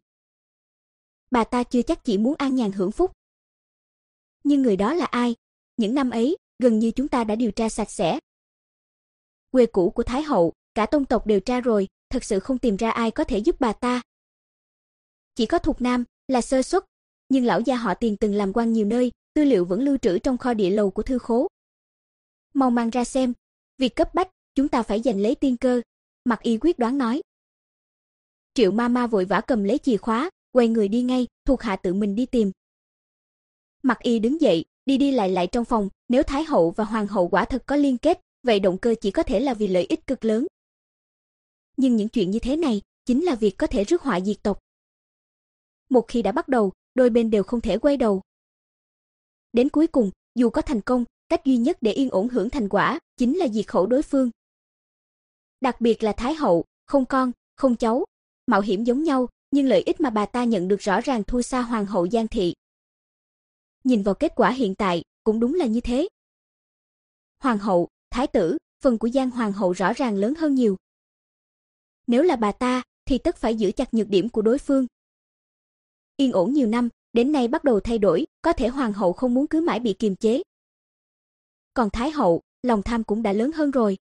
A: Bà ta chưa chắc chỉ muốn an nhàn hưởng phúc. Nhưng người đó là ai? Những năm ấy, gần như chúng ta đã điều tra sạch sẽ. Quê cũ của Thái hậu, cả tông tộc đều tra rồi, thật sự không tìm ra ai có thể giúp bà ta. Chỉ có Thục Nam là sơ suất, nhưng lão gia họ Tiền từng làm quan nhiều nơi, tư liệu vẫn lưu trữ trong kho địa lầu của thư khố. Mau mang ra xem, việc cấp bách, chúng ta phải giành lấy tiên cơ, Mạc Y quyết đoán nói. Triệu Mama vội vã cầm lấy chìa khóa, quay người đi ngay, thuộc hạ tự mình đi tìm. Mạc Y đứng dậy, đi đi lại lại trong phòng, nếu Thái hậu và hoàng hậu quả thật có liên kết, vậy động cơ chỉ có thể là vì lợi ích cực lớn. Nhưng những chuyện như thế này, chính là việc có thể rước họa diệt tộc. Một khi đã bắt đầu, đôi bên đều không thể quay đầu. Đến cuối cùng, dù có thành công, cách duy nhất để yên ổn hưởng thành quả, chính là diệt khẩu đối phương. Đặc biệt là Thái hậu, không con, không cháu, mạo hiểm giống nhau, nhưng lợi ích mà bà ta nhận được rõ ràng thua xa hoàng hậu Giang thị. Nhìn vào kết quả hiện tại, cũng đúng là như thế. Hoàng hậu, thái tử, phần của Giang hoàng hậu rõ ràng lớn hơn nhiều. Nếu là bà ta, thì tất phải giữ chặt nhược điểm của đối phương. Yên ổn nhiều năm, đến nay bắt đầu thay đổi, có thể hoàng hậu không muốn cứ mãi bị kiềm chế. Còn thái hậu, lòng tham cũng đã lớn hơn rồi.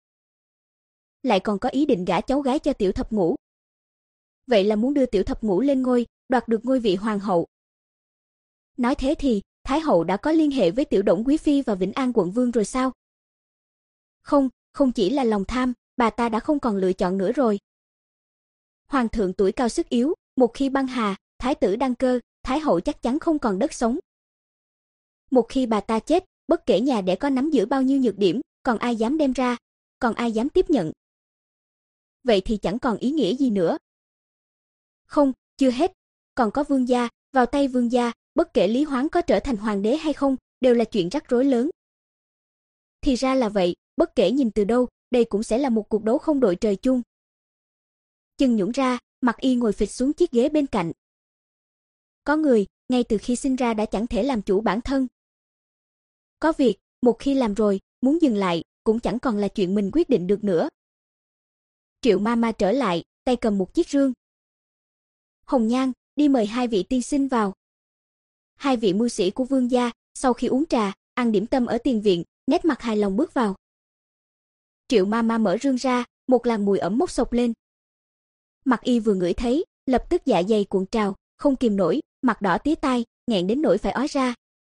A: Lại còn có ý định gả cháu gái cho tiểu thập ngũ. Vậy là muốn đưa tiểu thập ngũ lên ngôi, đoạt được ngôi vị hoàng hậu. Nói thế thì, Thái hậu đã có liên hệ với Tiểu Đổng quý phi và Vĩnh An quận vương rồi sao? Không, không chỉ là lòng tham, bà ta đã không còn lựa chọn nữa rồi. Hoàng thượng tuổi cao sức yếu, một khi băng hà, thái tử đăng cơ, Thái hậu chắc chắn không còn đất sống. Một khi bà ta chết, bất kể nhà đẻ có nắm giữ bao nhiêu nhược điểm, còn ai dám đem ra, còn ai dám tiếp nhận. Vậy thì chẳng còn ý nghĩa gì nữa. Không, chưa hết, còn có vương gia, vào tay vương gia, bất kể Lý Hoáng có trở thành hoàng đế hay không, đều là chuyện rắc rối lớn. Thì ra là vậy, bất kể nhìn từ đâu, đây cũng sẽ là một cuộc đấu không đội trời chung. Chân nhũn ra, Mặc Y ngồi phịch xuống chiếc ghế bên cạnh. Có người, ngay từ khi sinh ra đã chẳng thể làm chủ bản thân. Có việc, một khi làm rồi, muốn dừng lại, cũng chẳng còn là chuyện mình quyết định được nữa. Triệu Mama trở lại, tay cầm một chiếc rương. Hồng Nhan, đi mời hai vị tiên sinh vào. Hai vị mưu sĩ của vương gia, sau khi uống trà, ăn điểm tâm ở tiền viện, nét mặt hài lòng bước vào. Triệu Mama mở rương ra, một làn mùi ẩm mốc xộc lên. Mặc Y vừa ngửi thấy, lập tức dạ dày cuộn trào, không kìm nổi, mặt đỏ tía tai, nghẹn đến nỗi phải ói ra.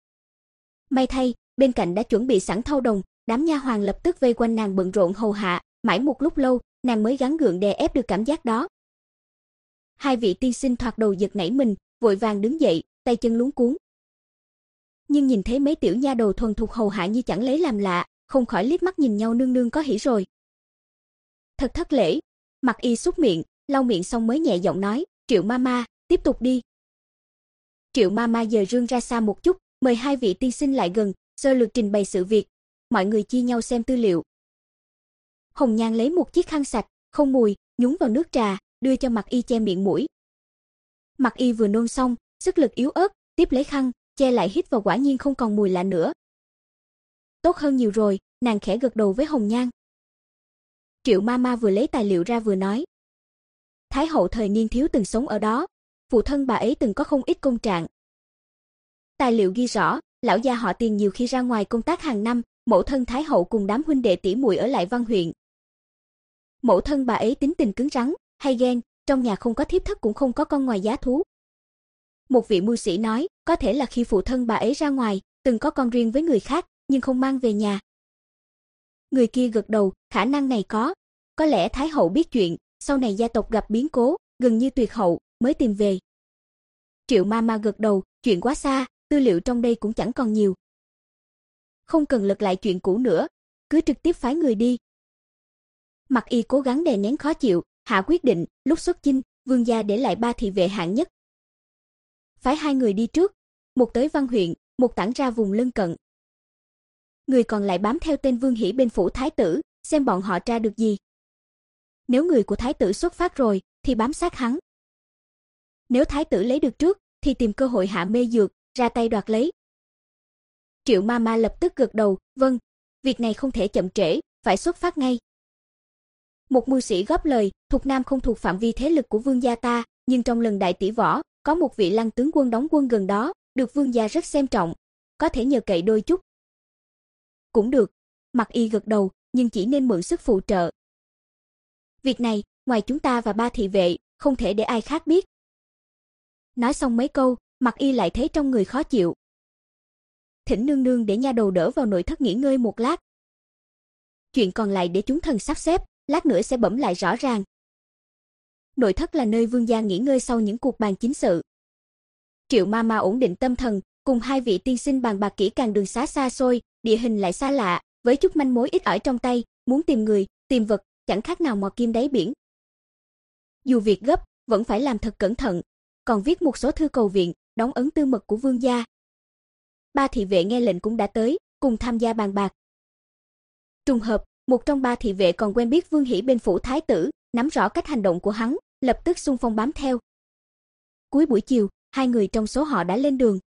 A: May thay, bên cạnh đã chuẩn bị sẵn thau đồng, đám nha hoàn lập tức vây quanh nàng bận rộn hầu hạ, mãi một lúc lâu, nàng mới gắng gượng đè ép được cảm giác đó. Hai vị tiên sinh thoạt đầu giật nảy mình, vội vàng đứng dậy, tay chân luống cuống. Nhưng nhìn thấy mấy tiểu nha đầu thuần thục hầu hạ như chẳng lấy làm lạ, không khỏi liếc mắt nhìn nhau nương nương có hỉ rồi. Thật thất lễ. Mặc Y súc miệng, lau miệng xong mới nhẹ giọng nói, Triệu Mama, tiếp tục đi. Triệu Mama dời rương ra xa một chút, mời hai vị tiên sinh lại gần, sơ lược trình bày sự việc. Mọi người chia nhau xem tư liệu. Hồng Nhan lấy một chiếc khăn sạch, không mùi, nhúng vào nước trà, đưa cho Mặc Y che miệng mũi. Mặc Y vừa nôn xong, sức lực yếu ớt, tiếp lấy khăn, che lại hít vào, quả nhiên không còn mùi lạ nữa. Tốt hơn nhiều rồi, nàng khẽ gật đầu với Hồng Nhan. Triệu Mama vừa lấy tài liệu ra vừa nói. Thái hậu thời niên thiếu từng sống ở đó, phụ thân bà ấy từng có không ít công trạng. Tài liệu ghi rõ, lão gia họ Tiền nhiều khi ra ngoài công tác hàng năm, mẫu thân Thái hậu cùng đám huynh đệ tỷ muội ở lại Văn huyện. Mẫu thân bà ấy tính tình cứng rắn, hay ghen, trong nhà không có thiếp thất cũng không có con ngoài giá thú. Một vị mưu sĩ nói, có thể là khi phụ thân bà ấy ra ngoài, từng có con riêng với người khác, nhưng không mang về nhà. Người kia gật đầu, khả năng này có. Có lẽ Thái hậu biết chuyện, sau này gia tộc gặp biến cố, gần như tuyệt hậu, mới tìm về. Triệu Mama gật đầu, chuyện quá xa, tư liệu trong đây cũng chẳng còn nhiều. Không cần lật lại chuyện cũ nữa, cứ trực tiếp phái người đi. Mặc Y cố gắng đè nén khó chịu, hạ quyết định, lúc xuất chinh, vương gia để lại ba thị vệ hạng nhất. Phái hai người đi trước, một tới Văn huyện, một tản ra vùng lân cận. Người còn lại bám theo tên Vương Hỷ bên phủ thái tử, xem bọn họ tra được gì. Nếu người của thái tử xuất phát rồi, thì bám sát hắn. Nếu thái tử lấy được trước, thì tìm cơ hội hạ mê dược, ra tay đoạt lấy. Triệu Mama lập tức gật đầu, vâng, việc này không thể chậm trễ, phải xuất phát ngay. Một mưu sĩ góp lời, Thục Nam không thuộc phạm vi thế lực của vương gia ta, nhưng trong lần đại tỷ võ, có một vị Lăng tướng quân đóng quân gần đó, được vương gia rất xem trọng, có thể nhờ cậy đôi chút. Cũng được, Mặc Y gật đầu, nhưng chỉ nên mượn sức phụ trợ. Việc này, ngoài chúng ta và ba thị vệ, không thể để ai khác biết. Nói xong mấy câu, Mặc Y lại thấy trong người khó chịu. Thỉnh nương nương để nha đầu đỡ vào nội thất nghỉ ngơi một lát. Chuyện còn lại để chúng thần sắp xếp, lát nữa sẽ bẩm lại rõ ràng. Nội thất là nơi vương gia nghỉ ngơi sau những cuộc bàn chính sự. Triệu Mama ổn định tâm thần, cùng hai vị tiên sinh bàn bạc kỹ càng đường xá xa xôi, địa hình lại xa lạ, với chút manh mối ít ỏi trong tay, muốn tìm người, tìm vật, chẳng khác nào mò kim đáy biển. Dù việc gấp, vẫn phải làm thật cẩn thận, còn viết một số thư cầu viện, đóng ấn tư mật của vương gia. Ba thị vệ nghe lệnh cũng đã tới, cùng tham gia bàn bạc. Trùng hợp, một trong ba thị vệ còn quen biết Vương Hỷ bên phủ thái tử, nắm rõ cách hành động của hắn, lập tức xung phong bám theo. Cuối buổi chiều, hai người trong số họ đã lên đường.